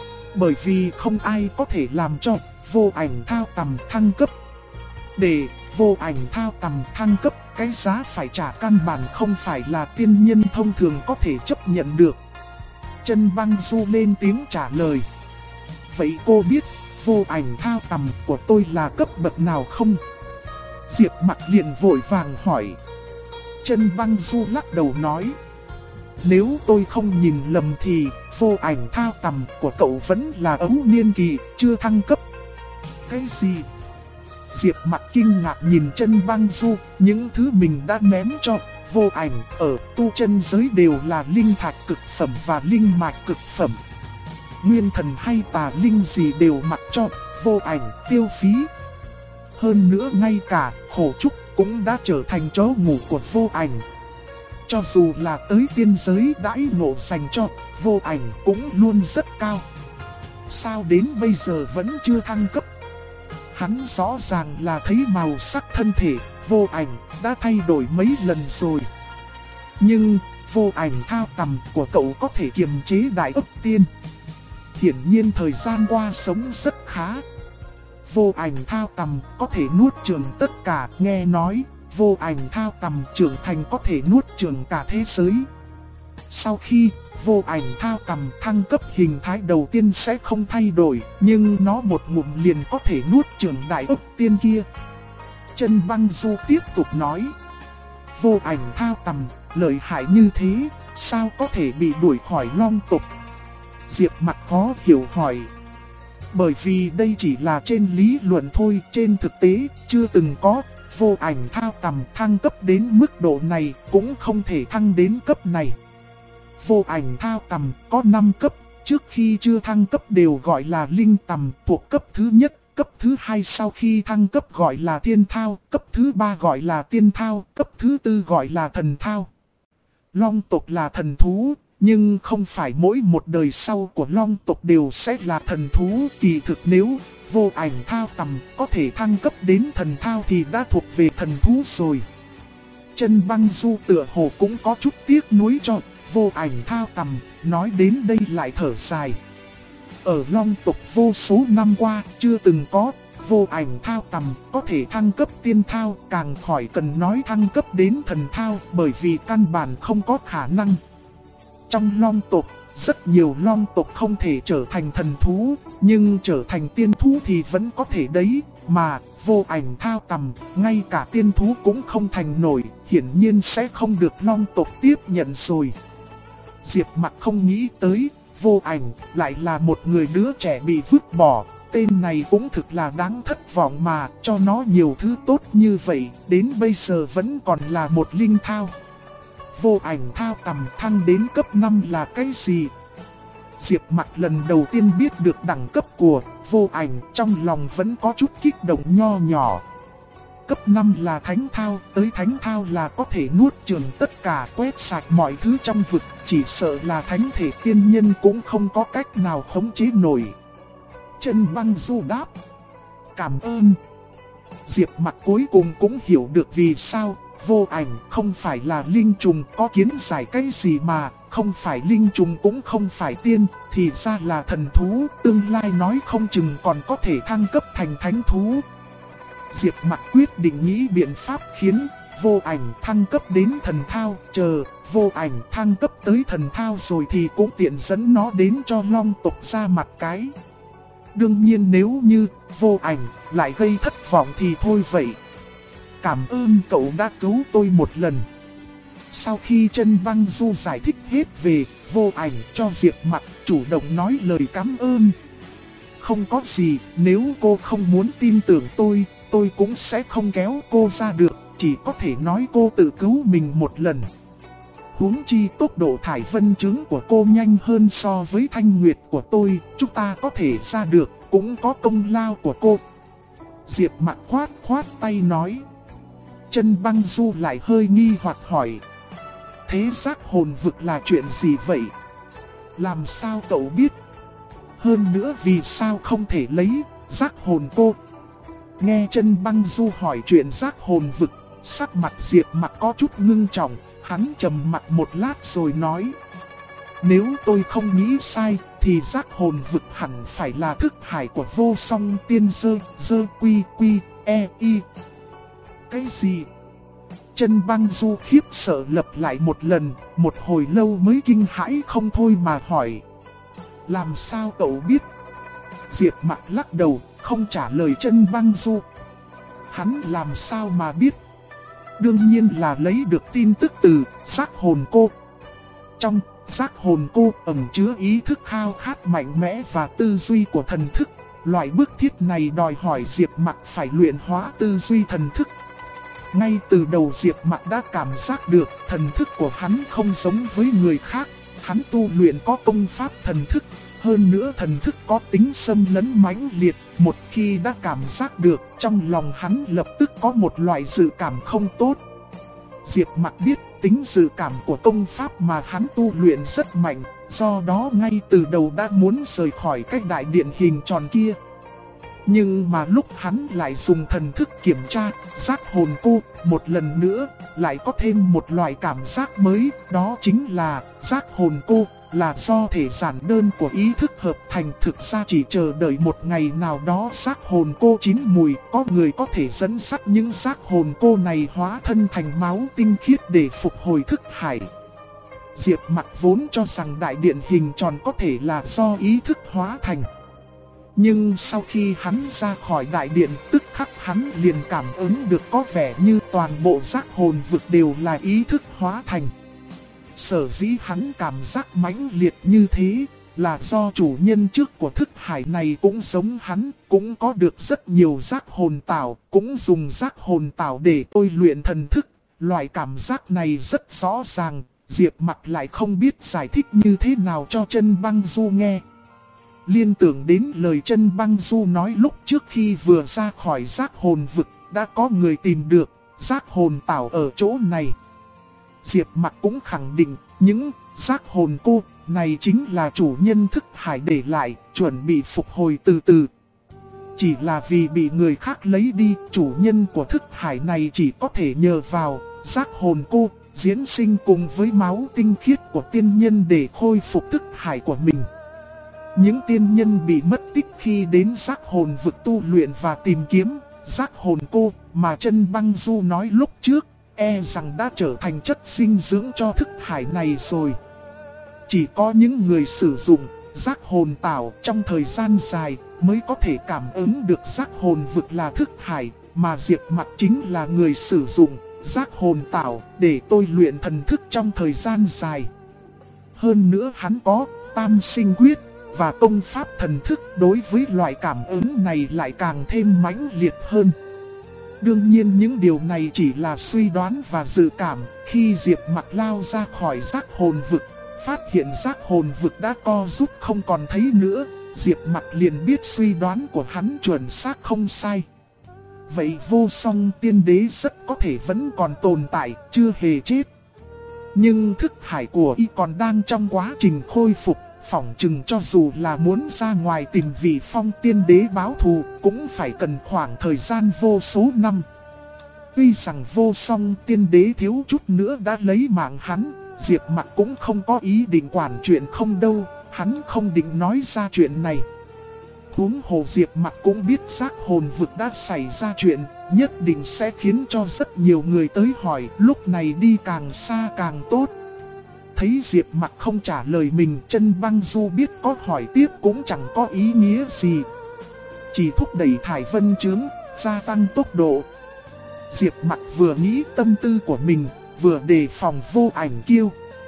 Bởi vì không ai có thể làm cho Vô Ảnh thao tầm thăng cấp. Để vô ảnh thao tầm thăng cấp, cái giá phải trả căn bản không phải là tiên nhân thông thường có thể chấp nhận được. Chân Băng Du lên tiếng trả lời. Vậy cô biết vô ảnh thao tầm của tôi là cấp bậc nào không? Diệp Mặc liền vội vàng hỏi. Chân Băng Du lắc đầu nói. Nếu tôi không nhìn lầm thì vô ảnh thao tầm của cậu vẫn là ấu niên kỳ, chưa thăng cấp. Cái gì? Diệp Mặc kinh ngạc nhìn Chân Băng Du, những thứ mình đã ném cho vô ảnh ở tu chân giới đều là linh thạch cực phẩm và linh mạch cực phẩm. Nguyên thần hay tà linh gì đều mặc cho vô ảnh tiêu phí. Hơn nữa ngay cả khổ trúc cũng đã trở thành chó ngủ của vô ảnh. Cho dù là tới tiên giới đãi ngộ dành cho vô ảnh cũng luôn rất cao. Sao đến bây giờ vẫn chưa thăng cấp? Hắn rõ ràng là thấy màu sắc thân thể vô ảnh đã thay đổi mấy lần rồi. Nhưng vô ảnh thao tầm của cậu có thể kiềm chế đại ức tiên. Hiển nhiên thời gian qua sống rất khá. Vô ảnh thao tầm có thể nuốt chửng tất cả, nghe nói vô ảnh thao tầm trưởng thành có thể nuốt chửng cả thế giới. Sau khi vô ảnh thao tầm thăng cấp, hình thái đầu tiên sẽ không thay đổi, nhưng nó một ngụm liền có thể nuốt chửng đại ức tiên kia. Chân Băng Du tiếp tục nói. Vô ảnh thao tầm lợi hại như thế, sao có thể bị đuổi khỏi Long tộc? Diệp Mặc khó hiểu hỏi. Bởi vì đây chỉ là trên lý luận thôi, trên thực tế chưa từng có. Vô ảnh thao tầm thăng cấp đến mức độ này cũng không thể thăng đến cấp này. Vô ảnh thao tầm có 5 cấp, trước khi chưa thăng cấp đều gọi là linh tầm, thuộc cấp thứ nhất, cấp thứ hai sau khi thăng cấp gọi là thiên thao, cấp thứ ba gọi là tiên thao, cấp thứ tư gọi là thần thao. Long tộc là thần thú, nhưng không phải mỗi một đời sau của Long tộc đều sẽ là thần thú. Kỳ thực nếu vô ảnh thao tầm có thể thăng cấp đến thần thao thì đã thuộc về thần thú rồi. Chân Băng Du tựa hồ cũng có chút tiếc nuối cho vô ảnh thao tầm, nói đến đây lại thở dài. Ở Long tộc vô số năm qua chưa từng có vô ảnh thao tầm có thể thăng cấp tiên thao, càng khỏi cần nói thăng cấp đến thần thao, bởi vì căn bản không có khả năng. Trong Long tộc, rất nhiều Long tộc không thể trở thành thần thú, nhưng trở thành tiên thú thì vẫn có thể đấy, mà vô ảnh thao tầm, ngay cả tiên thú cũng không thành nổi, hiển nhiên sẽ không được Long tộc tiếp nhận rồi. Diệp Mặc không nghĩ tới, vô ảnh lại là một người đứa trẻ bị vứt bỏ, tên này cũng thực là đáng thất vọng mà, cho nó nhiều thứ tốt như vậy, đến bây giờ vẫn còn là một linh thao. Vô ảnh thao tầm thăng đến cấp 5 là cái gì? Diệp Mặc lần đầu tiên biết được đẳng cấp của vô ảnh, trong lòng vẫn có chút kích động nho nhỏ. Cấp 5 là thánh thao, tới thánh thao là có thể nuốt chửng tất cả, quét sạch mọi thứ trong vực, chỉ sợ là thánh thể tiên nhân cũng không có cách nào khống chế nổi. Chân Băng Du đáp. Cảm ơn. Diệp Mặc cuối cùng cũng hiểu được vì sao vô ảnh không phải là linh trùng, có kiến giải cái gì mà, không phải linh trùng cũng không phải tiên, thì ra là thần thú, tương lai nói không chừng còn có thể thăng cấp thành thánh thú. Diệp Mặc quyết định nghĩ biện pháp khiến vô ảnh thăng cấp đến thần thao, chờ vô ảnh thăng cấp tới thần thao rồi thì cũng tiện dẫn nó đến cho Long tộc ra mặt cái. Đương nhiên nếu như vô ảnh lại gây thất vọng thì thôi vậy. Cảm ơn cậu đã cứu tôi một lần. Sau khi Chân Băng Du giải thích hết về vô ảnh cho Diệp Mặc, chủ động nói lời cảm ơn. Không có gì, nếu cô không muốn tin tưởng tôi cũng sẽ không kéo cô ra được, chỉ có thể nói cô tự cứu mình một lần. Huống chi tốc độ thải vân chứng của cô nhanh hơn so với thanh nguyệt của tôi, chúng ta có thể ra được, cũng có công lao của cô. Diệp Mặc khoát tay nói. Chân Băng Du lại hơi nghi hoặc hỏi. Thế giác hồn vực là chuyện gì vậy? Làm sao cậu biết? Hơn nữa vì sao không thể lấy giác hồn cô? Nghe Chân Băng Du hỏi chuyện giác hồn vực, sắc mặt Diệp Mặc có chút ngưng trọng, hắn trầm mặc một lát rồi nói. Nếu tôi không nghĩ sai, thì giác hồn vực hẳn phải là thức hải của vô song tiên dơ quy e i. Cái gì? Chân Băng Du khiếp sợ lặp lại một lần, một hồi lâu mới kinh hãi không thôi mà hỏi. Làm sao cậu biết? Diệp Mặc lắc đầu, không trả lời Chân Băng Du. Hắn làm sao mà biết? Đương nhiên là lấy được tin tức từ giác hồn cô. Trong giác hồn cô ẩn chứa ý thức khao khát mạnh mẽ và tư duy của thần thức. Loại bước thiết này đòi hỏi Diệp Mặc phải luyện hóa tư duy thần thức. Ngay từ đầu Diệp Mặc đã cảm giác được thần thức của hắn không giống với người khác. Hắn tu luyện có công pháp thần thức, hơn nữa thần thức có tính xâm lấn mãnh liệt. Một khi đã cảm giác được, trong lòng hắn lập tức có một loại dự cảm không tốt. Diệp Mặc biết tính dự cảm của công pháp mà hắn tu luyện rất mạnh, do đó ngay từ đầu đã muốn rời khỏi cái đại điện hình tròn kia. Nhưng mà lúc hắn lại dùng thần thức kiểm tra giác hồn cô, một lần nữa lại có thêm một loại cảm giác mới, đó chính là giác hồn cô là do thể giản đơn của ý thức hợp thành. Thực ra chỉ chờ đợi một ngày nào đó giác hồn cô chín mùi, có người có thể dẫn dắt những giác hồn cô này hóa thân thành máu tinh khiết để phục hồi thức hải. Diệp Mặc vốn cho rằng đại điện hình tròn có thể là do ý thức hóa thành. Nhưng sau khi hắn ra khỏi đại điện, tức khắc hắn liền cảm ứng được có vẻ như toàn bộ giác hồn vực đều là ý thức hóa thành. Sở dĩ hắn cảm giác mãnh liệt như thế là do chủ nhân trước của thức hải này cũng giống hắn, cũng có được rất nhiều giác hồn tảo, cũng dùng giác hồn tảo để tôi luyện thần thức. Loại cảm giác này rất rõ ràng, Diệp Mặc lại không biết giải thích như thế nào cho Chân Băng Du nghe. Liên tưởng đến lời Chân Băng Du nói lúc trước khi vừa ra khỏi giác hồn vực, đã có người tìm được giác hồn tảo ở chỗ này. Diệp Mặc cũng khẳng định những giác hồn cô này chính là chủ nhân thức hải để lại, chuẩn bị phục hồi từ từ. Chỉ là vì bị người khác lấy đi, chủ nhân của thức hải này chỉ có thể nhờ vào giác hồn cô diễn sinh cùng với máu tinh khiết của tiên nhân để khôi phục thức hải của mình. Những tiên nhân bị mất tích khi đến giác hồn vực tu luyện và tìm kiếm giác hồn cô mà Chân Băng Du nói lúc trước, e rằng đã trở thành chất dinh dưỡng cho thức hải này rồi. Chỉ có những người sử dụng giác hồn tảo trong thời gian dài mới có thể cảm ứng được giác hồn vực là thức hải, mà Diệp Mặc chính là người sử dụng giác hồn tảo để tôi luyện thần thức trong thời gian dài. Hơn nữa hắn có tam sinh quyết và công pháp thần thức, đối với loại cảm ứng này lại càng thêm mãnh liệt hơn. Đương nhiên những điều này chỉ là suy đoán và dự cảm. Khi Diệp Mặc lao ra khỏi giác hồn vực, phát hiện giác hồn vực đã co rút không còn thấy nữa, Diệp Mặc liền biết suy đoán của hắn chuẩn xác không sai. Vậy Vô Song Tiên Đế rất có thể vẫn còn tồn tại, chưa hề chết. Nhưng thức hải của y còn đang trong quá trình khôi phục, phỏng chừng cho dù là muốn ra ngoài tìm vị Phong Tiên Đế báo thù, cũng phải cần khoảng thời gian vô số năm. Tuy rằng Vô Song Tiên Đế thiếu chút nữa đã lấy mạng hắn, Diệp Mặc cũng không có ý định quản chuyện không đâu, hắn không định nói ra chuyện này. Huống hồ Diệp Mặc cũng biết giác hồn vực đã xảy ra chuyện, nhất định sẽ khiến cho rất nhiều người tới hỏi, lúc này đi càng xa càng tốt. Thấy Diệp Mặc không trả lời mình, Chân Băng Du biết có hỏi tiếp cũng chẳng có ý nghĩa gì, chỉ thúc đẩy thải vân chướng, gia tăng tốc độ. Diệp Mặc vừa nghĩ tâm tư của mình, vừa đề phòng Vô Ảnh Kiêu.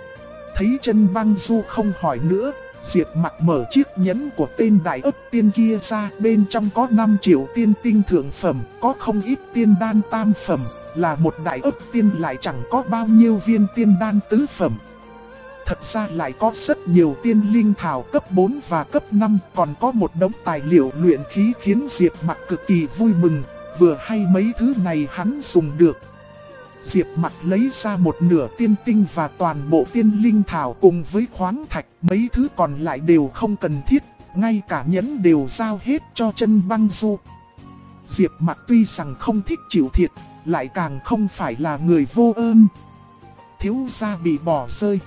Thấy Chân Băng Du không hỏi nữa, Diệp Mặc mở chiếc nhẫn của tên đại ấp tiên kia ra, bên trong có 5 triệu tiên tinh thượng phẩm, có không ít tiên đan tam phẩm, là một đại ấp tiên lại chẳng có bao nhiêu viên tiên đan tứ phẩm. Thật ra lại có rất nhiều tiên linh thảo cấp 4 và cấp 5, còn có một đống tài liệu luyện khí khiến Diệp Mặc cực kỳ vui mừng, vừa hay mấy thứ này hắn dùng được. Diệp Mặc lấy ra một nửa tiên tinh và toàn bộ tiên linh thảo cùng với khoáng thạch, mấy thứ còn lại đều không cần thiết, ngay cả nhẫn đều giao hết cho Chân Băng Du. Diệp Mặc tuy rằng không thích chịu thiệt, lại càng không phải là người vô ơn. Thiếu gia bị bỏ rơi.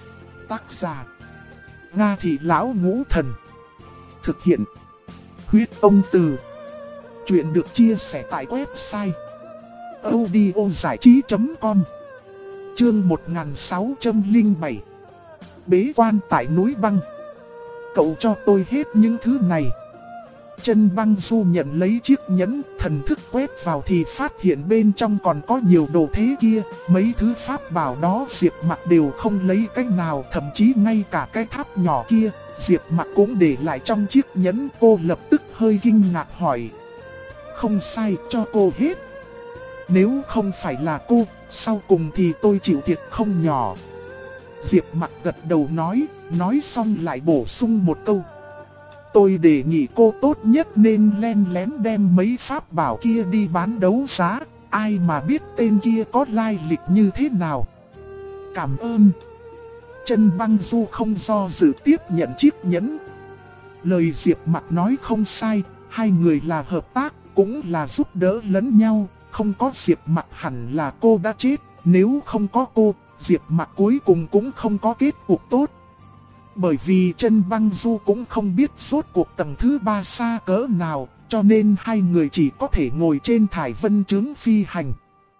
Tác giả: Nga Thị Lão Ngũ Thần. Thực hiện: Huyết Ông Từ. Chuyện được chia sẻ tại website audiozảichí.com. Chương 1607. Bế quan tại núi băng. Cậu cho tôi hết những thứ này. Chân Băng Du nhận lấy chiếc nhẫn, thần thức quét vào thì phát hiện bên trong còn có nhiều đồ thế kia. Mấy thứ pháp bảo đó Diệp Mặc đều không lấy cách nào, thậm chí ngay cả cái tháp nhỏ kia Diệp Mặc cũng để lại trong chiếc nhẫn. Cô lập tức hơi kinh ngạc hỏi: không sai, cho cô hết. Nếu không phải là cô, sau cùng thì tôi chịu thiệt không nhỏ. Diệp Mặc gật đầu nói xong lại bổ sung một câu: tôi đề nghị cô tốt nhất nên len lén đem mấy pháp bảo kia đi bán đấu giá, ai mà biết tên kia có lai lịch như thế nào. Cảm ơn. Chân Băng Du không do dự tiếp nhận chiếc nhẫn. Lời Diệp Mặc nói không sai, hai người là hợp tác, cũng là giúp đỡ lẫn nhau. Không có Diệp Mặc hẳn là cô đã chết, nếu không có cô, Diệp Mặc cuối cùng cũng không có kết cục tốt. Bởi vì Chân Băng Du cũng không biết rốt cuộc tầng thứ 3 xa cỡ nào, cho nên hai người chỉ có thể ngồi trên thải vân chướng phi hành.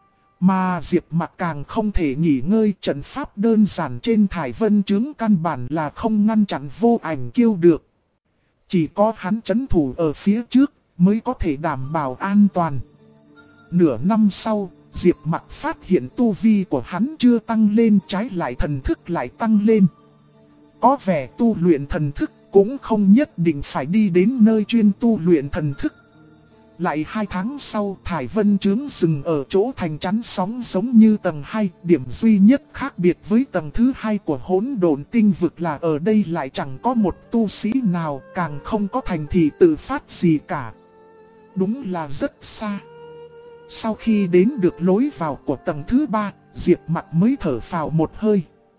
Mà Diệp Mặc càng không thể nghỉ ngơi, trận pháp đơn giản trên thải vân chướng căn bản là không ngăn chặn Vô Ảnh Kiêu được. Chỉ có hắn trấn thủ ở phía trước mới có thể đảm bảo an toàn. Nửa năm sau, Diệp Mặc phát hiện tu vi của hắn chưa tăng lên, trái lại thần thức lại tăng lên. Có vẻ tu luyện thần thức cũng không nhất định phải đi đến nơi chuyên tu luyện thần thức. Lại 2 tháng sau, thải vân chướng dừng ở chỗ thành chắn sóng giống như tầng 2. Điểm duy nhất khác biệt với tầng thứ 2 của hỗn độn tinh vực là ở đây lại chẳng có một tu sĩ nào, càng không có thành thị tự phát gì cả. Đúng là rất xa. Sau khi đến được lối vào của tầng thứ 3, Diệp Mặc mới thở phào một hơi.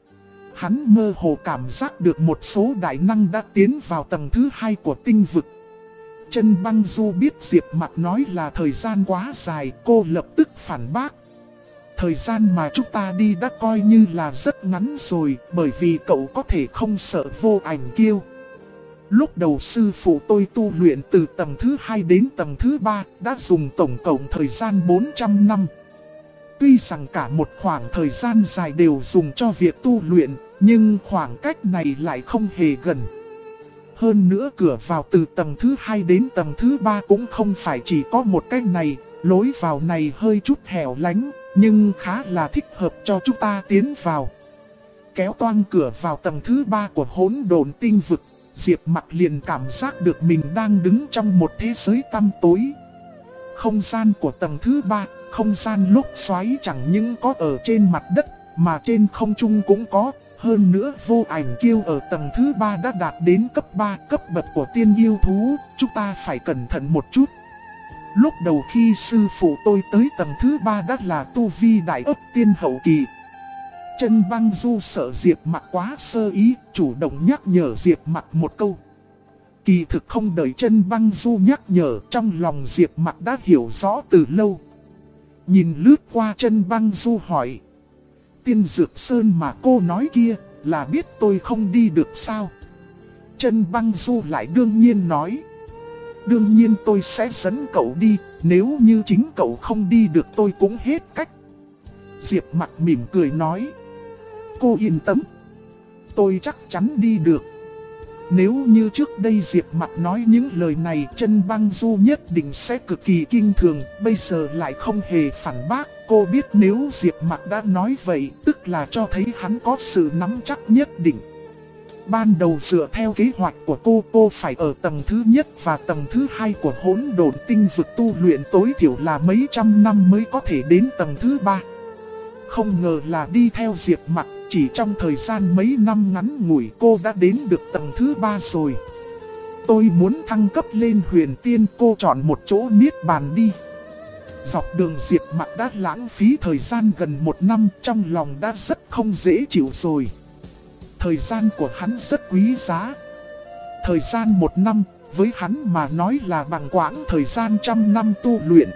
Hắn mơ hồ cảm giác được một số đại năng đã tiến vào tầng thứ 2 của tinh vực. Chân Băng Du biết Diệp Mặc nói là thời gian quá dài, cô lập tức phản bác. Thời gian mà chúng ta đi đã coi như là rất ngắn rồi, bởi vì cậu có thể không sợ Vô Ảnh Kiêu. Lúc đầu sư phụ tôi tu luyện từ tầng thứ 2 đến tầng thứ 3 đã dùng tổng cộng thời gian 400 năm. Tuy rằng cả một khoảng thời gian dài đều dùng cho việc tu luyện, nhưng khoảng cách này lại không hề gần. Hơn nữa cửa vào từ tầng thứ 2 đến tầng thứ 3 cũng không phải chỉ có một cách này, lối vào này hơi chút hẻo lánh, nhưng khá là thích hợp cho chúng ta tiến vào. Kéo toang cửa vào tầng thứ 3 của hỗn độn tinh vực, Diệp Mặc liền cảm giác được mình đang đứng trong một thế giới tăm tối. Không gian của tầng thứ 3, không gian lốc xoáy chẳng những có ở trên mặt đất, mà trên không trung cũng có. Hơn nữa Vô Ảnh Kiêu ở tầng thứ 3 đã đạt đến cấp 3 cấp bậc của tiên yêu thú, chúng ta phải cẩn thận một chút. Lúc đầu khi sư phụ tôi tới tầng thứ 3 đã là tu vi đại ấp tiên hậu kỳ. Chân Băng Du sợ Diệp Mặc quá sơ ý, chủ động nhắc nhở Diệp Mặc một câu. Kỳ thực không đợi Chân Băng Du nhắc nhở, trong lòng Diệp Mặc đã hiểu rõ từ lâu. Nhìn lướt qua Chân Băng Du hỏi: Tiên Dược Sơn mà cô nói kia, là biết tôi không đi được sao? Chân Băng Du lại đương nhiên nói: đương nhiên tôi sẽ dẫn cậu đi, nếu như chính cậu không đi được tôi cũng hết cách. Diệp Mặc mỉm cười nói: cô yên tâm, tôi chắc chắn đi được. Nếu như trước đây Diệp Mặc nói những lời này, Chân Băng Du nhất định sẽ cực kỳ kinh thường, bây giờ lại không hề phản bác. Cô biết nếu Diệp Mặc đã nói vậy, tức là cho thấy hắn có sự nắm chắc nhất định. Ban đầu dựa theo kế hoạch của cô phải ở tầng thứ nhất và tầng thứ 2 của hỗn độn tinh vực tu luyện tối thiểu là mấy trăm năm mới có thể đến tầng thứ 3. Không ngờ là đi theo Diệp Mặc, chỉ trong thời gian mấy năm ngắn ngủi cô đã đến được tầng thứ 3 rồi. Tôi muốn thăng cấp lên huyền tiên, cô chọn một chỗ niết bàn đi. Dọc đường Diệp Mặc đã lãng phí thời gian gần 1 năm, trong lòng đã rất không dễ chịu rồi. Thời gian của hắn rất quý giá. Thời gian 1 năm, với hắn mà nói là bằng quãng thời gian 100 năm tu luyện.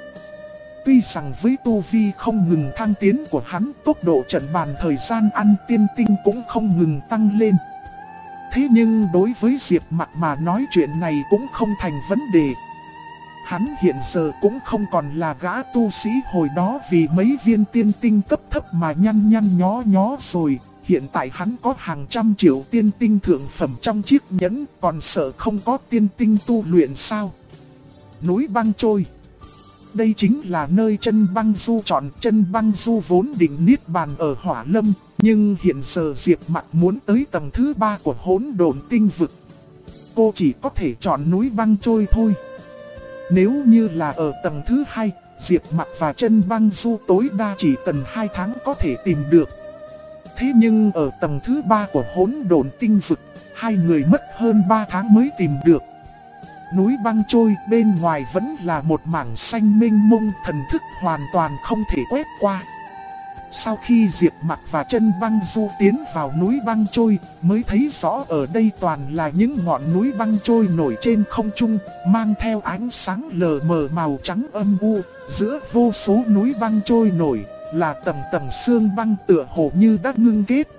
Tuy rằng với tu vi không ngừng thăng tiến của hắn, tốc độ trận bàn thời gian ăn tiên tinh cũng không ngừng tăng lên. Thế nhưng đối với Diệp Mặc mà nói chuyện này cũng không thành vấn đề. Hắn hiện giờ cũng không còn là gã tu sĩ hồi đó vì mấy viên tiên tinh cấp thấp mà nhăn nhăn nhó nhó rồi. Hiện tại hắn có hàng trăm triệu tiên tinh thượng phẩm trong chiếc nhẫn, còn sợ không có tiên tinh tu luyện sao? Núi băng trôi. Đây chính là nơi chân băng du chọn. Chân băng du vốn định niết bàn ở Hỏa Lâm, nhưng hiện giờ Diệp Mặc muốn tới tầng thứ 3 của hỗn độn tinh vực. Cô chỉ có thể chọn núi băng trôi thôi. Nếu như là ở tầng thứ 2, Diệp Mặc và chân băng du tối đa chỉ cần 2 tháng có thể tìm được. Thế nhưng ở tầng thứ 3 của hỗn độn tinh vực, hai người mất hơn 3 tháng mới tìm được. Núi băng trôi bên ngoài vẫn là một mảng xanh mênh mông, thần thức hoàn toàn không thể quét qua. Sau khi Diệp Mặc và chân băng du tiến vào núi băng trôi, mới thấy rõ ở đây toàn là những ngọn núi băng trôi nổi trên không trung, mang theo ánh sáng lờ mờ màu trắng âm u. Giữa vô số núi băng trôi nổi là tầng tầng sương băng tựa hồ như đã ngưng kết.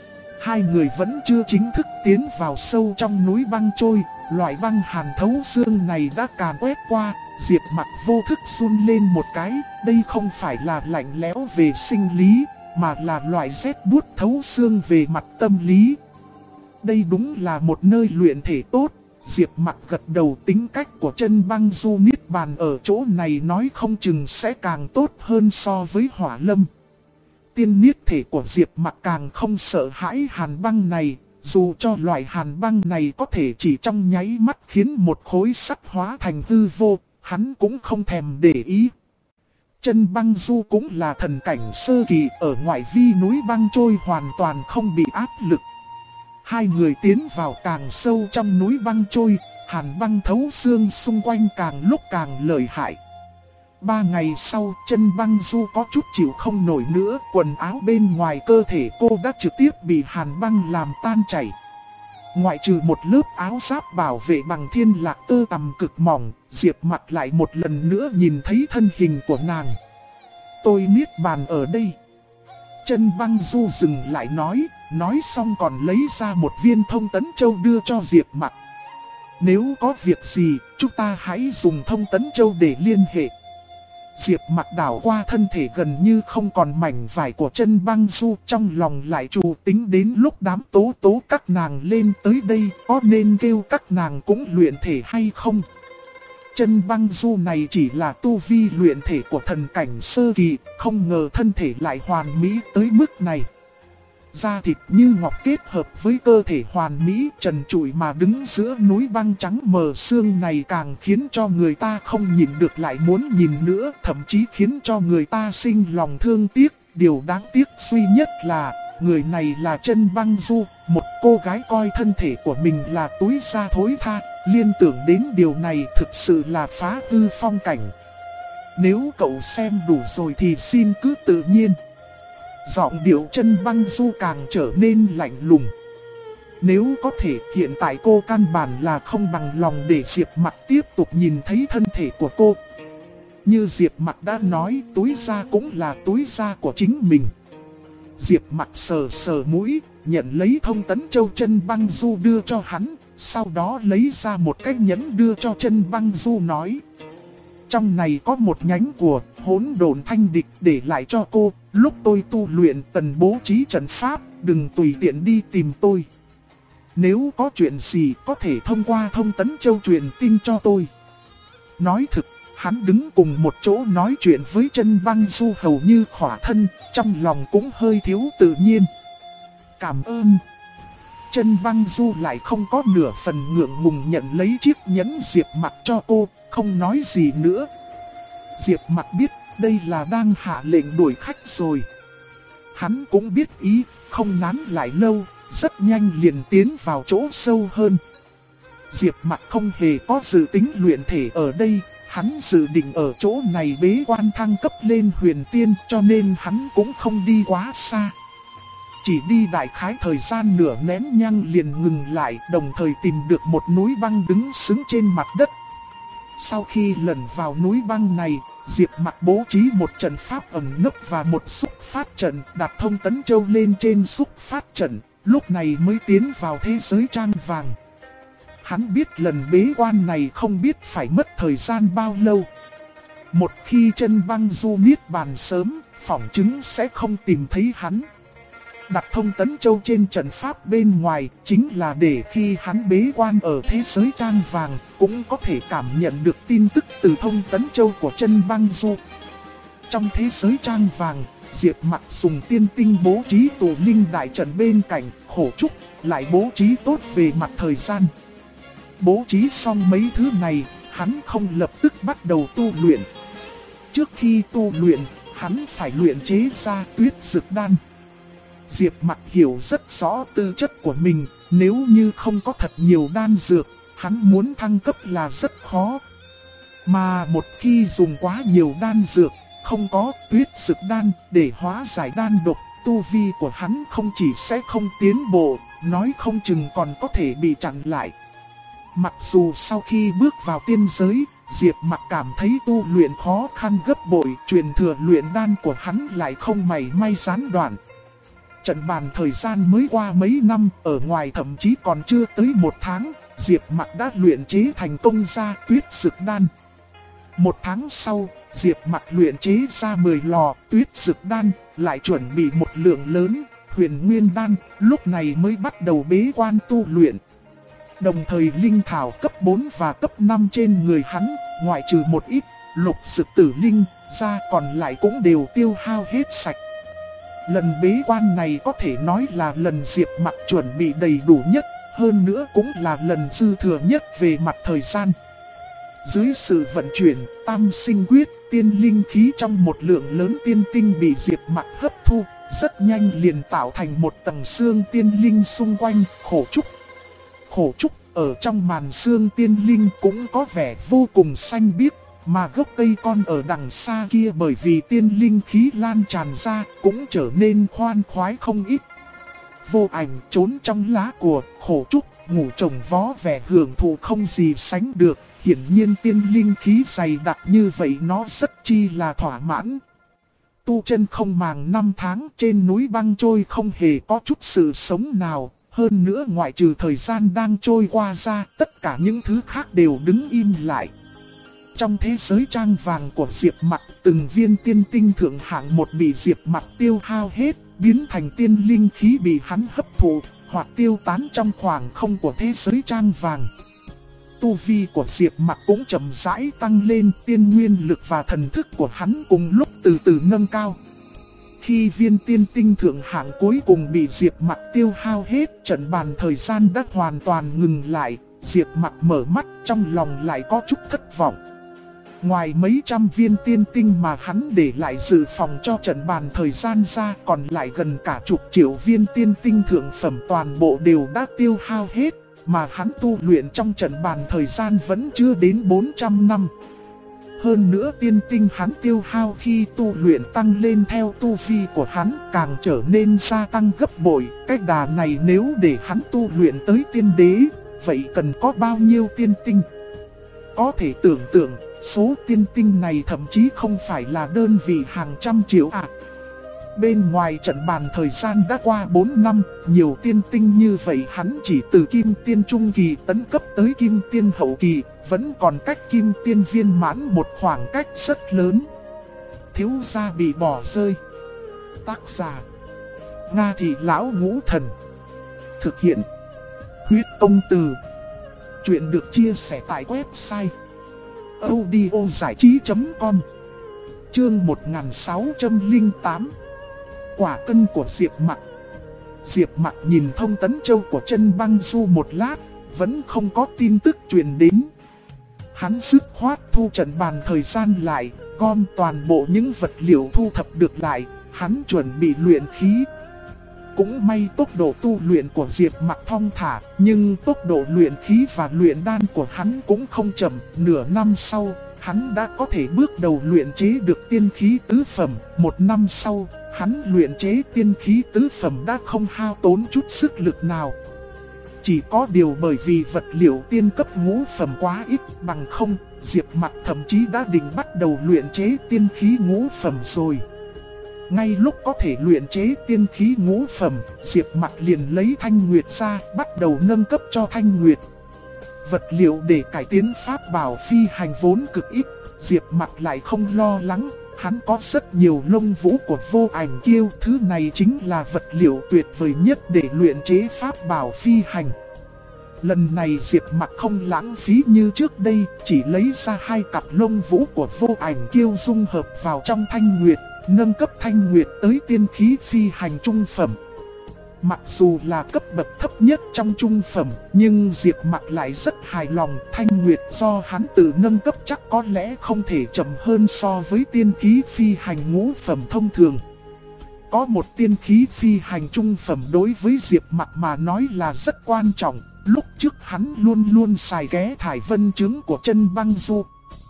Hai người vẫn chưa chính thức tiến vào sâu trong núi băng trôi, loại băng hàn thấu xương này đã càn quét qua. Diệp Mặc vô thức run lên một cái, đây không phải là lạnh lẽo về sinh lý, mà là loại rét buốt thấu xương về mặt tâm lý. Đây đúng là một nơi luyện thể tốt. Diệp Mặc gật đầu, tính cách của chân băng du niết bàn ở chỗ này nói không chừng sẽ càng tốt hơn so với Hỏa Lâm. Tiên niết thể của Diệp Mặc càng không sợ hãi hàn băng này, dù cho loại hàn băng này có thể chỉ trong nháy mắt khiến một khối sắt hóa thành hư vô, hắn cũng không thèm để ý. Chân băng du cũng là thần cảnh sơ kỳ, ở ngoại vi núi băng trôi hoàn toàn không bị áp lực. Hai người tiến vào càng sâu trong núi băng trôi, hàn băng thấu xương xung quanh càng lúc càng lợi hại. 3 ngày sau, chân băng du có chút chịu không nổi nữa, quần áo bên ngoài cơ thể cô đã trực tiếp bị hàn băng làm tan chảy. Ngoại trừ một lớp áo giáp bảo vệ bằng thiên lạc tơ tằm cực mỏng, Diệp Mặc lại một lần nữa nhìn thấy thân hình của nàng. Tôi niết bàn ở đây. Chân băng du dừng lại nói xong còn lấy ra một viên thông tấn châu đưa cho Diệp Mặc. Nếu có việc gì, chúng ta hãy dùng thông tấn châu để liên hệ. Diệp Mặc đảo qua thân thể gần như không còn mảnh vải của chân băng du, trong lòng lại trù tính đến lúc đám tố tố các nàng lên tới đây, có nên kêu các nàng cũng luyện thể hay không? Chân băng du này chỉ là tu vi luyện thể của thần cảnh sơ kỳ, không ngờ thân thể lại hoàn mỹ tới mức này. Da thịt như ngọc kết hợp với cơ thể hoàn mỹ trần trụi mà đứng giữa núi băng trắng mờ sương này càng khiến cho người ta không nhìn được lại muốn nhìn nữa, thậm chí khiến cho người ta sinh lòng thương tiếc. Điều đáng tiếc duy nhất là người này là chân băng du, một cô gái coi thân thể của mình là túi da thối tha, liên tưởng đến điều này thực sự là phá hư phong cảnh. Nếu cậu xem đủ rồi thì xin cứ tự nhiên. Giọng điệu chân băng du càng trở nên lạnh lùng. Nếu có thể hiện tại cô căn bản là không bằng lòng để Diệp Mặc tiếp tục nhìn thấy thân thể của cô. Như Diệp Mặc đã nói, túi da cũng là túi da của chính mình. Diệp Mặc sờ sờ mũi, nhận lấy thông tấn châu chân băng du đưa cho hắn, sau đó lấy ra một cái nhẫn đưa cho chân băng du nói. Trong này có một nhánh của hỗn độn thanh địch để lại cho cô, lúc tôi tu luyện cần bố trí trận pháp, đừng tùy tiện đi tìm tôi. Nếu có chuyện gì có thể thông qua thông tấn châu truyền tin cho tôi. Nói thực, hắn đứng cùng một chỗ nói chuyện với chân băng du hầu như khỏa thân, trong lòng cũng hơi thiếu tự nhiên. Cảm ơn. Chân băng du lại không có nửa phần ngượng ngùng nhận lấy chiếc nhẫn Diệp Mặc cho cô, không nói gì nữa. Diệp Mặc biết đây là đang hạ lệnh đuổi khách rồi. Hắn cũng biết ý, không nán lại lâu, rất nhanh liền tiến vào chỗ sâu hơn. Diệp Mặc không hề có dự tính luyện thể ở đây, hắn dự định ở chỗ này bế quan thăng cấp lên huyền tiên, cho nên hắn cũng không đi quá xa. Chỉ đi đại khái thời gian nửa nén nhang liền ngừng lại, đồng thời tìm được một núi băng đứng sững trên mặt đất. Sau khi lần vào núi băng này, Diệp Mặc bố trí một trận pháp ẩn nấp và một xúc phát trận, đặt thông tấn châu lên trên xúc phát trận, lúc này mới tiến vào thế giới trang vàng. Hắn biết lần bế quan này không biết phải mất thời gian bao lâu. Một khi chân băng du niết bàn sớm, phỏng chứng sẽ không tìm thấy hắn. Đặt Thông Tấn Châu trên trận pháp bên ngoài chính là để khi hắn bế quan ở thế giới trang vàng cũng có thể cảm nhận được tin tức từ Thông Tấn Châu của chân băng du. Trong thế giới trang vàng, Diệp Mặc dùng tiên tinh bố trí tụ linh đại trận bên cạnh, Khổ Trúc lại bố trí tốt về mặt thời gian. Bố trí xong mấy thứ này, hắn không lập tức bắt đầu tu luyện. Trước khi tu luyện, hắn phải luyện chế ra Tuyết Dực Đan. Diệp Mặc hiểu rất rõ tư chất của mình, nếu như không có thật nhiều đan dược, hắn muốn thăng cấp là rất khó. Mà một khi dùng quá nhiều đan dược, không có Tuyết Dực Đan để hóa giải đan độc, tu vi của hắn không chỉ sẽ không tiến bộ, nói không chừng còn có thể bị chặn lại. Mặc dù sau khi bước vào tiên giới, Diệp Mặc cảm thấy tu luyện khó khăn gấp bội, truyền thừa luyện đan của hắn lại không mảy may gián đoạn. Trận bàn thời gian mới qua mấy năm, ở ngoài thậm chí còn chưa tới 1 tháng, Diệp Mặc đã luyện chế thành công ra Tuyết Dực Đan. 1 tháng sau, Diệp Mặc luyện chế ra 10 lò Tuyết Dực Đan, lại chuẩn bị một lượng lớn Huyền Nguyên Đan, lúc này mới bắt đầu bế quan tu luyện. Đồng thời linh thảo cấp 4 và cấp 5 trên người hắn, ngoại trừ một ít lục dực tử linh ra, còn lại cũng đều tiêu hao hết sạch. Lần bế quan này có thể nói là lần Diệp Mặc chuẩn bị đầy đủ nhất, hơn nữa cũng là lần dư thừa nhất về mặt thời gian. Dưới sự vận chuyển tam sinh quyết, tiên linh khí trong một lượng lớn tiên tinh bị Diệp Mặc hấp thu, rất nhanh liền tạo thành một tầng xương tiên linh xung quanh Khổ Trúc. Khổ Trúc ở trong màn xương tiên linh cũng có vẻ vô cùng xanh biếc, mà gốc cây con ở đằng xa kia bởi vì tiên linh khí lan tràn ra cũng trở nên khoan khoái không ít. Vô Ảnh trốn trong lá của Khổ Trúc, ngủ trồng vó vẻ hưởng thụ không gì sánh được, hiển nhiên tiên linh khí dày đặc như vậy nó rất chi là thỏa mãn. Tu chân không màng 5 tháng, trên núi băng trôi không hề có chút sự sống nào. Hơn nữa ngoại trừ thời gian đang trôi qua ra, tất cả những thứ khác đều đứng im lại. Trong thế giới trang vàng của Diệp Mặc, từng viên tiên tinh thượng hạng một bị Diệp Mặc tiêu hao hết, biến thành tiên linh khí bị hắn hấp thụ, hoặc tiêu tán trong khoảng không của thế giới trang vàng. Tu vi của Diệp Mặc cũng chậm rãi tăng lên, tiên nguyên lực và thần thức của hắn cùng lúc từ từ nâng cao. Khi viên tiên tinh thượng hạng cuối cùng bị Diệp Mặc tiêu hao hết, trận bàn thời gian đã hoàn toàn ngừng lại. Diệp Mặc mở mắt, trong lòng lại có chút thất vọng. Ngoài mấy trăm viên tiên tinh mà hắn để lại dự phòng cho trận bàn thời gian ra, còn lại gần cả chục triệu viên tiên tinh thượng phẩm toàn bộ đều đã tiêu hao hết, mà hắn tu luyện trong trận bàn thời gian vẫn chưa đến 400 năm. Hơn nữa tiên tinh hắn tiêu hao khi tu luyện tăng lên theo tu vi của hắn càng trở nên gia tăng gấp bội. Cái đà này nếu để hắn tu luyện tới tiên đế, vậy cần có bao nhiêu tiên tinh? Có thể tưởng tượng, số tiên tinh này thậm chí không phải là đơn vị hàng trăm triệu ạ. Bên ngoài trận bàn thời gian đã qua 4 năm, nhiều tiên tinh như vậy hắn chỉ từ kim tiên trung kỳ tấn cấp tới kim tiên hậu kỳ, vẫn còn cách kim tiên viên mãn một khoảng cách rất lớn. Thiếu gia bị bỏ rơi. Tác giả: Nga Thị Lão Ngũ Thần. Thực hiện: Huyết Công Từ. Chuyện được chia sẻ tại website audiozảichí.com. Chương 1608. Quả cân của Diệp Mặc. Diệp Mặc nhìn Thông Tấn Châu của chân băng du một lát, vẫn không có tin tức truyền đến. Hắn dứt khoát thu trận bàn thời gian lại, gom toàn bộ những vật liệu thu thập được lại, hắn chuẩn bị luyện khí. Cũng may tốc độ tu luyện của Diệp Mặc thong thả, nhưng tốc độ luyện khí và luyện đan của hắn cũng không chậm. Nửa năm sau, hắn đã có thể bước đầu luyện chế được tiên khí tứ phẩm. 1 năm sau, hắn luyện chế tiên khí tứ phẩm đã không hao tốn chút sức lực nào. Chỉ có điều bởi vì vật liệu tiên cấp ngũ phẩm quá ít, bằng không, Diệp Mặc thậm chí đã định bắt đầu luyện chế tiên khí ngũ phẩm rồi. Ngay lúc có thể luyện chế tiên khí ngũ phẩm, Diệp Mặc liền lấy Thanh Nguyệt ra, bắt đầu nâng cấp cho Thanh Nguyệt. Vật liệu để cải tiến pháp bảo phi hành vốn cực ít, Diệp Mặc lại không lo lắng. Hắn có rất nhiều lông vũ của vô ảnh kiêu, thứ này chính là vật liệu tuyệt vời nhất để luyện chế pháp bảo phi hành. Lần này Diệp Mặc không lãng phí như trước đây, chỉ lấy ra 2 cặp lông vũ của vô ảnh kiêu dung hợp vào trong thanh nguyệt, nâng cấp thanh nguyệt tới tiên khí phi hành trung phẩm. Mặc dù là cấp bậc thấp nhất trong trung phẩm, nhưng Diệp Mặc lại rất hài lòng. Thanh nguyệt do hắn tự nâng cấp chắc có lẽ không thể chậm hơn so với tiên khí phi hành ngũ phẩm thông thường. Có một tiên khí phi hành trung phẩm đối với Diệp Mặc mà nói là rất quan trọng. Lúc trước hắn luôn luôn xài ké thải vân chướng của chân băng du,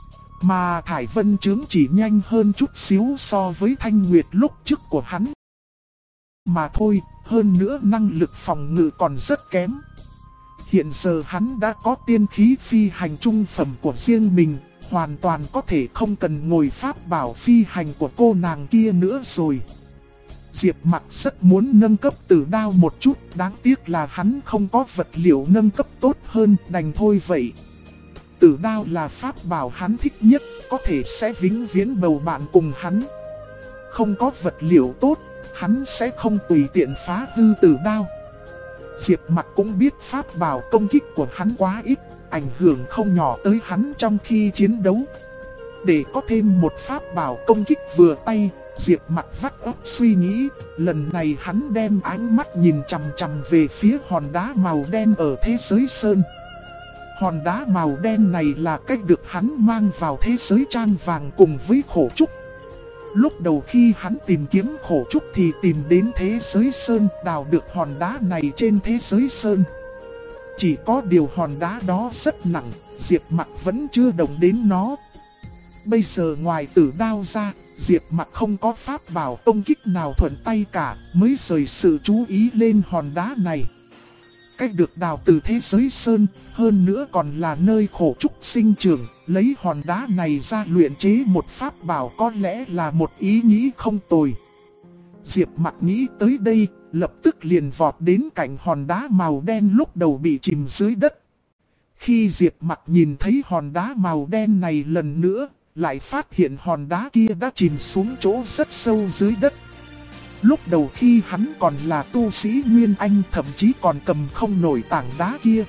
mà thải vân chướng chỉ nhanh hơn chút xíu so với thanh nguyệt lúc trước của hắn mà thôi, hơn nữa năng lực phòng ngự còn rất kém. Hiện giờ hắn đã có tiên khí phi hành trung phẩm của riêng mình, hoàn toàn có thể không cần ngồi pháp bảo phi hành của cô nàng kia nữa rồi. Diệp Mặc rất muốn nâng cấp tử đao một chút, đáng tiếc là hắn không có vật liệu nâng cấp tốt hơn, đành thôi vậy. Tử đao là pháp bảo hắn thích nhất, có thể sẽ vĩnh viễn bầu bạn cùng hắn. Không có vật liệu tốt, hắn sẽ không tùy tiện phá hư tử đao. Diệp Mặc cũng biết pháp bảo công kích của hắn quá ít, ảnh hưởng không nhỏ tới hắn trong khi chiến đấu. Để có thêm một pháp bảo công kích vừa tay, Diệp Mặc vắt óc suy nghĩ. Lần này hắn đem ánh mắt nhìn chằm chằm về phía hòn đá màu đen ở thế giới sơn. Hòn đá màu đen này là cách được hắn mang vào thế giới trang vàng cùng với khổ trúc. Lúc đầu khi hắn tìm kiếm khổ trúc thì tìm đến thế giới sơn, đào được hòn đá này trên thế giới sơn. Chỉ có điều hòn đá đó rất nặng, Diệp Mặc vẫn chưa động đến nó. Bây giờ ngoài tử đao ra, Diệp Mặc không có pháp bảo công kích nào thuận tay cả, mới rời sự chú ý lên hòn đá này. Cách được đào từ thế giới sơn, hơn nữa còn là nơi khổ trúc sinh trưởng, lấy hòn đá này ra luyện chế một pháp bảo có lẽ là một ý nghĩ không tồi. Diệp Mặc nghĩ tới đây, lập tức liền vọt đến cạnh hòn đá màu đen lúc đầu bị chìm dưới đất. Khi Diệp Mặc nhìn thấy hòn đá màu đen này lần nữa, lại phát hiện hòn đá kia đã chìm xuống chỗ rất sâu dưới đất. Lúc đầu khi hắn còn là tu sĩ Nguyên Anh, thậm chí còn cầm không nổi tảng đá kia.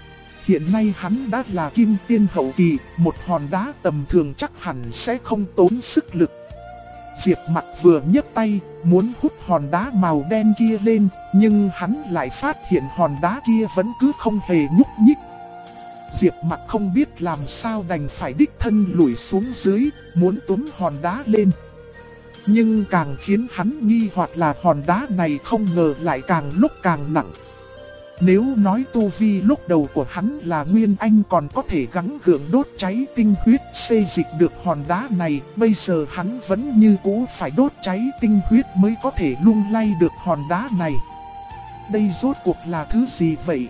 Hiện nay hắn đã là kim tiên hậu kỳ, một hòn đá tầm thường chắc hẳn sẽ không tốn sức lực. Diệp Mặc vừa nhấc tay, muốn hút hòn đá màu đen kia lên, nhưng hắn lại phát hiện hòn đá kia vẫn cứ không hề nhúc nhích. Diệp Mặc không biết làm sao đành phải đích thân lùi xuống dưới, muốn túm hòn đá lên. Nhưng càng khiến hắn nghi hoặc là hòn đá này không ngờ lại càng lúc càng nặng. Nếu nói tu vi lúc đầu của hắn là Nguyên Anh còn có thể gắng gượng đốt cháy tinh huyết xê dịch được hòn đá này, bây giờ hắn vẫn như cũ phải đốt cháy tinh huyết mới có thể lung lay được hòn đá này. Đây rốt cuộc là thứ gì vậy?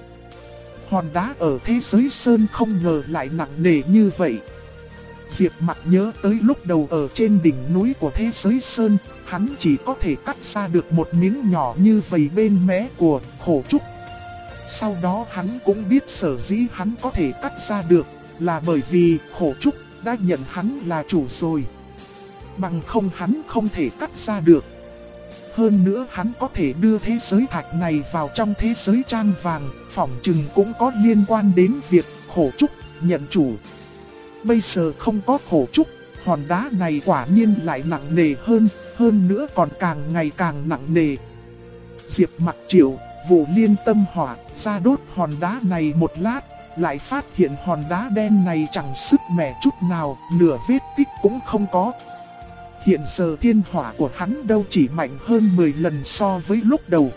Hòn đá ở thế giới sơn không ngờ lại nặng nề như vậy. Diệp Mặc nhớ tới lúc đầu ở trên đỉnh núi của thế giới sơn, hắn chỉ có thể cắt ra được một miếng nhỏ như vậy bên mé của khổ trúc. Sau đó hắn cũng biết sở dĩ hắn có thể cắt ra được là bởi vì khổ trúc đã nhận hắn là chủ rồi. Bằng không hắn không thể cắt ra được. Hơn nữa hắn có thể đưa thế giới thạch này vào trong thế giới trang vàng, phỏng chừng cũng có liên quan đến việc khổ trúc nhận chủ. Bây giờ không có khổ trúc, hòn đá này quả nhiên lại nặng nề hơn nữa còn càng ngày càng nặng nề. Diệp Mặc triệu vụ liên tâm hỏa ra đốt hòn đá này một lát, lại phát hiện hòn đá đen này chẳng sức mẻ chút nào, nửa vết tích cũng không có. Hiện giờ thiên hỏa của hắn đâu chỉ mạnh hơn 10 lần so với lúc đầu.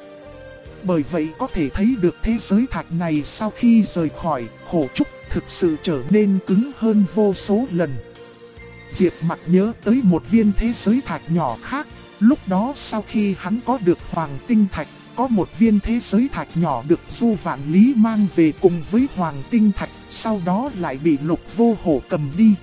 Bởi vậy có thể thấy được thế giới thạch này sau khi rời khỏi khổ trúc thực sự trở nên cứng hơn vô số lần. Diệp Mặc nhớ tới một viên thế giới thạch nhỏ khác, lúc đó sau khi hắn có được hoàng tinh thạch, có một viên thế giới thạch nhỏ được Du Vạn Lý mang về cùng với hoàng tinh thạch, sau đó lại bị Lục Vô Hổ cầm đi.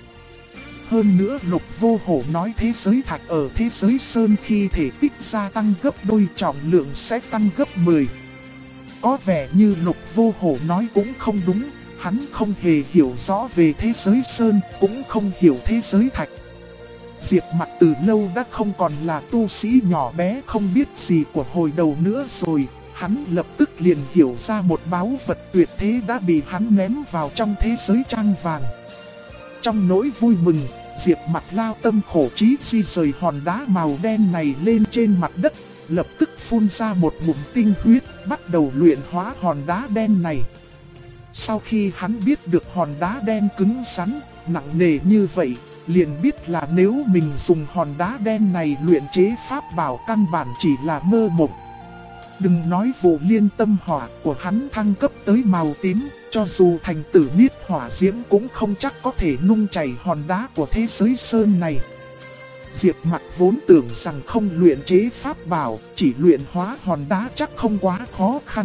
Hơn nữa Lục Vô Hổ nói thế giới thạch ở thế giới sơn khi thể tích gia tăng gấp đôi, trọng lượng sẽ tăng gấp 10. Có vẻ như Lục Vô Hổ nói cũng không đúng, Hắn không hề hiểu rõ về thế giới sơn, cũng không hiểu thế giới thạch. Diệp Mặc từ lâu đã không còn là tu sĩ nhỏ bé không biết gì của hồi đầu nữa rồi. Hắn lập tức liền hiểu ra một báu vật tuyệt thế đã bị hắn ném vào trong thế giới trang vàng. Trong nỗi vui mừng, Diệp Mặc lao tâm khổ trí di rời hòn đá màu đen này lên trên mặt đất, lập tức phun ra một ngụm tinh huyết, bắt đầu luyện hóa hòn đá đen này. Sau khi hắn biết được hòn đá đen cứng rắn, nặng nề như vậy, liền biết là nếu mình dùng hòn đá đen này luyện chế pháp bảo căn bản chỉ là mơ mộng. Đừng nói vụ liên tâm hỏa của hắn thăng cấp tới màu tím, cho dù thành tử niết hỏa diễm cũng không chắc có thể nung chảy hòn đá của thế giới sơn này. Diệp Mặc vốn tưởng rằng không luyện chế pháp bảo, chỉ luyện hóa hòn đá chắc không quá khó khăn.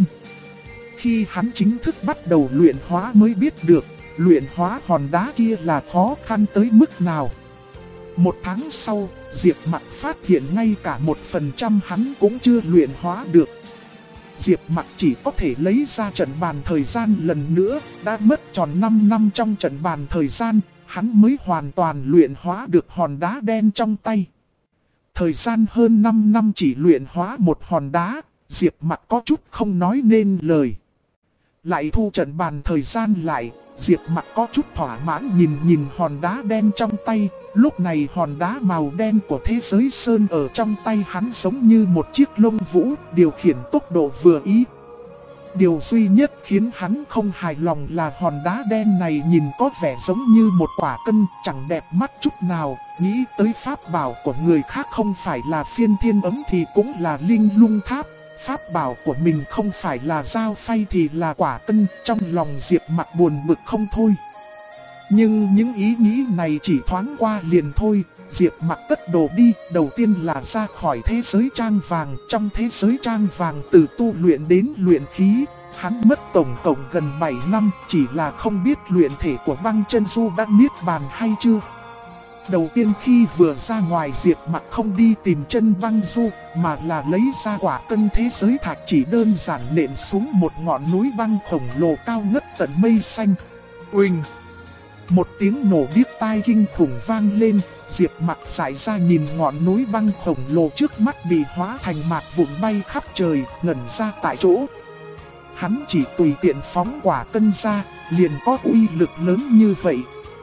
Khi hắn chính thức bắt đầu luyện hóa mới biết được, luyện hóa hòn đá kia là khó khăn tới mức nào. Một tháng sau, Diệp Mặc phát hiện ngay cả 1% hắn cũng chưa luyện hóa được. Diệp Mặc chỉ có thể lấy ra trận bàn thời gian lần nữa, đã mất tròn 5 năm trong trận bàn thời gian, hắn mới hoàn toàn luyện hóa được hòn đá đen trong tay. Thời gian hơn 5 năm chỉ luyện hóa một hòn đá, Diệp Mặc có chút không nói nên lời. Lại thu trận bàn thời gian lại, Diệp Mặc có chút thỏa mãn nhìn hòn đá đen trong tay. Lúc này hòn đá màu đen của thế giới sơn ở trong tay hắn giống như một chiếc lông vũ, điều khiển tốc độ vừa ý. Điều duy nhất khiến hắn không hài lòng là hòn đá đen này nhìn có vẻ giống như một quả cân, chẳng đẹp mắt chút nào. Nghĩ tới pháp bảo của người khác không phải là phiên thiên ấm thì cũng là linh lung tháp. Pháp bảo của mình không phải là dao phay thì là quả cân, trong lòng Diệp Mặc buồn bực không thôi. Nhưng những ý nghĩ này chỉ thoáng qua liền thôi, Diệp Mặc cất đồ đi, đầu tiên là ra khỏi thế giới trang vàng. Trong thế giới trang vàng từ tu luyện đến luyện khí, hắn mất tổng cộng gần 7 năm, chỉ là không biết luyện thể của Băng Chân Du đã niết bàn hay chưa. Đầu tiên khi vừa ra ngoài, Diệp Mặc không đi tìm Chân Băng Du, mà là lấy ra quả cân thế giới thạch, chỉ đơn giản nện xuống một ngọn núi băng khổng lồ cao ngất tận mây xanh. Uỳnh! Một tiếng nổ điếc tai kinh khủng vang lên, Diệp Mặc dại ra nhìn ngọn núi băng khổng lồ trước mắt bị hóa thành mạt vụn bay khắp trời, ngẩn ra tại chỗ. Hắn chỉ tùy tiện phóng quả cân ra, liền có uy lực lớn như vậy.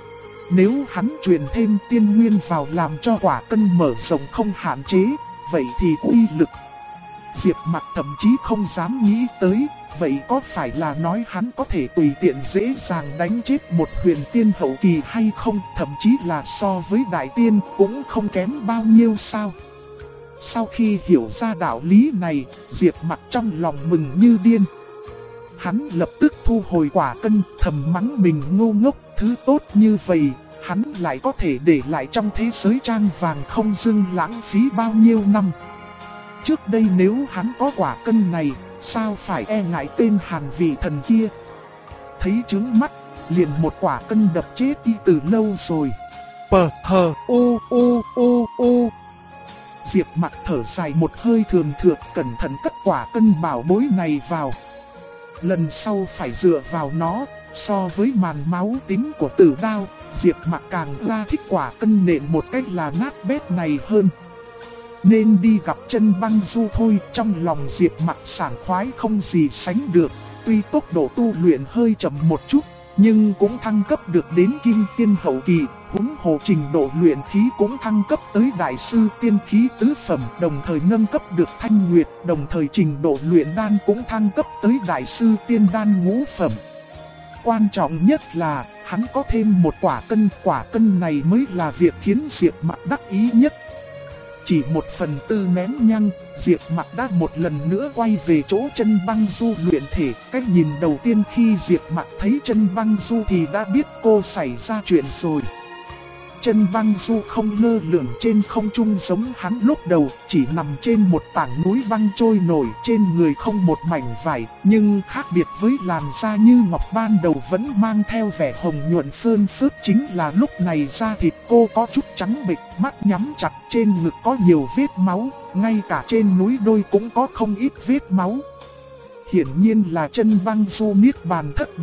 Nếu hắn truyền thêm tiên nguyên vào làm cho quả cân mở rộng không hạn chế, vậy thì uy lực Diệp Mặc thậm chí không dám nghĩ tới. Vậy có phải là nói hắn có thể tùy tiện dễ dàng đánh chết một huyền tiên hậu kỳ hay không? Thậm chí là so với đại tiên cũng không kém bao nhiêu sao? Sau khi hiểu ra đạo lý này, Diệp Mặc trong lòng mừng như điên. Hắn lập tức thu hồi quả cân, thầm mắng mình ngu ngốc, thứ tốt như vậy, hắn lại có thể để lại trong thế giới trang vàng không dưng lãng phí bao nhiêu năm. Trước đây nếu hắn có quả cân này, sao phải e ngại tên Hàn Vị Thần kia. Thấy trướng mắt, liền một quả cân đập chết đi từ lâu rồi. P-H-U-U-U-U. Diệp Mặc thở dài một hơi thường thượt, cẩn thận cất quả cân bảo bối này vào. Lần sau phải dựa vào nó, so với màn máu tím của Tử Đao, Diệp Mặc càng ra thích quả cân nện một cách là nát bét này hơn. Nên đi gặp Chân Băng Du thôi. Trong lòng Diệp Mặc sảng khoái không gì sánh được. Tuy tốc độ tu luyện hơi chậm một chút, nhưng cũng thăng cấp được đến Kim Tiên hậu kỳ. Huống hồ trình độ luyện khí cũng thăng cấp tới Đại sư Tiên khí tứ phẩm, đồng thời nâng cấp được Thanh Nguyệt. Đồng thời trình độ luyện đan cũng thăng cấp tới Đại sư Tiên đan ngũ phẩm. Quan trọng nhất là hắn có thêm một quả cân này mới là việc khiến Diệp Mặc đắc ý nhất. Chỉ 1/4 nén nhang, Diệp Mặc đã một lần nữa quay về chỗ Chân Băng Du luyện thể. Cách nhìn đầu tiên khi Diệp Mặc thấy Chân Băng Du thì đã biết cô xảy ra chuyện rồi. Chân Băng Du không lơ lửng trên không trung giống hắn lúc đầu, chỉ nằm trên một tảng núi băng trôi nổi, trên người không một mảnh vải, nhưng khác biệt với làn da như ngọc ban đầu vẫn mang theo vẻ hồng nhuận phơn phớt. Chính là lúc này da thịt cô có chút trắng bệch, mắt nhắm chặt, trên ngực có nhiều vết máu, ngay cả trên núi đôi cũng có không ít vết máu. Hiển nhiên là Chân Băng Du niết bàn thất bại,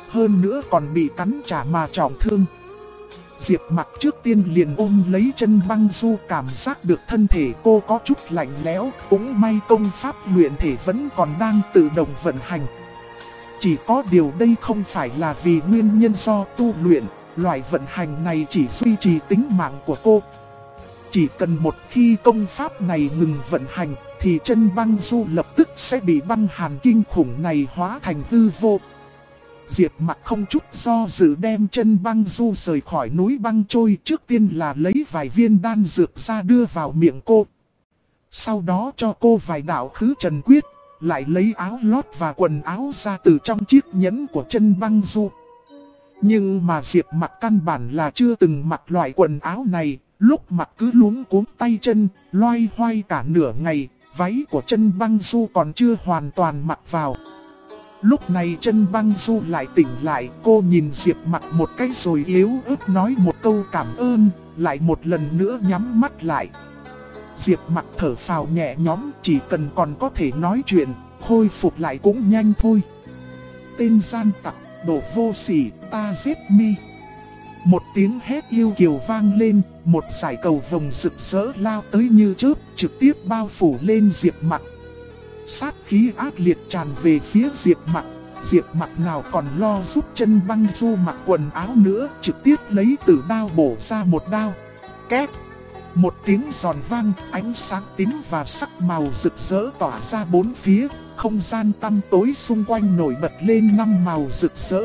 hơn nữa còn bị cắn trả mà trọng thương. Diệp Mặc trước tiên liền ôm lấy chân Băng Du, cảm giác được thân thể cô có chút lạnh lẽo, cũng may công pháp luyện thể vẫn còn đang tự động vận hành. Chỉ có điều đây không phải là vì nguyên nhân do tu luyện, loại vận hành này chỉ duy trì tính mạng của cô. Chỉ cần một khi công pháp này ngừng vận hành, thì chân Băng Du lập tức sẽ bị băng hàn kinh khủng này hóa thành hư vô. Diệp Mặc không chút do dự đem chân Băng Du rời khỏi núi băng trôi, trước tiên là lấy vài viên đan dược ra đưa vào miệng cô. Sau đó cho cô vài đạo khứ trần quyết, lại lấy áo lót và quần áo ra từ trong chiếc nhẫn của chân Băng Du. Nhưng mà Diệp Mặc căn bản là chưa từng mặc loại quần áo này, lúc mặc cứ luống cuống tay chân, loay hoay cả nửa ngày, váy của chân Băng Du còn chưa hoàn toàn mặc vào. Lúc này chân Băng Du lại tỉnh lại, cô nhìn Diệp Mặc một cái rồi yếu ớt nói một câu cảm ơn, lại một lần nữa nhắm mắt lại. Diệp Mặc thở phào nhẹ nhõm, chỉ cần còn có thể nói chuyện, khôi phục lại cũng nhanh thôi. Tên gian tặc, đồ vô sỉ, ta giết mi. Một tiếng hét yêu kiều vang lên, một dải cầu vồng rực rỡ lao tới như chớp, trực tiếp bao phủ lên Diệp Mặc. Sát khí ác liệt tràn về phía Diệp Mặc. Diệp Mặc nào còn lo giúp chân Băng Du mặc quần áo nữa, trực tiếp lấy tử đao bổ ra một đao. Két! Một tiếng giòn vang, ánh sáng tím và sắc màu rực rỡ tỏa ra bốn phía, không gian tăm tối xung quanh nổi bật lên năm màu rực rỡ.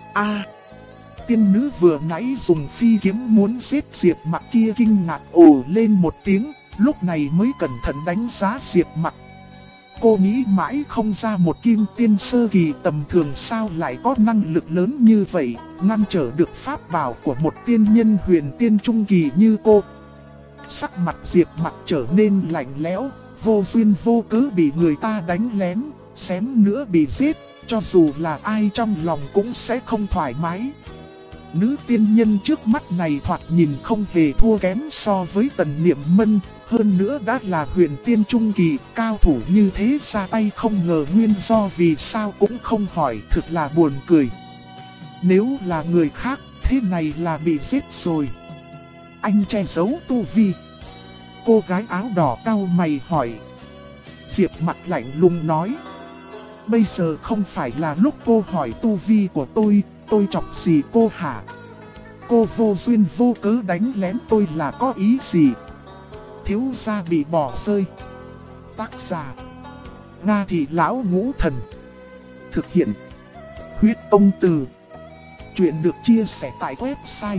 Tiên nữ vừa nãy dùng phi kiếm muốn giết Diệp Mặc kia kinh ngạc ồ lên một tiếng, lúc này mới cẩn thận đánh giá Diệp Mặc. Cô nghĩ mãi không ra một kim tiên sơ kỳ tầm thường sao lại có năng lực lớn như vậy, ngăn trở được pháp bảo của một tiên nhân huyền tiên trung kỳ như cô. Sắc mặt Diệp Mặc trở nên lạnh lẽo, vô duyên vô cớ bị người ta đánh lén, xém nữa bị giết, cho dù là ai trong lòng cũng sẽ không thoải mái. Nữ tiên nhân trước mắt này thoạt nhìn không hề thua kém so với Tần Niệm Mân, hơn nữa đã là huyền tiên trung kỳ, cao thủ như thế ra tay không ngờ nguyên do vì sao cũng không hỏi, thực là buồn cười. Nếu là người khác, thế này là bị giết rồi. Anh che giấu tu vi. Cô gái áo đỏ cau mày hỏi. Diệp Mặc lạnh lùng nói. Bây giờ không phải là lúc cô hỏi tu vi của tôi chọc gì cô hả? Cô vô duyên vô cớ đánh lén tôi là có ý gì? Thiếu gia bị bỏ rơi. Tác giả Nga Thị Lão Ngũ Thần. Thực hiện Huyết Tông Từ. Chuyện được chia sẻ tại website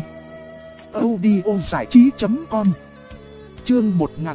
audiozảichí.com. Chương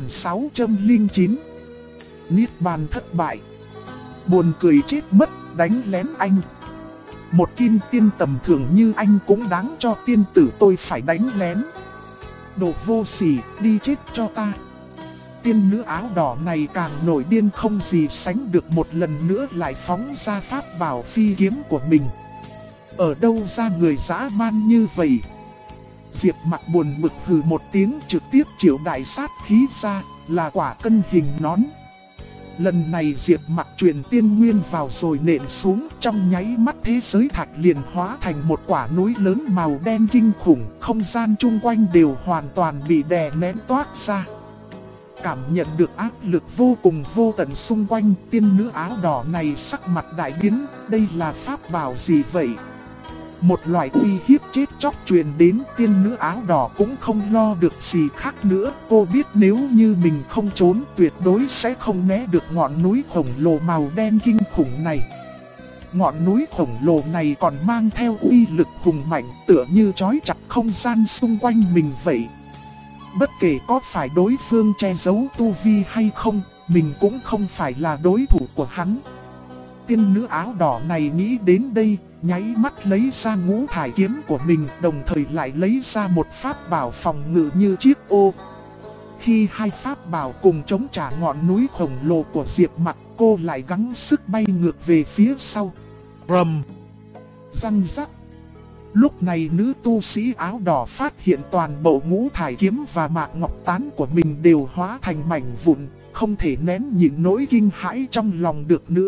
1609. Niết bàn thất bại. Buồn cười chết mất, đánh lén anh. Một kim tiên tầm thường như anh cũng đáng cho tiên tử tôi phải đánh lén. Đồ vô sỉ, đi chết cho ta. Tiên nữ áo đỏ này càng nổi điên không gì sánh được, một lần nữa lại phóng ra pháp bảo phi kiếm của mình. Ở đâu ra người dã man như vậy? Diệp Mặc buồn bực hừ một tiếng, trực tiếp triệu đại sát khí ra, là quả cân hình nón. Lần này Diệp Mặc truyền tiên nguyên vào rồi nện xuống, trong nháy mắt thế giới thạch liền hóa thành một quả núi lớn màu đen kinh khủng, không gian chung quanh đều hoàn toàn bị đè nén toát ra. Cảm nhận được áp lực vô cùng vô tận xung quanh, tiên nữ áo đỏ này sắc mặt đại biến, đây là pháp bảo gì vậy? Một loại uy hiếp chết chóc truyền đến, tiên nữ áo đỏ cũng không lo được gì khác nữa. Cô biết nếu như mình không trốn tuyệt đối sẽ không né được ngọn núi khổng lồ màu đen kinh khủng này. Ngọn núi khổng lồ này còn mang theo uy lực hùng mạnh, tựa như trói chặt không gian xung quanh mình vậy. Bất kể có phải đối phương che giấu tu vi hay không, mình cũng không phải là đối thủ của hắn. Tiên nữ áo đỏ này nghĩ đến đây, nháy mắt lấy ra ngũ thải kiếm của mình, đồng thời lại lấy ra một pháp bảo phòng ngự như chiếc ô. Khi hai pháp bảo cùng chống trả ngọn núi khổng lồ của Diệp Mặc, cô lại gắng sức bay ngược về phía sau. Rầm! Răng rắc! Lúc này nữ tu sĩ áo đỏ phát hiện toàn bộ ngũ thải kiếm và mạc ngọc tán của mình đều hóa thành mảnh vụn, không thể nén nhịn nỗi kinh hãi trong lòng được nữa.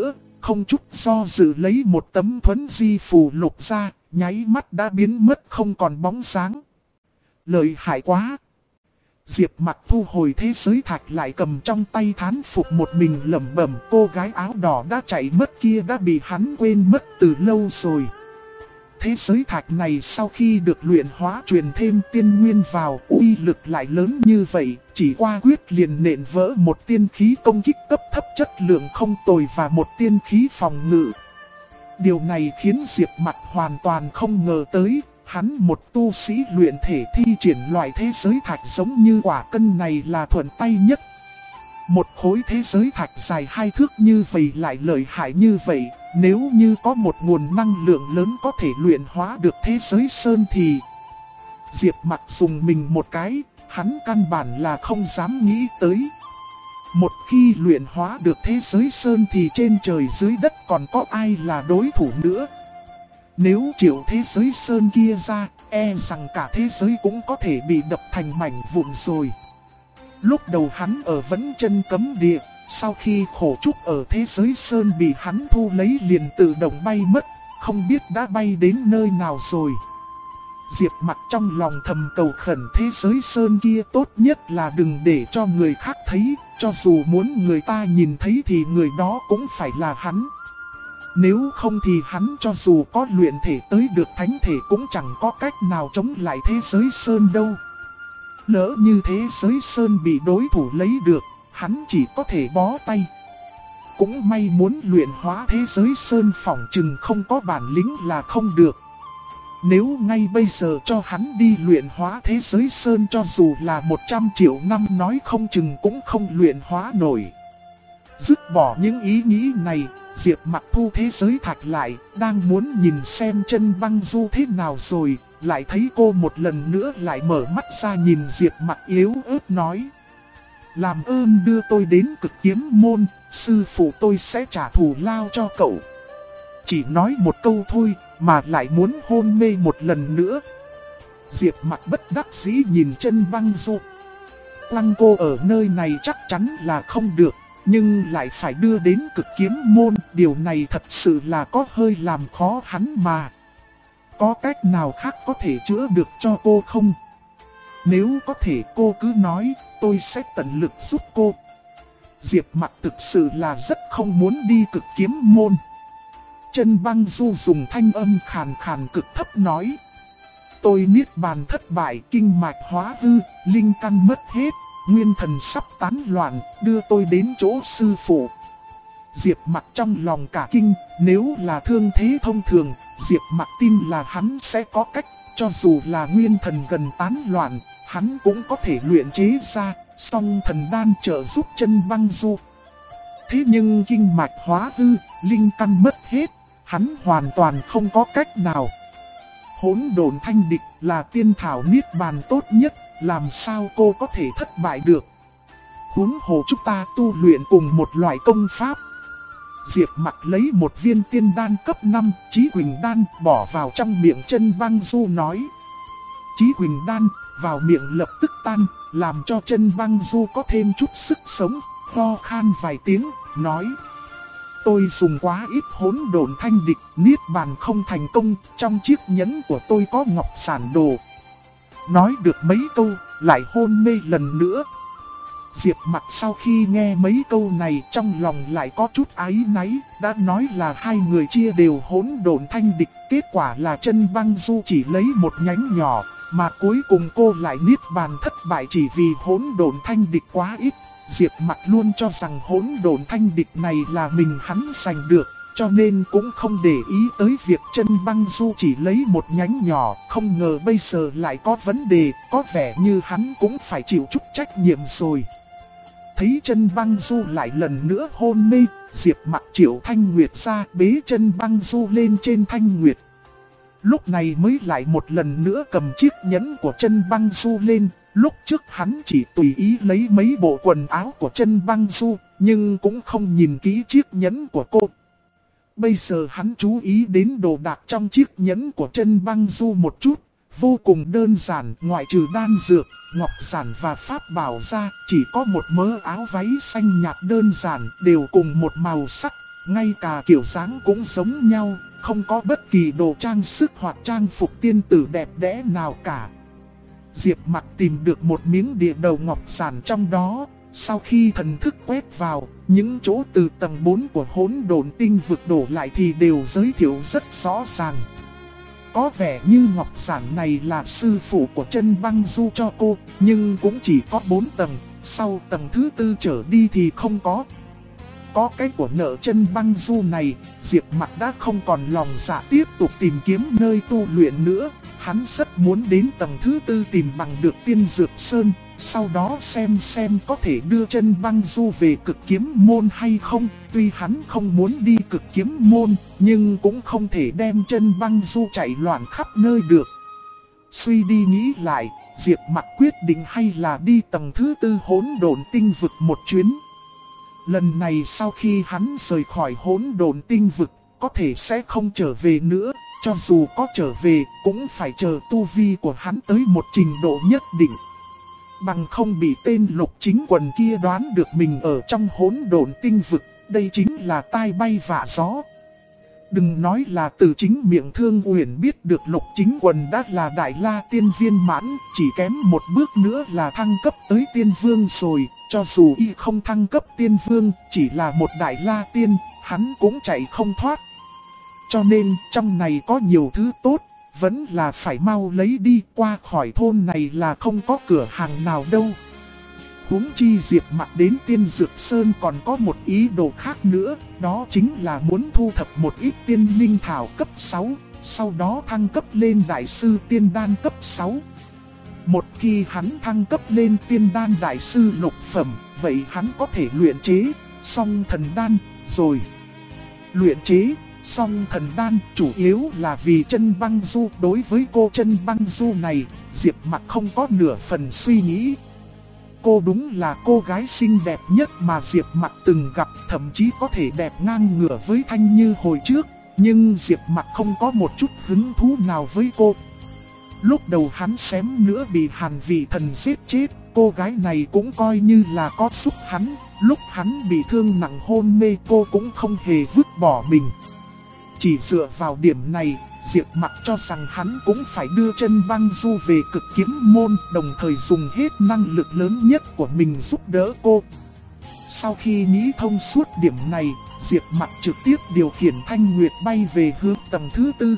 không chút do dự lấy một tấm thuẫn di phù lục ra, nháy mắt đã biến mất không còn bóng dáng. Lợi hại quá! Diệp Mặc thu hồi thế giới thạch lại cầm trong tay thán phục một mình lẩm bẩm, cô gái áo đỏ đã chạy mất kia đã bị hắn quên mất từ lâu rồi. Thế giới thạch này sau khi được luyện hóa truyền thêm tiên nguyên vào, uy lực lại lớn như vậy, chỉ qua quyết liền nện vỡ một tiên khí công kích cấp thấp chất lượng không tồi và một tiên khí phòng ngự. Điều này khiến Diệp Mặc hoàn toàn không ngờ tới, hắn một tu sĩ luyện thể thi triển loại thế giới thạch giống như quả cân này là thuận tay nhất. Một khối thế giới thạch dài 2 thước như vậy lại lợi hại như vậy, nếu như có một nguồn năng lượng lớn có thể luyện hóa được thế giới sơn thì... Diệp Mặc dùng mình một cái, hắn căn bản là không dám nghĩ tới. Một khi luyện hóa được thế giới sơn thì trên trời dưới đất còn có ai là đối thủ nữa. Nếu triệu thế giới sơn kia ra, e rằng cả thế giới cũng có thể bị đập thành mảnh vụn rồi. Lúc đầu hắn ở vẫn chân cấm địa, sau khi khổ trúc ở thế giới sơn bị hắn thu lấy liền tự động bay mất, không biết đã bay đến nơi nào rồi. Diệp Mặc trong lòng thầm cầu khẩn thế giới sơn kia tốt nhất là đừng để cho người khác thấy, cho dù muốn người ta nhìn thấy thì người đó cũng phải là hắn. Nếu không thì hắn cho dù có luyện thể tới được thánh thể cũng chẳng có cách nào chống lại thế giới sơn đâu. Lỡ như thế giới sơn bị đối thủ lấy được, hắn chỉ có thể bó tay. Cũng may muốn luyện hóa thế giới sơn phỏng chừng không có bản lĩnh là không được. Nếu ngay bây giờ cho hắn đi luyện hóa thế giới sơn cho dù là 100 triệu năm nói không chừng cũng không luyện hóa nổi. Dứt bỏ những ý nghĩ này, Diệp Mặc thu thế giới thạch lại, đang muốn nhìn xem chân băng du thế nào rồi, lại thấy cô một lần nữa lại mở mắt ra nhìn Diệp Mặc yếu ớt nói. Làm ơn đưa tôi đến Cực Kiếm Môn, sư phụ tôi sẽ trả thù lao cho cậu. Chỉ nói một câu thôi mà lại muốn hôn mê một lần nữa. Diệp Mặc bất đắc dĩ nhìn chân băng du. Lăng cô ở nơi này chắc chắn là không được, nhưng lại phải đưa đến Cực Kiếm Môn, điều này thật sự là có hơi làm khó hắn mà. Có cách nào khác có thể chữa được cho cô không? Nếu có thể cô cứ nói, tôi sẽ tận lực giúp cô. Diệp Mặc thực sự là rất không muốn đi Cực Kiếm Môn. Chân băng du dùng thanh âm khàn khàn cực thấp nói. Tôi niết bàn thất bại, kinh mạch hóa hư, linh căn mất hết, nguyên thần sắp tán loạn, đưa tôi đến chỗ sư phụ. Diệp Mặc trong lòng cả kinh, nếu là thương thế thông thường, Diệp Mặc tin là hắn sẽ có cách, cho dù là nguyên thần gần tán loạn, hắn cũng có thể luyện chế ra, song thần đan trợ giúp chân băng du. Thế nhưng kinh mạch hóa hư, linh căn mất hết, hắn hoàn toàn không có cách nào. Hỗn độn thanh địch là tiên thảo niết bàn tốt nhất, làm sao cô có thể thất bại được. Huống hồ chúng ta tu luyện cùng một loại công pháp. Diệp Mặc lấy một viên tiên đan cấp 5, Chí Huỳnh đan, bỏ vào trong miệng chân băng du nói. Chí Huỳnh đan, vào miệng lập tức tan, làm cho chân băng du có thêm chút sức sống, ho khan vài tiếng, nói. Tôi dùng quá ít hỗn độn thanh địch, niết bàn không thành công, trong chiếc nhẫn của tôi có ngọc sản đồ. Nói được mấy câu, lại hôn mê lần nữa. Diệp Mặc sau khi nghe mấy câu này trong lòng lại có chút áy náy, đã nói là hai người chia đều hỗn độn thanh địch, kết quả là chân băng du chỉ lấy một nhánh nhỏ, mà cuối cùng cô lại niết bàn thất bại chỉ vì hỗn độn thanh địch quá ít. Diệp Mặc luôn cho rằng hỗn độn thanh địch này là mình hắn giành được, cho nên cũng không để ý tới việc chân băng du chỉ lấy một nhánh nhỏ, không ngờ bây giờ lại có vấn đề, có vẻ như hắn cũng phải chịu chút trách nhiệm rồi. Thấy chân băng du lại lần nữa hôn mê, Diệp Mặc triệu Thanh Nguyệt ra bế chân băng du lên trên Thanh Nguyệt. Lúc này mới lại một lần nữa cầm chiếc nhẫn của chân băng du lên. Lúc trước hắn chỉ tùy ý lấy mấy bộ quần áo của chân băng du, nhưng cũng không nhìn kỹ chiếc nhẫn của cô. Bây giờ hắn chú ý đến đồ đạc trong chiếc nhẫn của chân băng du một chút. Vô cùng đơn giản, ngoại trừ đan dược, ngọc giản và pháp bảo ra, chỉ có một mớ áo váy xanh nhạt đơn giản, đều cùng một màu sắc, ngay cả kiểu dáng cũng giống nhau, không có bất kỳ đồ trang sức hoặc trang phục tiên tử đẹp đẽ nào cả. Diệp Mặc tìm được một miếng địa đầu ngọc giản trong đó, sau khi thần thức quét vào, những chỗ từ tầng 4 của hỗn độn tinh vực đổ lại thì đều giới thiệu rất rõ ràng. Có vẻ như ngọc giản này là sư phụ của Chân Băng Du cho cô, nhưng cũng chỉ có 4 tầng, sau tầng thứ 4 trở đi thì không có. Có cái của nợ Chân Băng Du này, Diệp Mặc đã không còn lòng dạ tiếp tục tìm kiếm nơi tu luyện nữa. Hắn rất muốn đến tầng thứ 4 tìm bằng được Tiên Dược Sơn, sau đó xem có thể đưa Chân Băng Du về Cực Kiếm Môn hay không. Tuy hắn không muốn đi Cực Kiếm Môn, nhưng cũng không thể đem Chân Băng Du chạy loạn khắp nơi được. Suy đi nghĩ lại, Diệp Mặc quyết định hay là đi tầng thứ 4 hỗn độn tinh vực một chuyến. Lần này sau khi hắn rời khỏi hỗn độn tinh vực, có thể sẽ không trở về nữa. Cho dù có trở về, cũng phải chờ tu vi của hắn tới một trình độ nhất định. Bằng không bị tên Lục Chính Quần kia đoán được mình ở trong hỗn độn tinh vực, đây chính là tai bay vạ gió. Đừng nói là từ chính miệng Thương Uyển biết được Lục Chính Quần đã là Đại La Tiên viên mãn, chỉ kém một bước nữa là thăng cấp tới Tiên Vương rồi. Cho dù y không thăng cấp Tiên Vương, chỉ là một Đại La Tiên, hắn cũng chạy không thoát. Cho nên trong này có nhiều thứ tốt, vẫn là phải mau lấy đi, qua khỏi thôn này là không có cửa hàng nào đâu. Huống chi Diệp Mặc đến Tiên Dược Sơn còn có một ý đồ khác nữa, đó chính là muốn thu thập một ít tiên linh thảo cấp 6, sau đó thăng cấp lên Đại sư Tiên Đan cấp 6. Một khi hắn thăng cấp lên Tiên Đan Đại sư lục phẩm, vậy hắn có thể luyện chế Song Thần Đan rồi. Luyện chế Song Thần Đan chủ yếu là vì Chân Băng Du. Đối với cô Chân Băng Du này, Diệp Mặc không có nửa phần suy nghĩ. Cô đúng là cô gái xinh đẹp nhất mà Diệp Mặc từng gặp, thậm chí có thể đẹp ngang ngửa với Thanh Như hồi trước. Nhưng Diệp Mặc không có một chút hứng thú nào với cô. Lúc đầu hắn xém nữa bị Hàn Vị Thần giết chết, cô gái này cũng coi như là có giúp hắn. Lúc hắn bị thương nặng hôn mê, cô cũng không hề vứt bỏ mình. Chỉ dựa vào điểm này, Diệp Mặc cho rằng hắn cũng phải đưa Chân Băng Du về Cực Kiếm Môn, đồng thời dùng hết năng lực lớn nhất của mình giúp đỡ cô. Sau khi nghĩ thông suốt điểm này, Diệp Mặc trực tiếp điều khiển Thanh Nguyệt bay về hướng tầng thứ 4.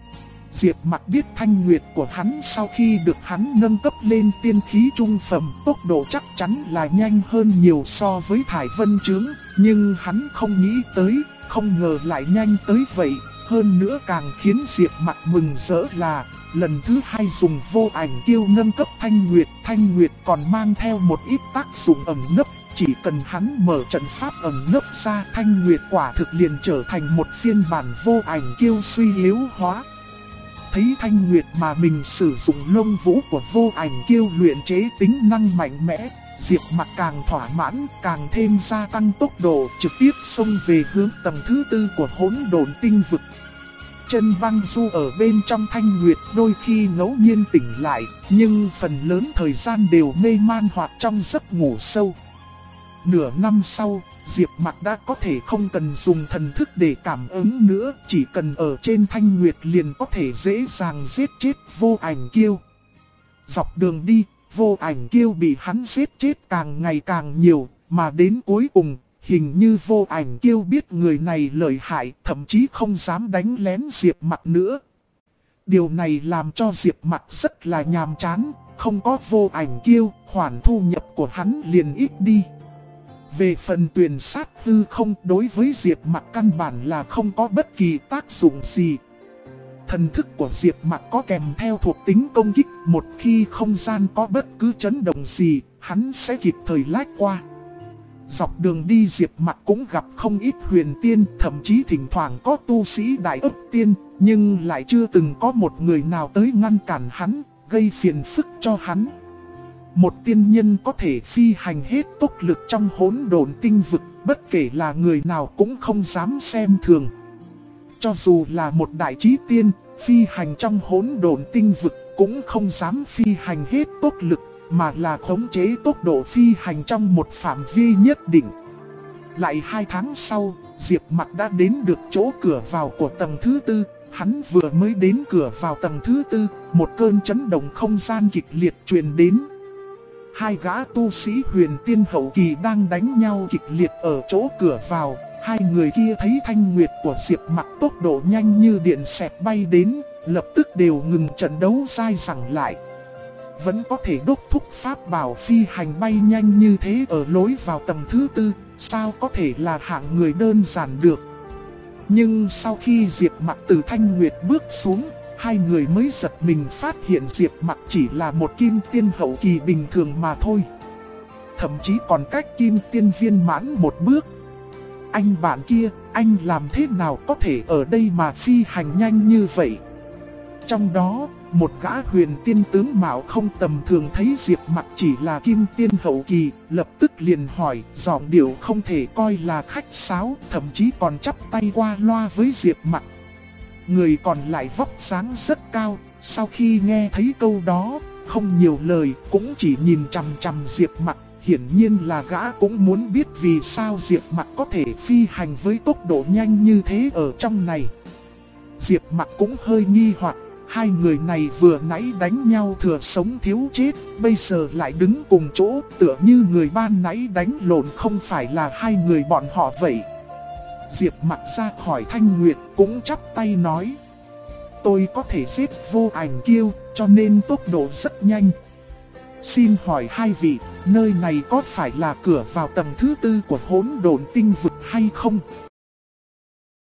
Diệp Mặc biết Thanh Nguyệt của hắn sau khi được hắn nâng cấp lên tiên khí trung phẩm, tốc độ chắc chắn là nhanh hơn nhiều so với Thải Vân Chướng, nhưng hắn không nghĩ tới, không ngờ lại nhanh tới vậy. Hơn nữa càng khiến Diệp Mặc mừng rỡ là, lần thứ 2 dùng vô ảnh kiêu nâng cấp Thanh Nguyệt còn mang theo một ít tác dụng ẩn nấp. Chỉ cần hắn mở trận pháp ẩn nấp ra, Thanh Nguyệt quả thực liền trở thành một phiên bản vô ảnh kiêu suy yếu hóa. Thấy Thanh Nguyệt mà mình sử dụng lông vũ của vô ảnh kiêu luyện chế tính năng mạnh mẽ, Diệp Mặc càng thỏa mãn, càng thêm gia tăng tốc độ, trực tiếp xông về hướng tầng thứ 4 của hỗn độn tinh vực. Chân Băng Du ở bên trong Thanh Nguyệt đôi khi ngẫu nhiên tỉnh lại, nhưng phần lớn thời gian đều mê man hoặc trong giấc ngủ sâu. Nửa năm sau, Diệp Mặc đã có thể không cần dùng thần thức để cảm ứng nữa, chỉ cần ở trên Thanh Nguyệt liền có thể dễ dàng giết chết vô ảnh kiêu. Dọc đường đi, vô ảnh kiêu bị hắn giết chết càng ngày càng nhiều, mà đến cuối cùng, hình như vô ảnh kiêu biết người này lợi hại, thậm chí không dám đánh lén Diệp Mặc nữa. Điều này làm cho Diệp Mặc rất là nhàm chán, không có vô ảnh kiêu, khoản thu nhập của hắn liền ít đi. Về phần tuyển sát hư không, đối với Diệp Mặc căn bản là không có bất kỳ tác dụng gì. Thần thức của Diệp Mặc có kèm theo thuộc tính công kích, một khi không gian có bất cứ chấn động gì, hắn sẽ kịp thời lách qua. Dọc đường đi Diệp Mặc cũng gặp không ít huyền tiên, thậm chí thỉnh thoảng có tu sĩ đại ấp tiên, nhưng lại chưa từng có một người nào tới ngăn cản hắn, gây phiền phức cho hắn. Một tiên nhân có thể phi hành hết tốc lực trong hỗn độn tinh vực, bất kể là người nào cũng không dám xem thường. Cho dù là một đại chí tiên, phi hành trong hỗn độn tinh vực cũng không dám phi hành hết tốc lực, mà là khống chế tốc độ phi hành trong một phạm vi nhất định. Lại 2 tháng sau, Diệp Mặc đã đến được chỗ cửa vào của tầng thứ 4. Hắn vừa mới đến cửa vào tầng thứ 4, một cơn chấn động không gian kịch liệt truyền đến. 2 gã tu sĩ huyền tiên hậu kỳ đang đánh nhau kịch liệt ở chỗ cửa vào. 2 người kia thấy thanh nguyệt của Diệp Mặc tốc độ nhanh như điện xẹt bay đến, lập tức đều ngừng trận đấu dai dẳng lại. Vẫn có thể đốc thúc pháp bảo phi hành bay nhanh như thế ở lối vào tầng thứ 4, sao có thể là hạng người đơn giản được. Nhưng sau khi Diệp Mặc từ thanh nguyệt bước xuống, 2 người mới giật mình phát hiện Diệp Mặc chỉ là một kim tiên hậu kỳ bình thường mà thôi. Thậm chí còn cách kim tiên viên mãn một bước. Anh bạn kia, anh làm thế nào có thể ở đây mà phi hành nhanh như vậy? Trong đó, một gã huyền tiên tướng mạo không tầm thường thấy Diệp Mặc chỉ là kim tiên hậu kỳ, lập tức liền hỏi, giọng điệu không thể coi là khách sáo, thậm chí còn chắp tay qua loa với Diệp Mặc. Người còn lại vóc dáng rất cao, sau khi nghe thấy câu đó, không nhiều lời, cũng chỉ nhìn chằm chằm Diệp Mặc. Hiển nhiên là gã cũng muốn biết vì sao Diệp Mặc có thể phi hành với tốc độ nhanh như thế ở trong này. Diệp Mặc cũng hơi nghi hoặc, 2 người này vừa nãy đánh nhau thừa sống thiếu chết, bây giờ lại đứng cùng chỗ, tựa như người ban nãy đánh lộn không phải là 2 người bọn họ vậy. Diệp Mặc ra khỏi thanh nguyệt cũng chắp tay nói, tôi có thể giết vô ảnh kiêu, cho nên tốc độ rất nhanh. Xin hỏi 2 vị, nơi này có phải là cửa vào tầng thứ 4 của hỗn độn tinh vực hay không?